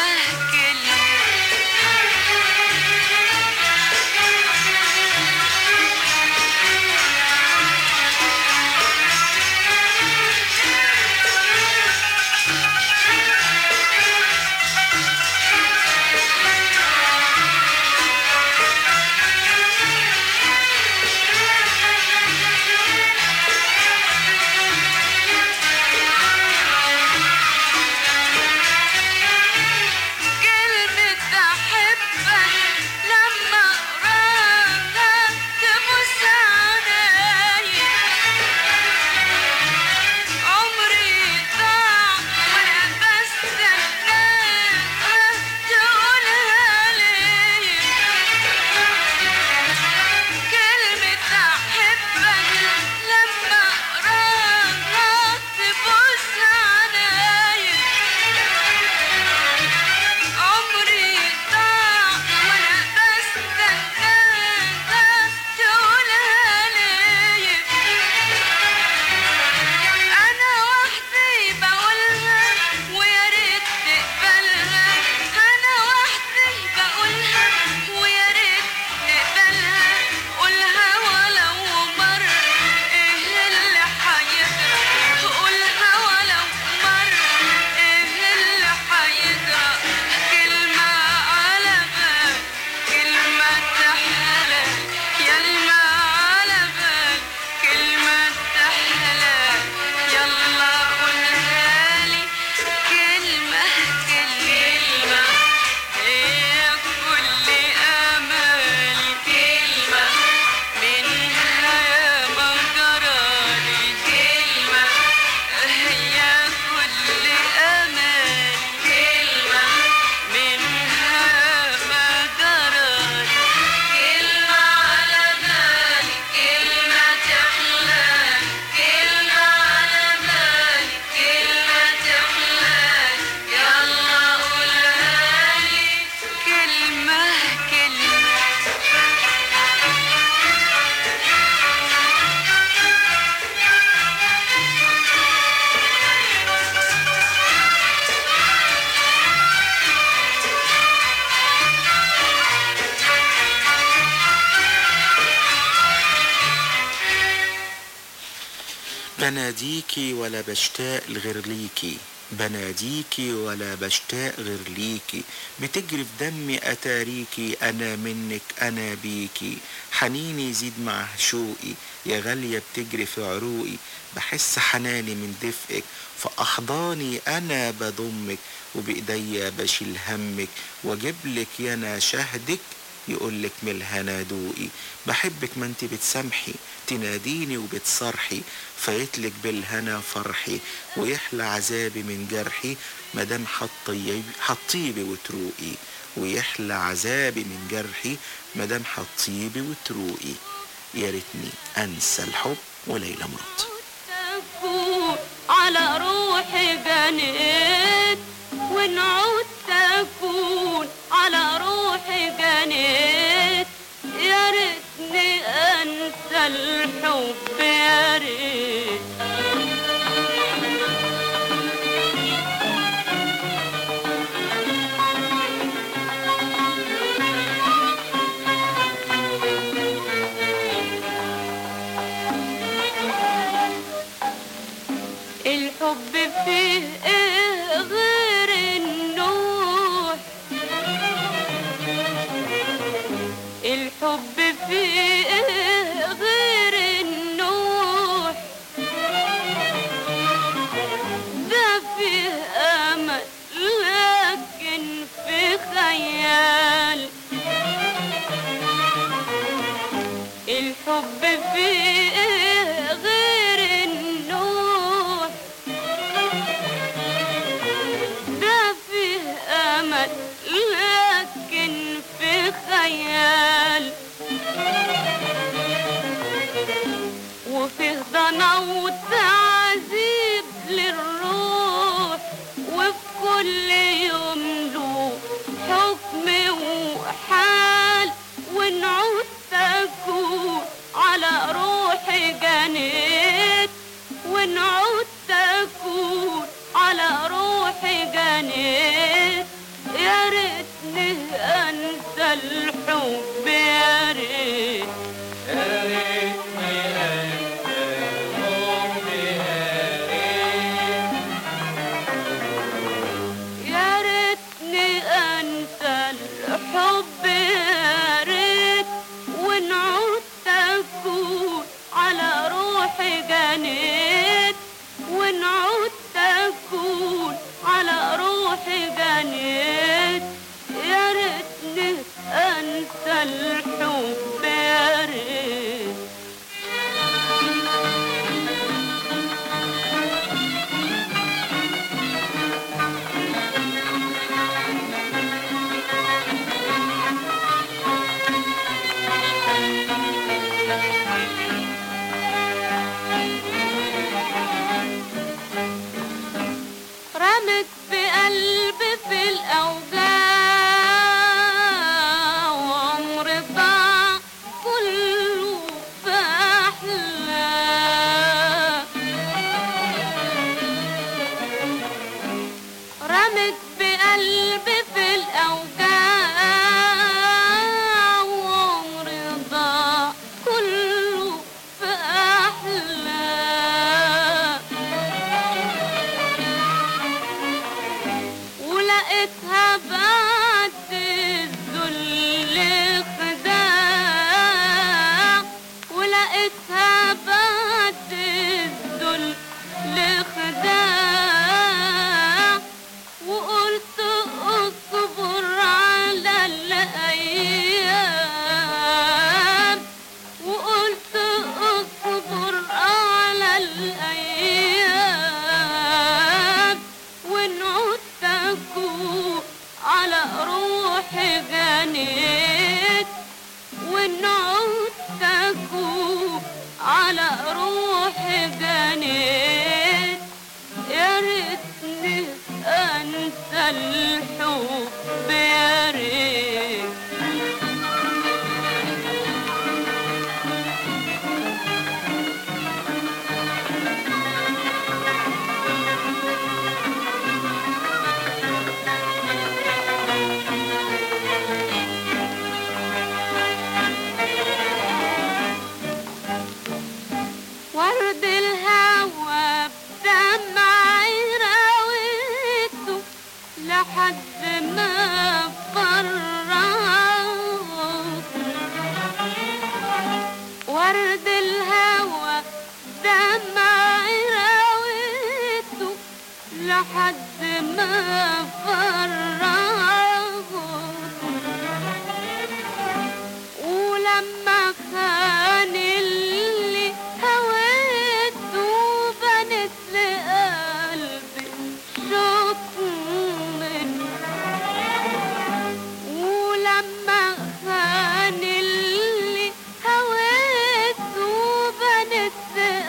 كلمة أحبك لما أقراها تبص عليا عمري ضاع وأنا بستناها تقولها ليا كلمة أحبك لما أقراها تبص عليا عمري ضاع وأنا بستناها تقولها ليا أنا وحدي بقولها ويا ريت تقبلها أنا وحدي بقولها ويا ريت تقبلها قولها ولو مرة إيه اللي حيجرى قولها ولو مرة إيه اللي حيجرى كلمة على بال كلمة تحلى يلا على بال كلمة تحلى يلا قولها لي كلمة كلمة هي كل أمالي كلمة منها ما جرالي كلمة هي كل أمالي كلمة منها ما جرالي كلمة على بالي كلمة تحلالي كلمة على بالي كلمة تحلالي يلا قولها لي كلمة بناديكي ولا بشتاق لغير ليكي بناديكي ولا بشتاق غير ليكي بتجري في دمي أتاريكي أنا منك أنا بيكي حنيني يزيد مع شوقي يا غالية بتجري في عروقي بحس حناني من دفئك في أحضاني أنا بضمك وبإيديا بشيل همك واجيبلك يا أنا شهدك يقولك من الهنا دوقي بحبك ما انت بتسامحي تناديني وبتصرحي فايتلك بالهنا فرحي ويحلى عذابي من جرحي مدام حطيبي وتروقي ويحلى عذابي من جرحي مدام حطيبي وتروقي يا ريتني انسى الحب وليلى مراد. تكون على روحي جنيت ونعود تكون على روحي جنيت يا ريتني انسى الحب يا ريت الحب فيه ايه غير النوح الحب فيه ايه غير النوح ده فيه امل لكن في خيال الحب فيه ايه غير النوح ده فيه امل لكن في خيال وفيه ضنا وتعذيب للروح وفي كل يوم له حكم وحال ونعود تكون على روحي جنيت ونعود تكون على روحي جنيت يا ريتني انسى الحب يا ريت يا ريتني انسى الحب يا ريتني انسى الحب يا ريت ونعود تكون على روحي جنيت ونعود تكون على روحي جنيت يا ريتني انسى الحب يا ريت رمت في قلبي في الأوجاع وعمر ضاع كله في أحلام رمت في قلبي في الأوجاع وعمر ضاع كله في أحلام ولقيتها بعد الذل خداع ولقيتها بعد الذل خداع وقلت اصبر على الايام وقلت اصبر على الايام ونعود تكون على روحي جنيت ونعود تكون على روحي جنيت يا ريتني انسى الحب يا ريت ورد الهوى بدمعي راويته لحد ما فرغ ورد الهوى بدمعي راويته لحد ما فرغ ولما خان اللي هويته بنت لقلبي شوق منه ولما خان اللي هويته بنت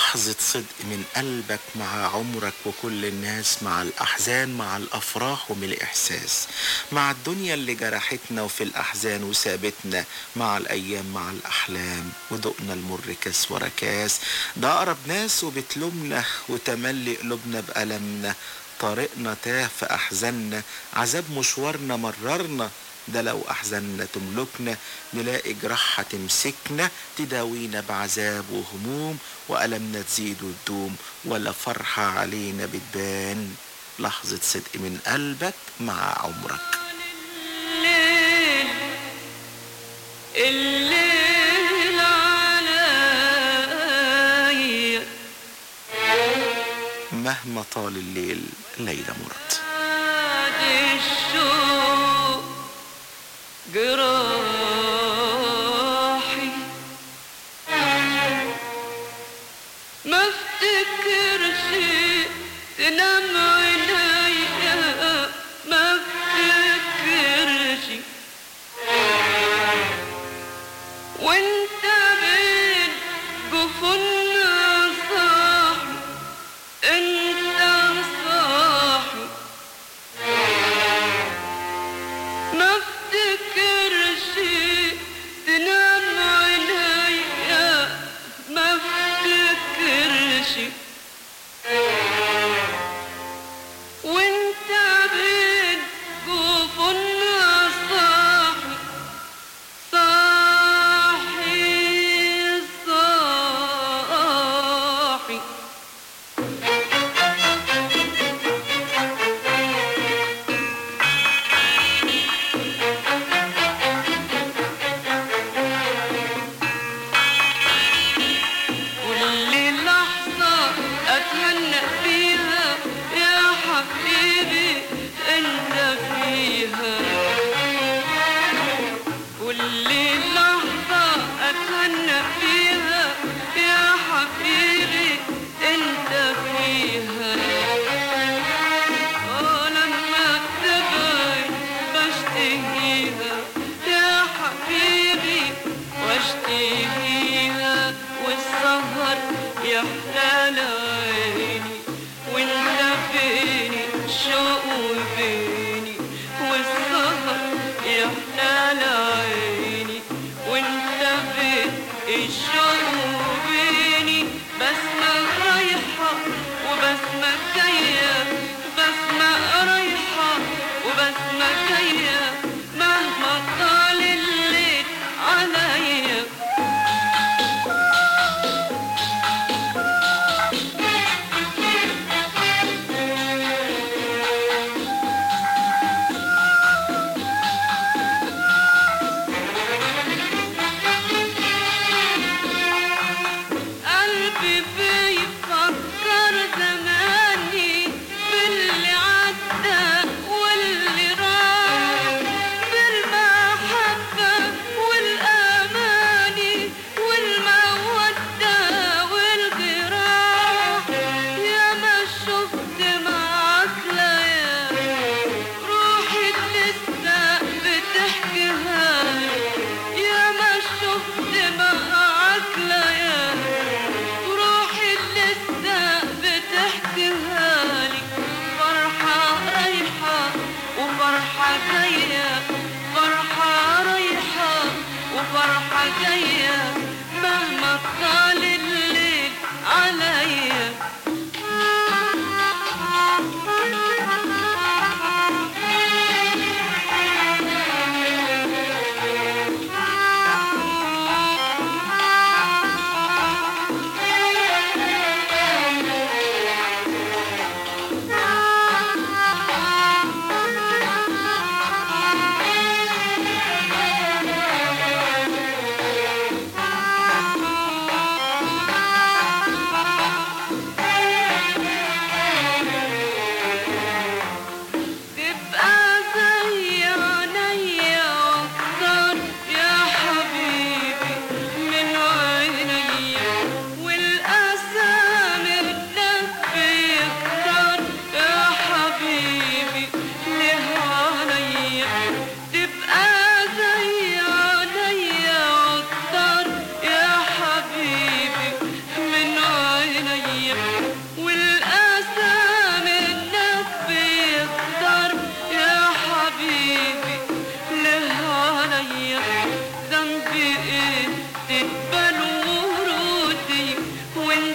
لحظة صدق من قلبك مع عمرك وكل الناس، مع الأحزان مع الأفراح ومن الإحساس، مع الدنيا اللي جرحتنا وفي الأحزان وسابتنا، مع الأيام مع الأحلام ودقنا المر كاس ورا كاس. ده أقرب ناس وبتلومنا وتملي قلوبنا بألمنا، طريقنا تاه في أحزاننا، عذاب مشوارنا مررنا. ده لو أحزاننا تملكنا نلاقي جراحها تمسكنا، تداوينا بعذاب وهموم، وألمنا تزيد وتدوم، ولا فرحة علينا بتبان. لحظة صدق من قلبك مع عمرك. الليل عليا مهما طال الليل ليلة مرت. الشوق جراحي ما افتكرش تنام عينيا، ما افتكرش وانت بين جفوننا صاحي، انت صاحي ما افتكرش تنام عينيا، ما افتكرش وانت بين جفوننا صاحي صاحي صاحي. كل لحظة أتمنى فيها يا حبيبي أنت فيها، كل لحظة أتمنى فيها يا حبيبي أنت فيها. لما تبعد بشتهيها يا حبيبي واشتهيها، والسهر يحلى عيني وانت بيني الشوق وبيني، والسهر يحلى عيني وانت بيني الشوق وبيني. بسمة رايحة وبسمة جاية، بسمة رايحة وبسمة جاية، مهما طال الليل عليا. قلبي بيفكر زماني باللي عدى واللي راح،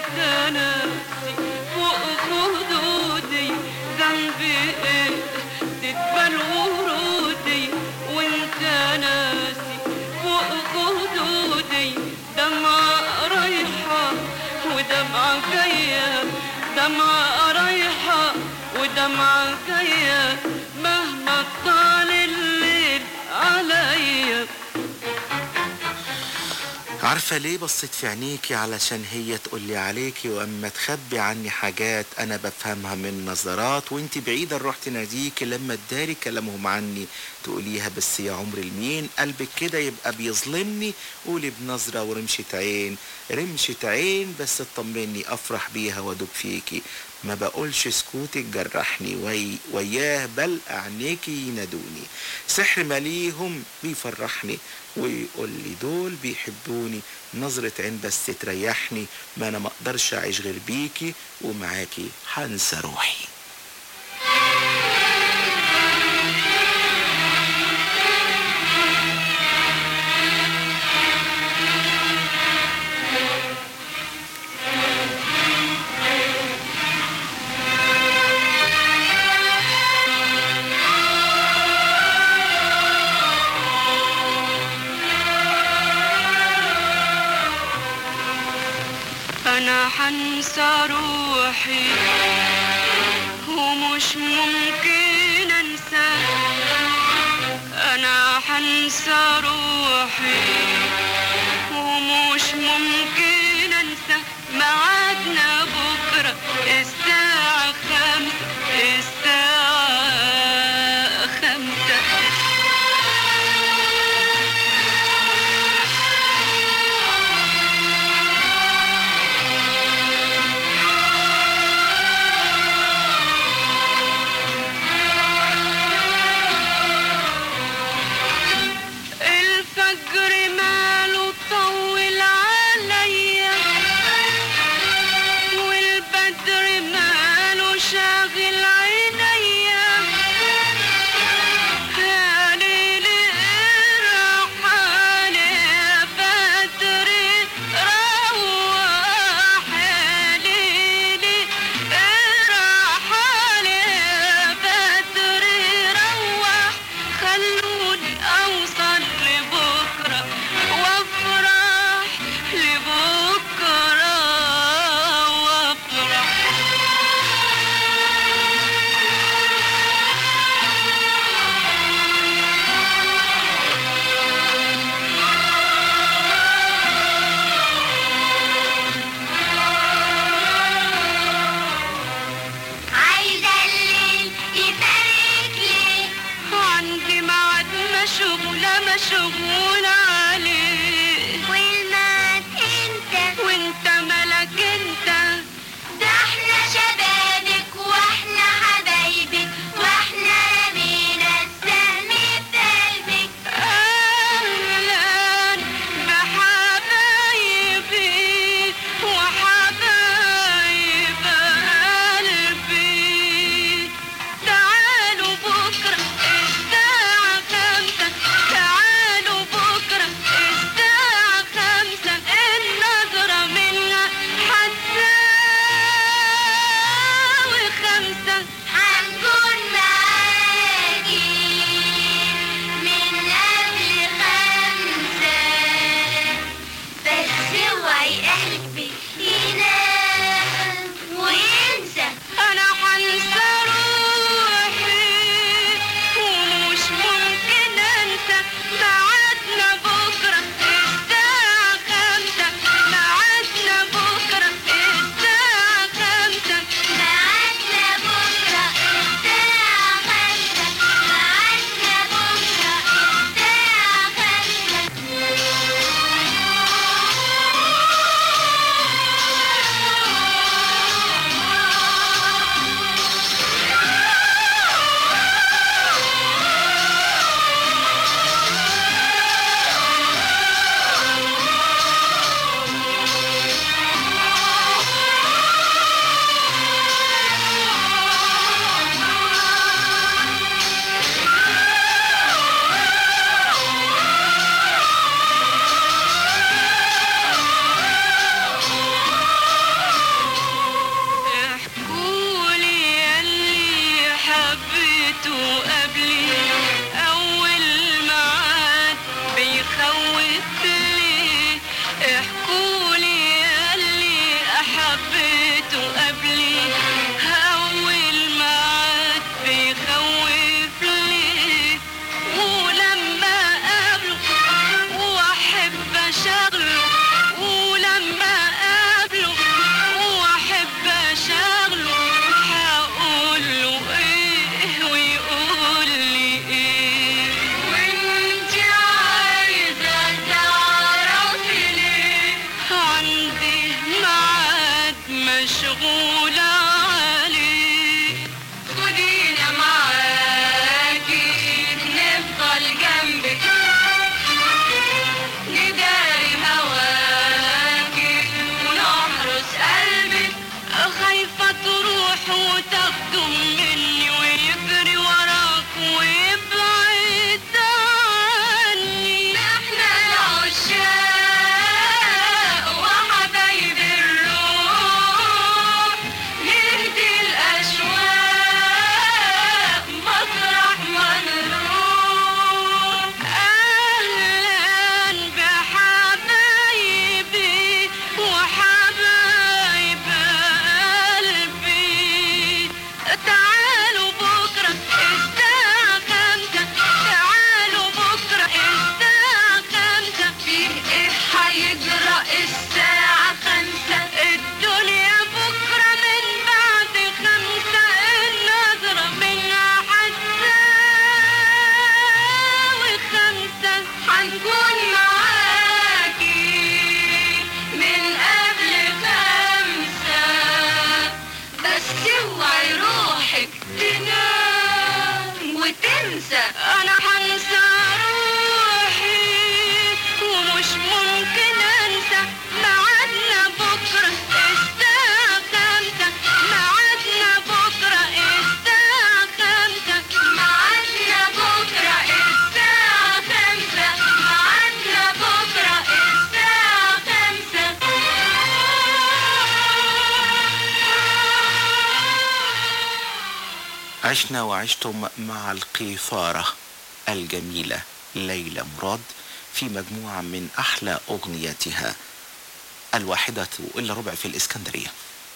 وانت ناسي فوق خدودي ذنبي ايه تتبل ورودي وانت ناسي فوق خدودي دمعة رايحة ودمعة جاية دمعة رايحة ودمعة جاية مهما طال الليل عليا. عارفة ليه بصيت في عينيكي؟ علشان هي تقولي عليكي، واما تخبي عني حاجات انا بفهمها من نظرات، وانتي بعيدة نروح تناديكي لما تداري كلامهم عني تقوليها بس يا عمر المين قلبك كده يبقى بيظلمني. قولي بنظرة ورمشة عين، رمشة عين بس تطمني افرح بيها وادوب فيكي. ما بقولش سكوتك جرحني وياه بل عينيكي ينادوني. سحر ماليهم بيفرحني ويقول لي دول بيحبوني. نظرة عين بس تريحني، ما انا مقدرش اعيش غير بيكي ومعاكي هنسى روحي. أنا حنسى روحي ومش ممكن أنسى. أنا حنسى روحي ومش ممكن أنسى. معادنا بكرة الساعة 5 الساعة 5. مشغول عليه والمات انت وانت ملك انت. ده احنا شبابك واحنا حبايبك واحنا رمينا السهم بقلبك. اهلا بحبايبي وحبايب قلبي. تعالوا بكره الساعة 5. تعالوا بكرة الساعة 5. النظرة منها هتساوي 5. هنكون معاكي من قبل 5. بس اوعي قلبك ينام وينسى. أنا هنسى روحي ومش ممكن أنسى. معادنا بكرة الساعة 5. معادنا بكرة الساعة 5. معادنا بكرة الساعة 5. معادنا بكرة الساعة 5. مشغولة عليك خدينا معاكي نفضل جنبك نداري هواكي ونحرس قلبك خايفة تروح وتاخده مني ويجري وراك ويبعد عني احنا العشاق وحبايب الروح نهدي الأشواق مطرح ما نروح أهلا بحبايبي وحبايب قلبي تعالوا بكرة الساعة 5 تعالوا بكرة الساعة 5 فيه ايه هيجرى الساعة 5 الدنيا بكرة من بعد 5 النظرة منها هتساوي 5 هنكون معاكي من قبل 5 بس اوعي روحك تنام وتنسى انا هنسى روحي ومش ممكن انسى ميعادنا بكره الساعة 5 ميعادنا بكره الساعة 5 ميعادنا بكره الساعة 5 ميعادنا بكره الساعة 5 عشنا وعشتم مع القيثارة الجميلة ليلى مراد في مجموعة من أحلى أغنياتها 1:01 في الإسكندرية.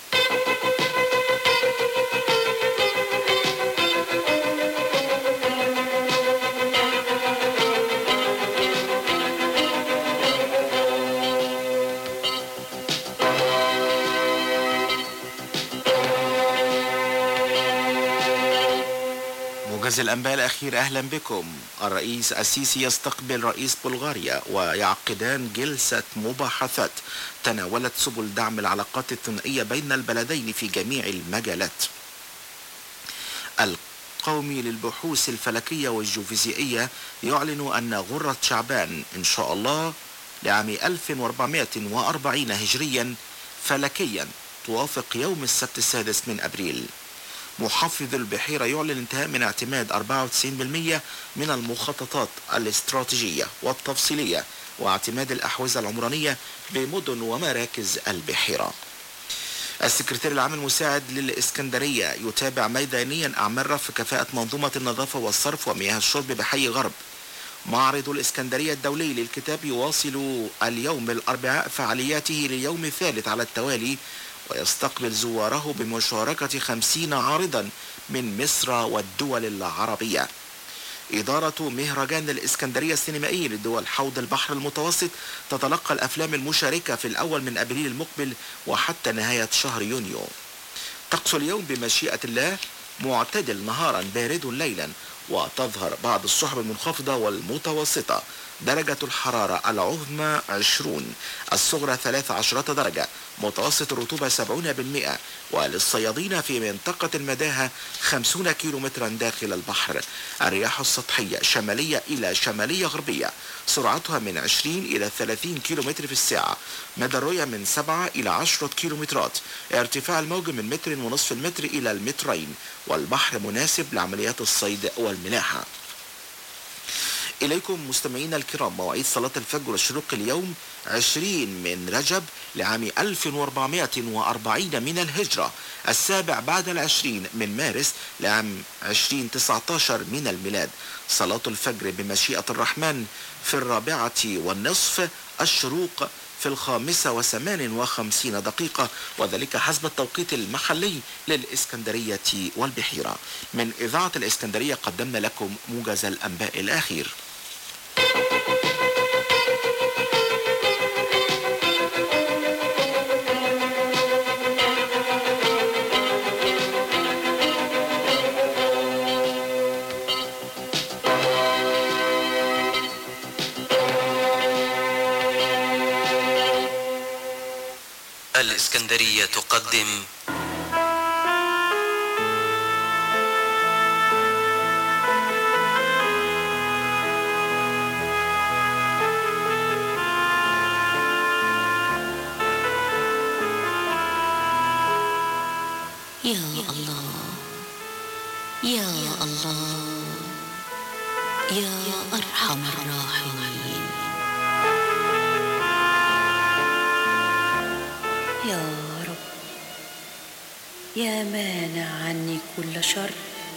موجز الأنباء الأخير، أهلا بكم. الرئيس السيسي يستقبل رئيس بلغاريا ويعقدان جلسة مباحثات تناولت سبل دعم العلاقات الثنائية بين البلدين في جميع المجالات. القومي للبحوث الفلكية والجيوفيزيائية يعلن أن غرة شعبان إن شاء الله لعام 1440 هجريا فلكيا توافق يوم السبت 6 أبريل. محافظ البحيرة يعلن انتهاء من اعتماد 94% من المخططات الاستراتيجية والتفصيلية واعتماد الأحوزة العمرانية بمدن ومراكز البحيرة. السكرتير العام المساعد للإسكندرية يتابع ميدانيا أعمال رفع كفاءة منظومة النظافة والصرف ومياه الشرب بحي غرب. معرض الإسكندرية الدولي للكتاب يواصل اليوم الأربعاء فعالياته لليوم الثالث على التوالي ويستقبل زواره بمشاركة 50 عارضا من مصر والدول العربية. إدارة مهرجان الإسكندرية السينمائي لدول حوض البحر المتوسط تتلقى الأفلام المشاركة في الأول من أبريل المقبل وحتى نهاية شهر يونيو. طقس اليوم بمشيئة الله معتدل نهارا بارد ليلا وتظهر بعض السحب المنخفضة والمتوسطة. درجة الحرارة العظمى 20 الصغرى 13 درجة. متوسط الرطوبة 70% وللصيادين في منطقة المداهة 50 كيلومترا داخل البحر. الرياح السطحية شمالية إلى شمالية غربية سرعتها من 20 إلى 30 كيلومتر في الساعة. مدى الرؤية من 7 إلى 10 كيلومترات. ارتفاع الموج من 1.5 متر إلى 2 مترين والبحر مناسب لعمليات الصيد والملاحة. إليكم مستمعينا الكرام مواعيد صلاة الفجر والشروق اليوم 20 من رجب لعام 1440 من الهجرة، 7 بعد 20 من مارس لعام 2019 من الميلاد. صلاة الفجر بمشيئة الرحمن في 4:30، الشروق في 5:58 دقيقة، وذلك حسب التوقيت المحلي للإسكندرية والبحيرة. من إذاعة الإسكندرية قدمنا لكم موجز الأنباء الأخير. الإسكندرية تقدم يا الله يا الله يا أرحم الراحمين يا رب يا مانع عني كل شر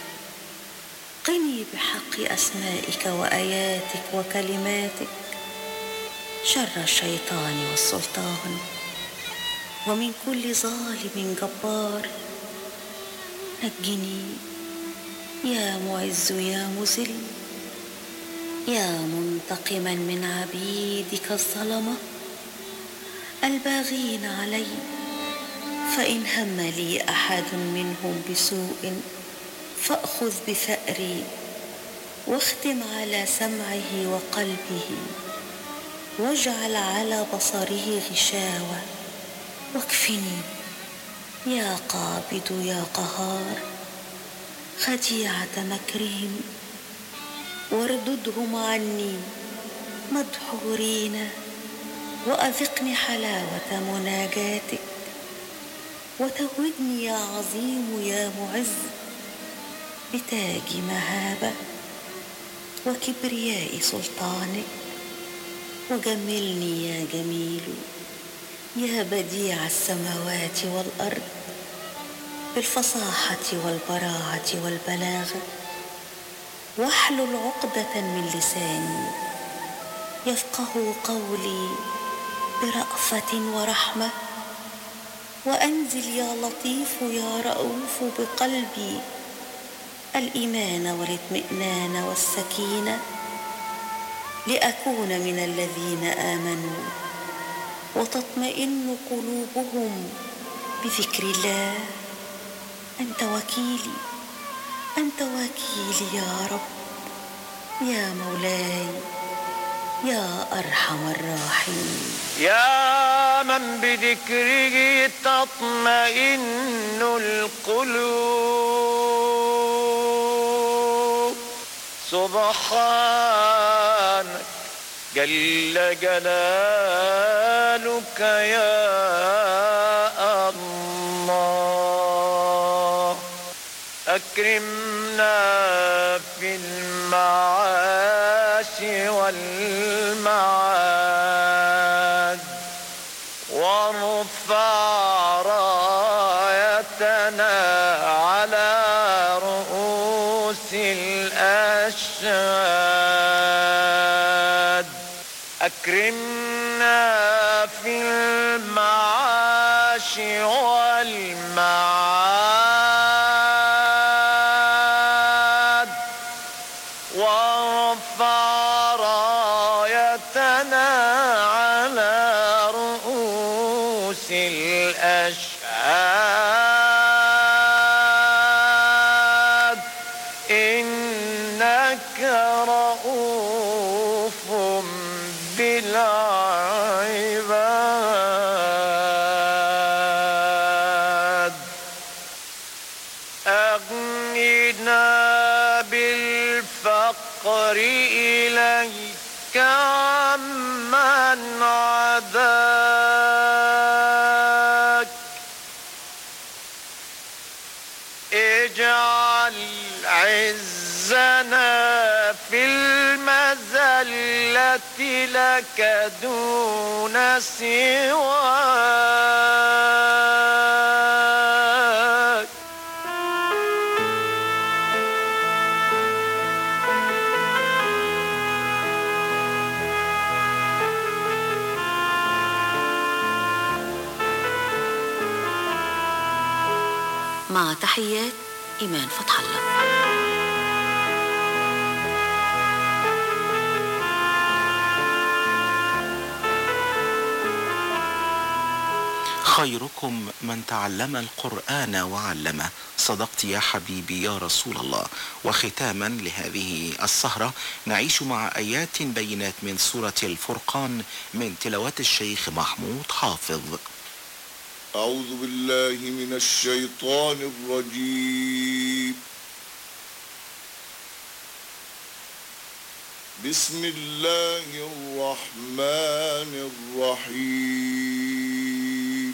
قني بحق أسمائك وآياتك وكلماتك شر الشيطان والسلطان ومن كل ظالم جبار نجني يا معز يا مذل يا منتقما من عبيدك الظلمة الباغين علي فإن هم لي أحد منهم بسوء فأخذ بثأري واختم على سمعه وقلبه واجعل على بصره غشاوة واكفني يا قابض يا قهار خديعة مكرهم وارددهم عني مدحورين وأذقني حلاوة مناجاتك وتوجني يا عظيم يا معز بتاج مهابة وكبرياء سلطانك وجملني يا جميل يا بديع السماوات والأرض بالفصاحة والبراعة والبلاغة واحلل عقدة من لساني يفقه قولي برأفة ورحمة وأنزل يا لطيف يا رؤوف بقلبي الإيمان والاطمئنان والسكينة لأكون من الذين آمنوا وتطمئن قلوبهم بذكر الله أنت وكيلي أنت وكيلي يا رب يا مولاي يا أرحم الراحمين يا من بذكره تطمئن القلوب سبحانك جل جلالك يا الله أكرمنا في المعاش والمعاد وارفع رايتنا على رؤوس الأشهاد أكرمنا في المعاش والمعاد وارفع رايتنا على رؤوس الأشهاد إنك رؤوف بالعباد أغننا بالفقر إليك عمن عداك اجعل عزنا في المذلة لك دون سواك مع تحيات إيمان فتح الله. خيركم من تعلم القرآن وعلمه. صدقت يا حبيبي يا رسول الله. وختاما لهذه السهرة نعيش مع آيات بينات من سورة الفرقان من تلاوات الشيخ محمود حافظ. أعوذ بالله من الشيطان الرجيم. بسم الله الرحمن الرحيم.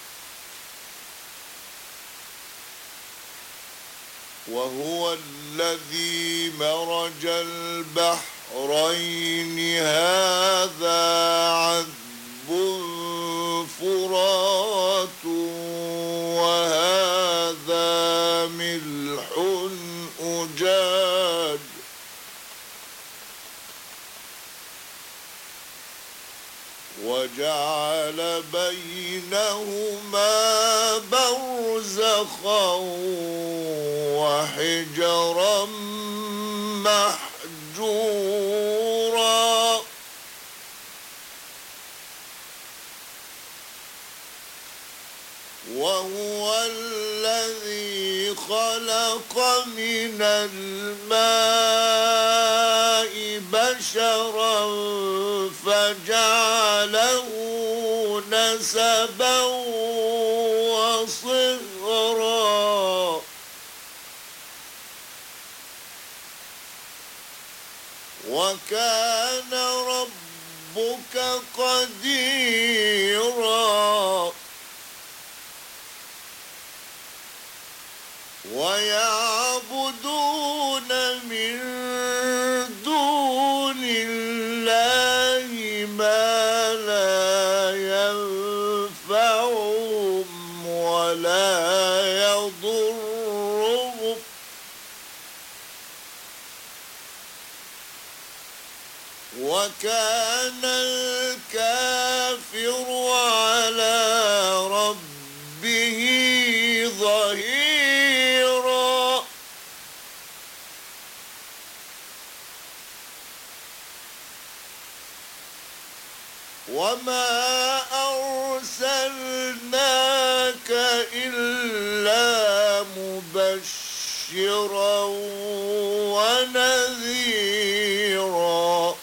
وهو الذي مرج البحرين هذا عذب فرات وهذا ملح أجاج وجعل بينهما برزخا وحجرا محجورا وهو الذي خلق من الماء بشرا فجعله نسبا وصهرا وكان ربك قديرا ويعبدون من دون الله ما لا ينفعهم ولا يضرهم وكان الكافر على ربه ظهيرا وما أرسلناك إلا مبشرا ونذيرا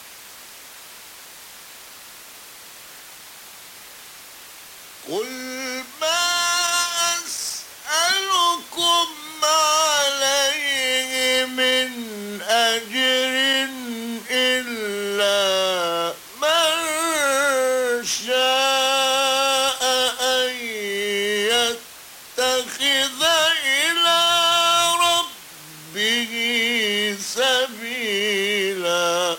قل ما أسألكم عليه من أجر إلا من شاء أن يتخذ إلى ربه سبيلا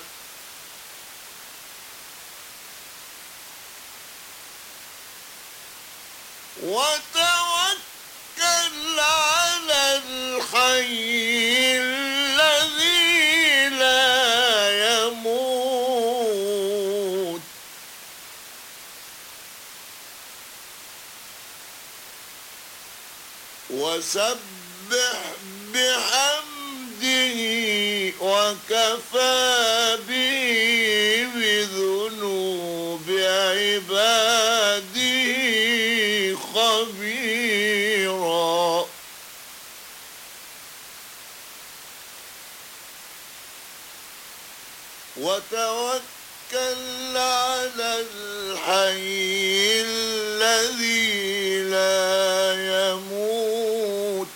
وتوكل على الحي الذي لا يموت وسبح بحمده وكفى به بذنوب عباده خبيرا وتوكل على الحي الذي لا يموت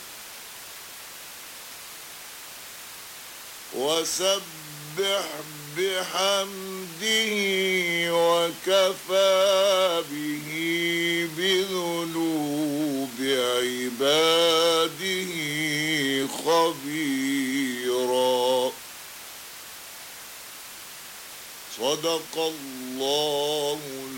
وسبح بحمده وكفى به بذنوب عباده خبيرا صدق الله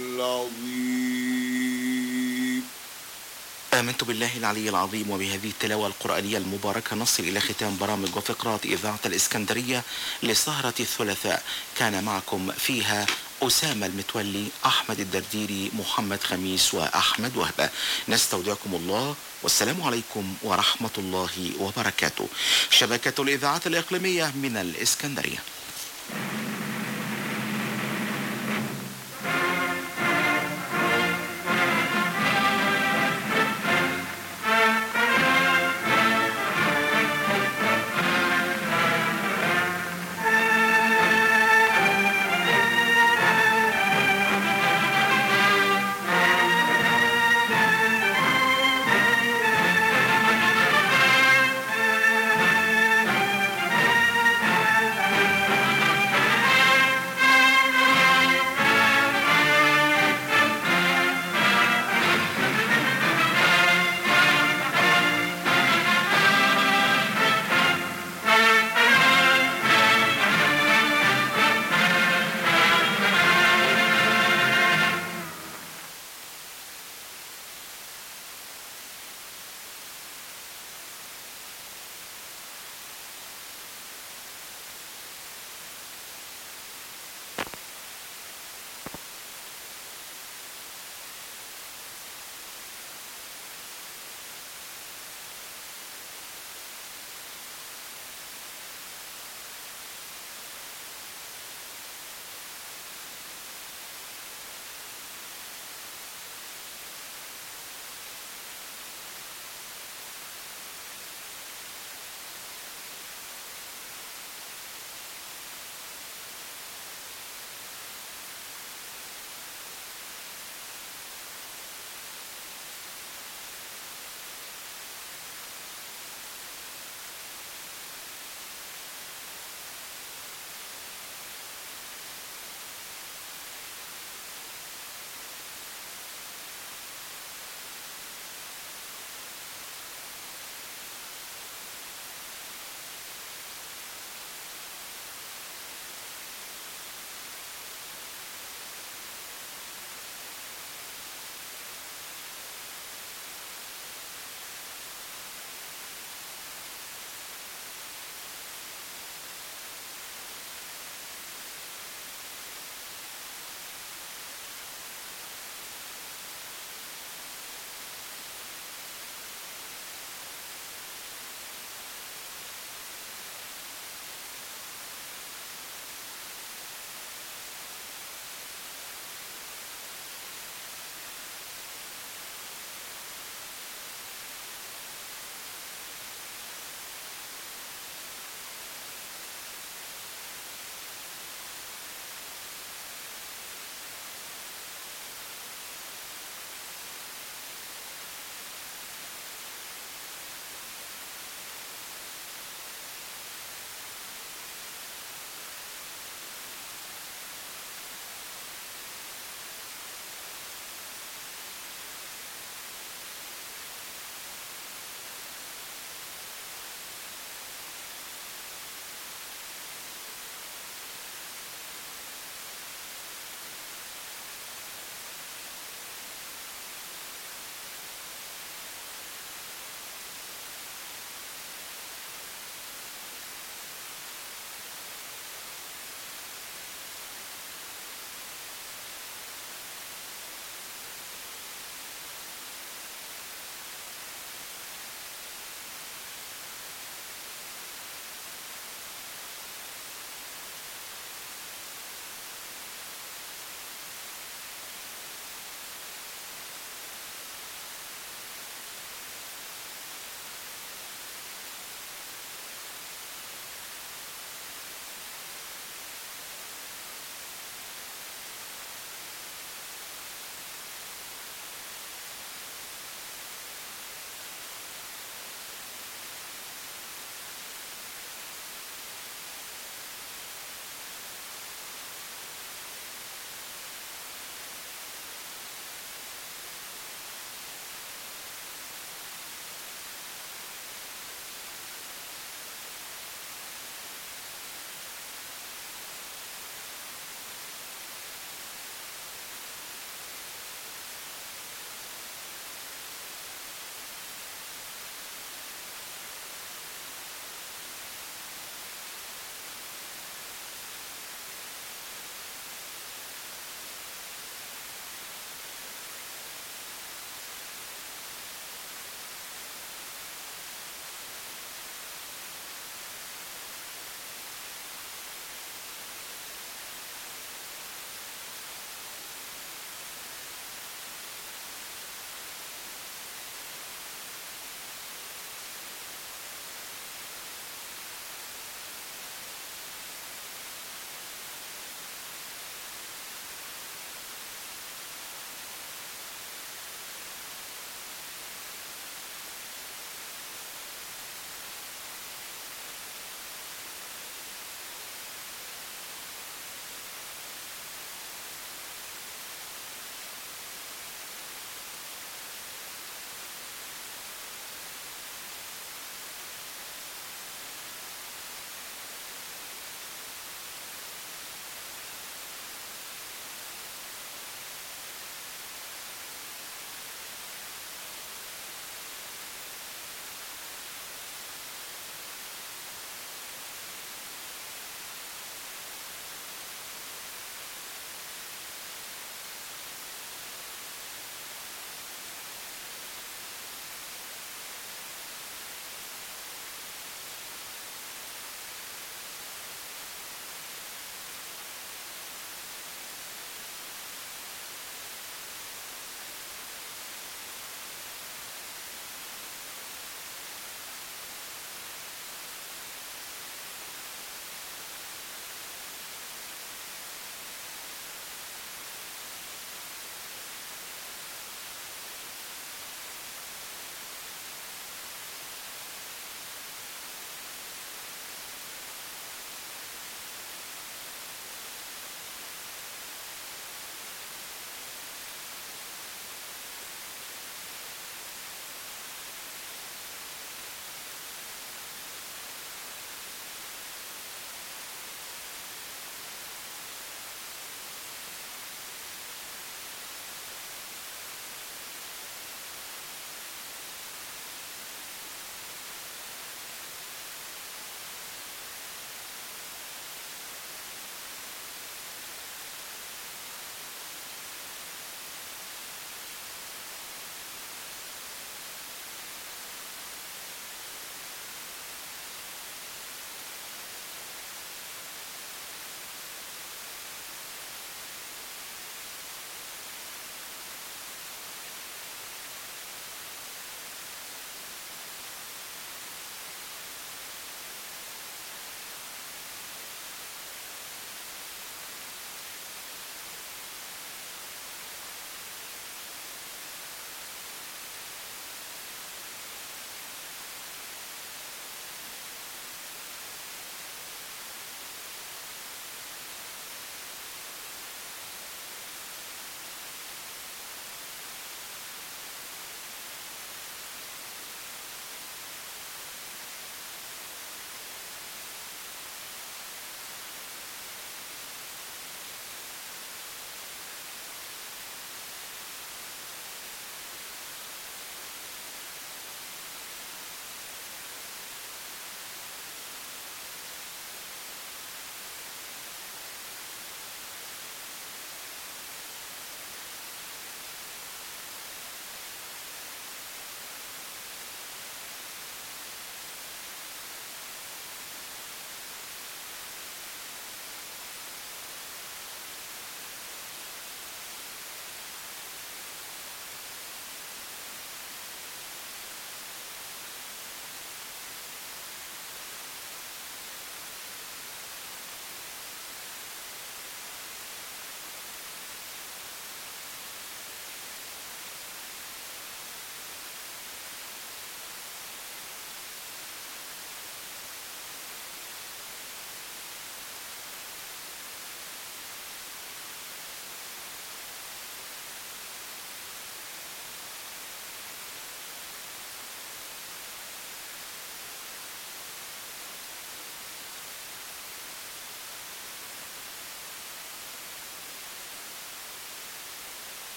العظيم. آمنت بالله العلي العظيم وبهذه التلاوة القرآنية المباركة نصل إلى ختام برامج وفقرات إذاعة الإسكندرية لسهرة الثلاثاء. كان معكم فيها أسامة المتولي، أحمد الدرديري، محمد خميس وأحمد وهبة. نستودعكم الله والسلام عليكم ورحمة الله وبركاته. شبكة الإذاعات الإقليمية من الإسكندرية.